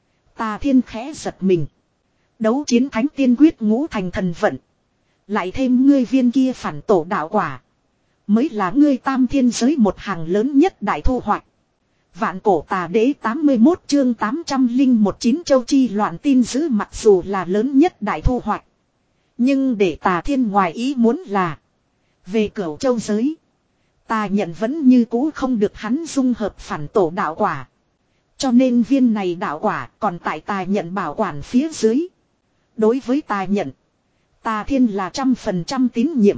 Tà Thiên khẽ giật mình. Đấu chiến thánh tiên quyết ngũ thành thần vận. Lại thêm ngươi viên kia phản tổ đạo quả. Mới là ngươi tam thiên giới một hàng lớn nhất đại thu hoạch. Vạn cổ tà đế tám mươi mốt chương tám trăm linh một chín châu chi loạn tin giữ mặc dù là lớn nhất đại thu hoạch. Nhưng để Tà Thiên ngoài ý muốn là. Về Cửu Châu giới. Tà Nhận vẫn như cũ không được hắn dung hợp phản tổ đạo quả. Cho nên viên này đạo quả còn tại Tà Nhận bảo quản phía dưới. Đối với Tà Nhận. Tà Thiên là trăm phần trăm tín nhiệm.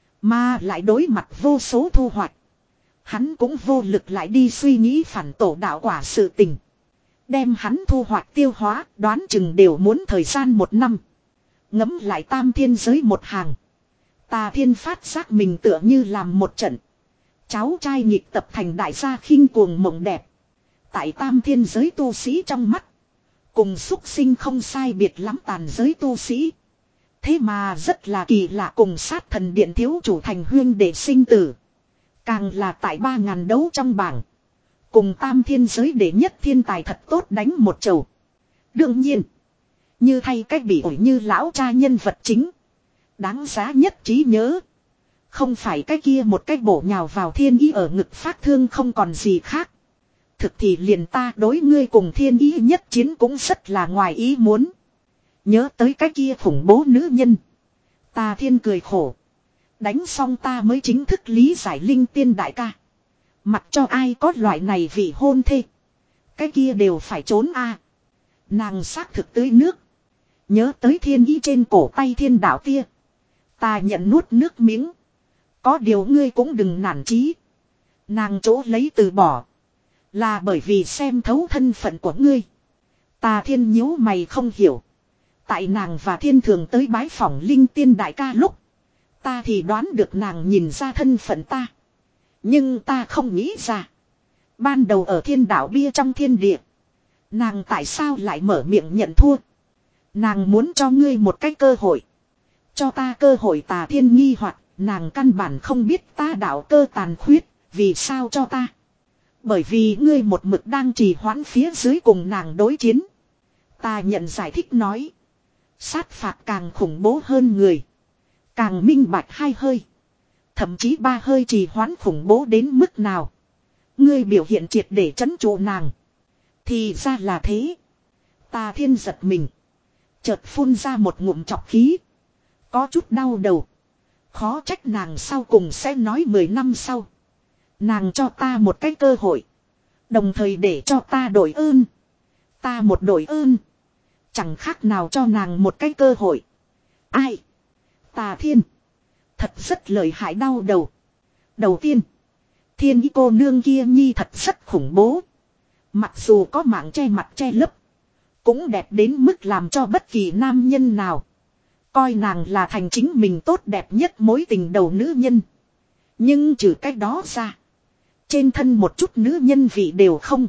Mà lại đối mặt vô số thu hoạch. Hắn cũng vô lực lại đi suy nghĩ phản tổ đạo quả sự tình. Đem hắn thu hoạch tiêu hóa đoán chừng đều muốn thời gian một năm. Ngấm lại tam thiên giới một hàng. Tà Thiên phát giác mình tựa như làm một trận. Cháu trai nhịp tập thành đại gia khinh cuồng mộng đẹp. Tại tam thiên giới tu sĩ trong mắt. Cùng súc sinh không sai biệt lắm tàn giới tu sĩ. Thế mà rất là kỳ lạ, cùng sát thần điện thiếu chủ thành huyên để sinh tử. Càng là tại ba ngàn đấu trong bảng. Cùng tam thiên giới đệ nhất thiên tài thật tốt đánh một chầu. Đương nhiên. Như thay cách bị ổi như lão cha nhân vật chính. Đáng giá nhất trí nhớ. Không phải cái kia một cách bổ nhào vào thiên ý ở ngực phát thương không còn gì khác. Thực thì liền ta đối ngươi cùng thiên ý nhất chiến cũng rất là ngoài ý muốn. Nhớ tới cái kia khủng bố nữ nhân. Ta thiên cười khổ. Đánh xong ta mới chính thức lý giải linh tiên đại ca. Mặc cho ai có loại này vị hôn thê. Cái kia đều phải trốn a. Nàng xác thực tưới nước. Nhớ tới thiên ý trên cổ tay thiên đạo kia. Ta nhận nuốt nước miếng. Có điều ngươi cũng đừng nản chí. Nàng chỗ lấy từ bỏ. Là bởi vì xem thấu thân phận của ngươi. Ta thiên nhíu mày không hiểu. Tại nàng và thiên thường tới bái phỏng linh tiên đại ca lúc. Ta thì đoán được nàng nhìn ra thân phận ta. Nhưng ta không nghĩ ra. Ban đầu ở thiên đạo bia trong thiên địa. Nàng tại sao lại mở miệng nhận thua. Nàng muốn cho ngươi một cái cơ hội. Cho ta cơ hội. Tà thiên nghi hoặc nàng căn bản không biết ta đạo cơ tàn khuyết. Vì sao cho ta. Bởi vì ngươi một mực đang trì hoãn phía dưới cùng nàng đối chiến. Ta nhận giải thích nói. Sát phạt càng khủng bố hơn người. Càng minh bạch hai hơi. Thậm chí ba hơi trì hoãn khủng bố đến mức nào. Ngươi biểu hiện triệt để trấn trụ nàng. Thì ra là thế. Ta thiên giật mình. Chợt phun ra một ngụm trọc khí. Có chút đau đầu. Khó trách nàng sau cùng sẽ nói mười năm sau. Nàng cho ta một cái cơ hội. Đồng thời để cho ta đổi ơn. Ta một đổi ơn. Chẳng khác nào cho nàng một cái cơ hội. Ai? Tà thiên. Thật rất lợi hại đau đầu. Đầu tiên. Thiên ý cô nương kia nhi thật rất khủng bố. Mặc dù có mạng che mặt che lấp. Cũng đẹp đến mức làm cho bất kỳ nam nhân nào. Coi nàng là thành chính mình tốt đẹp nhất mối tình đầu nữ nhân. Nhưng trừ cách đó ra. Trên thân một chút nữ nhân vị đều không.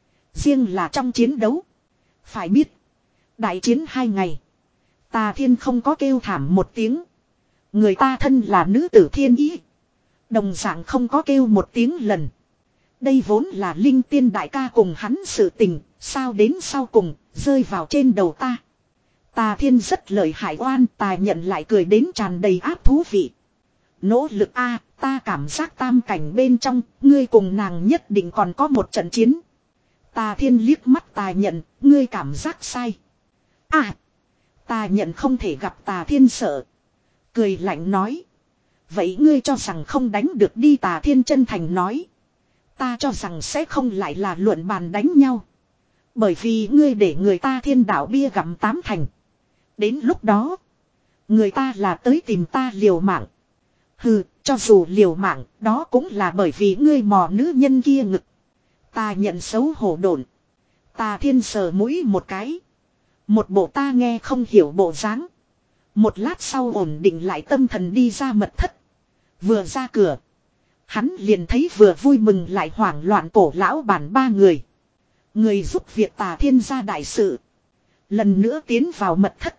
Riêng là trong chiến đấu. Phải biết. Đại chiến hai ngày. Tà thiên không có kêu thảm một tiếng. Người ta thân là nữ tử thiên ý. Đồng dạng không có kêu một tiếng lần. Đây vốn là linh tiên đại ca cùng hắn sự tình. Sao đến sau cùng rơi vào trên đầu ta. Tà thiên rất lợi hại oan. Tà nhận lại cười đến tràn đầy áp thú vị. Nỗ lực a, ta cảm giác tam cảnh bên trong, ngươi cùng nàng nhất định còn có một trận chiến. Tà thiên liếc mắt tà nhận, ngươi cảm giác sai. À, tà nhận không thể gặp tà thiên sợ. Cười lạnh nói. Vậy ngươi cho rằng không đánh được đi. Tà thiên chân thành nói. Ta cho rằng sẽ không lại là luận bàn đánh nhau. Bởi vì ngươi để người ta thiên đạo bia gặm tám thành. Đến lúc đó, người ta là tới tìm ta liều mạng. Hừ, cho dù liều mạng, đó cũng là bởi vì ngươi mò nữ nhân kia ngực. Ta nhận xấu hổ đồn. Ta thiên sờ mũi một cái. Một bộ ta nghe không hiểu bộ dáng. Một lát sau ổn định lại tâm thần đi ra mật thất. Vừa ra cửa. Hắn liền thấy vừa vui mừng lại hoảng loạn cổ lão bản ba người. Người giúp việc tà thiên ra đại sự. Lần nữa tiến vào mật thất.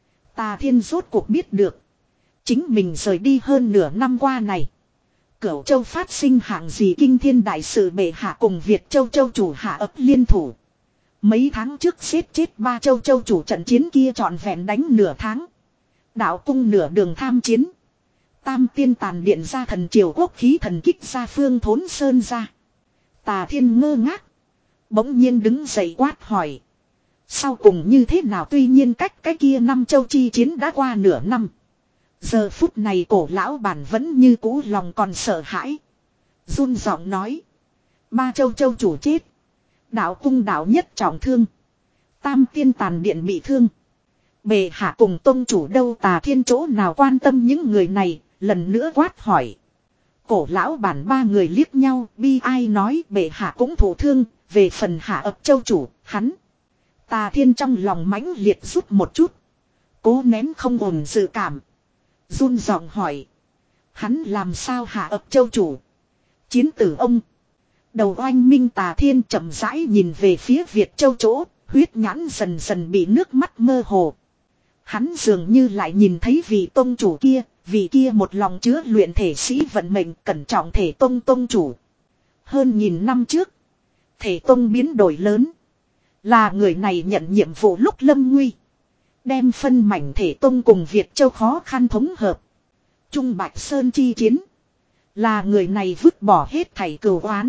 Tà thiên rốt cuộc biết được. Chính mình rời đi hơn nửa năm qua này. Cửu châu phát sinh hạng gì kinh thiên đại sự bệ hạ cùng Việt châu châu chủ hạ ấp liên thủ. Mấy tháng trước xếp chết ba châu châu chủ trận chiến kia trọn vẹn đánh nửa tháng. Đạo cung nửa đường tham chiến. Tam tiên tàn điện ra thần triều quốc khí thần kích ra phương thốn sơn ra. Tà thiên ngơ ngác. Bỗng nhiên đứng dậy quát hỏi. Sau cùng như thế nào tuy nhiên cách cái kia năm châu chi chiến đã qua nửa năm. Giờ phút này cổ lão bản vẫn như cũ lòng còn sợ hãi. Run giọng nói. Ba châu châu chủ chết. Đạo cung đạo nhất trọng thương. Tam tiên tàn điện bị thương. Bệ hạ cùng tông chủ đâu. Tà thiên chỗ nào quan tâm những người này. Lần nữa quát hỏi. Cổ lão bản ba người liếc nhau. Bi ai nói bệ hạ cũng thụ thương. Về phần hạ ập châu chủ hắn. Tà thiên trong lòng mãnh liệt rút một chút. Cố nén không ổn dự cảm. Run giọng hỏi. Hắn làm sao hạ ập châu chủ. Chiến tử ông. Đầu oanh minh tà thiên chậm rãi nhìn về phía Việt châu chỗ. Huyết nhãn dần dần bị nước mắt mơ hồ. Hắn dường như lại nhìn thấy vị tông chủ kia, vị kia một lòng chứa luyện thể sĩ vận mệnh cẩn trọng thể tông tông chủ. Hơn nghìn năm trước, thể tông biến đổi lớn. Là người này nhận nhiệm vụ lúc lâm nguy. Đem phân mảnh thể tông cùng Việt Châu khó khăn thống hợp. Trung Bạch Sơn chi chiến. Là người này vứt bỏ hết thảy cừu oán.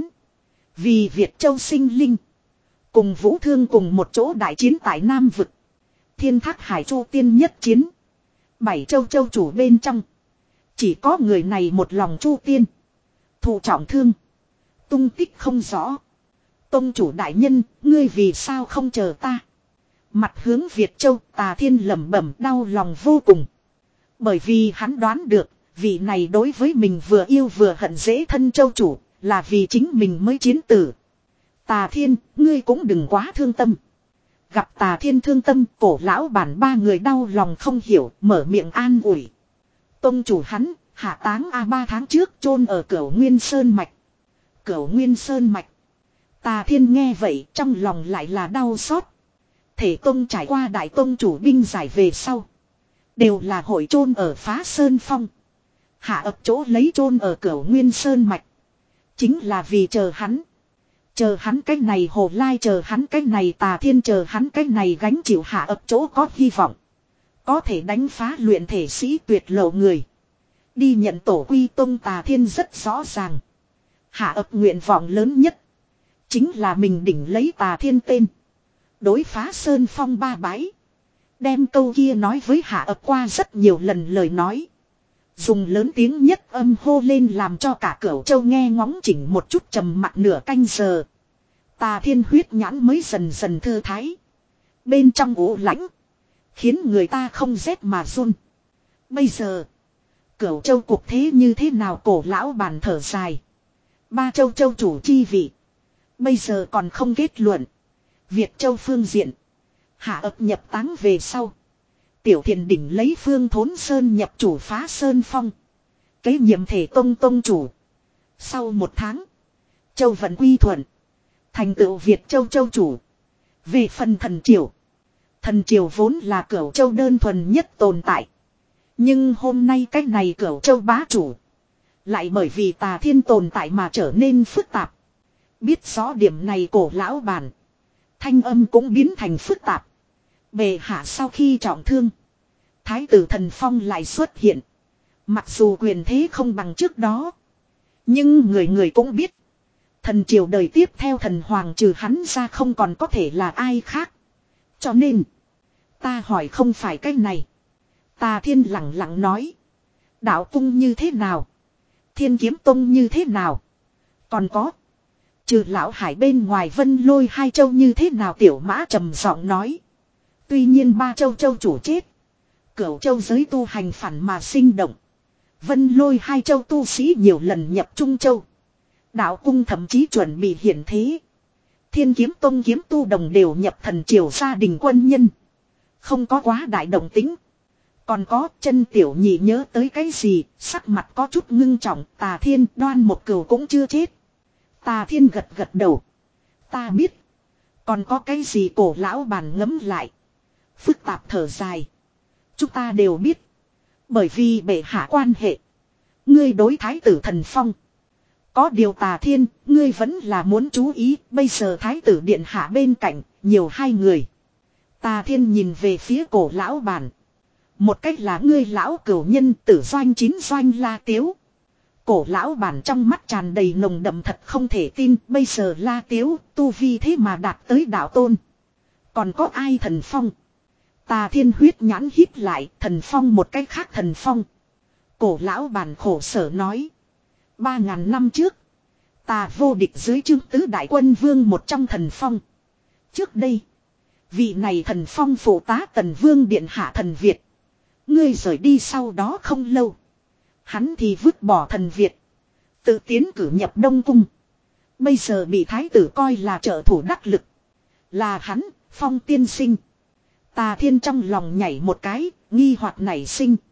Vì Việt Châu sinh linh. Cùng Vũ Thương cùng một chỗ đại chiến tại Nam Vực. Thiên Thác Hải Chu tiên nhất chiến. Bảy châu châu chủ bên trong. Chỉ có người này một lòng Chu tiên. Thụ trọng thương. Tung tích không rõ. Tông chủ đại nhân, ngươi vì sao không chờ ta? Mặt hướng Việt Châu, Tà Thiên lẩm bẩm đau lòng vô cùng. Bởi vì hắn đoán được, vị này đối với mình vừa yêu vừa hận dễ thân châu chủ, là vì chính mình mới chiến tử. Tà Thiên, ngươi cũng đừng quá thương tâm. Gặp Tà Thiên thương tâm, cổ lão bản ba người đau lòng không hiểu, mở miệng an ủi. Tông chủ hắn, hạ táng a ba tháng trước chôn ở Cửu Nguyên Sơn Mạch. Cửu Nguyên Sơn Mạch. Tà Thiên nghe vậy trong lòng lại là đau xót. Thể tông trải qua đại tông chủ binh giải về sau. Đều là hội chôn ở Phá Sơn Phong. Hạ ập chỗ lấy chôn ở Cửu Nguyên Sơn Mạch. Chính là vì chờ hắn. Chờ hắn cái này Hồ Lai, chờ hắn cái này Tà Thiên, chờ hắn cái này gánh chịu hạ ập chỗ có hy vọng. Có thể đánh phá luyện thể sĩ tuyệt lộ người. Đi nhận tổ quy tông. Tà Thiên rất rõ ràng. Hạ ập nguyện vọng lớn nhất. Chính là mình đỉnh lấy Tà Thiên tên. Đối Phá Sơn Phong ba bái. Đem câu kia nói với hạ ập qua rất nhiều lần lời nói. Dùng lớn tiếng nhất âm hô lên làm cho cả Cửu Châu nghe ngóng chỉnh một chút trầm mặc nửa canh giờ. Tà Thiên huyết nhãn mới dần dần thư thái. Bên trong ủ lãnh. Khiến người ta không rét mà run. Bây giờ. Cửu Châu cục thế như thế nào? Cổ lão bàn thở dài. Ba châu châu chủ chi vị. Bây giờ còn không kết luận. Việt Châu phương diện. Hạ ập nhập táng về sau. Tiểu Thiền đỉnh lấy Phương Thốn Sơn nhập chủ Phá Sơn Phong. Kế nhiệm thể tông tông chủ. Sau một tháng. Châu vận quy thuận. Thành tựu Việt Châu châu chủ. Về phần thần triều. Thần triều vốn là Cửu Châu đơn thuần nhất tồn tại. Nhưng hôm nay cái này Cửu Châu bá chủ. Lại bởi vì Tà Thiên tồn tại mà trở nên phức tạp. Biết rõ điểm này cổ lão bản. Thanh âm cũng biến thành phức tạp. Bệ hạ sau khi trọng thương. Thái tử Thần Phong lại xuất hiện. Mặc dù quyền thế không bằng trước đó. Nhưng người người cũng biết. Thần triều đời tiếp theo thần hoàng trừ hắn ra không còn có thể là ai khác. Cho nên. Ta hỏi không phải cái này. Tà Thiên lặng lặng nói. Đạo cung như thế nào? Thiên Kiếm Tông như thế nào? Còn có. Trừ lão hải bên ngoài Vân Lôi hai châu như thế nào? Tiểu Mã trầm giọng nói. Tuy nhiên ba châu châu chủ chết. Cửu châu giới tu hành phản mà sinh động. Vân Lôi hai châu tu sĩ nhiều lần nhập Trung Châu. Đạo cung thậm chí chuẩn bị hiển thế. Thiên Kiếm Tông kiếm tu đồng đều nhập thần triều gia đình quân nhân. Không có quá đại động tính. Còn có chân tiểu nhị nhớ tới cái gì, sắc mặt có chút ngưng trọng. Tà Thiên Đoan một cừu cũng chưa chết. Tà Thiên gật gật đầu. Ta biết. Còn có cái gì? Cổ lão bàn ngấm lại. Phức tạp thở dài. Chúng ta đều biết. Bởi vì bệ hạ quan hệ. Ngươi đối Thái tử Thần Phong. Có điều Tà Thiên, ngươi vẫn là muốn chú ý. Bây giờ Thái tử điện hạ bên cạnh, nhiều hai người. Tà Thiên nhìn về phía cổ lão bản. Một cách là ngươi lão cửu nhân Tử Doanh chín Doanh La Tiếu. Cổ lão bản trong mắt tràn đầy nồng đậm thật không thể tin. Bây giờ La Tiếu tu vi thế mà đạt tới đạo tôn. Còn có ai? Thần Phong. Tà Thiên huyết nhãn híp lại. Thần Phong một cách khác thần phong. Cổ lão bản khổ sở nói. Ba ngàn năm trước. Tà vô địch dưới trướng tứ đại quân vương một trong thần phong. Trước đây. Vị này thần phong phụ tá tần vương điện hạ thần Việt. Ngươi rời đi sau đó không lâu. Hắn thì vứt bỏ thần Việt. Tự tiến cử nhập Đông Cung. Bây giờ bị thái tử coi là trợ thủ đắc lực. Là hắn, Phong tiên sinh. Tà Thiên trong lòng nhảy một cái, nghi hoặc nảy sinh.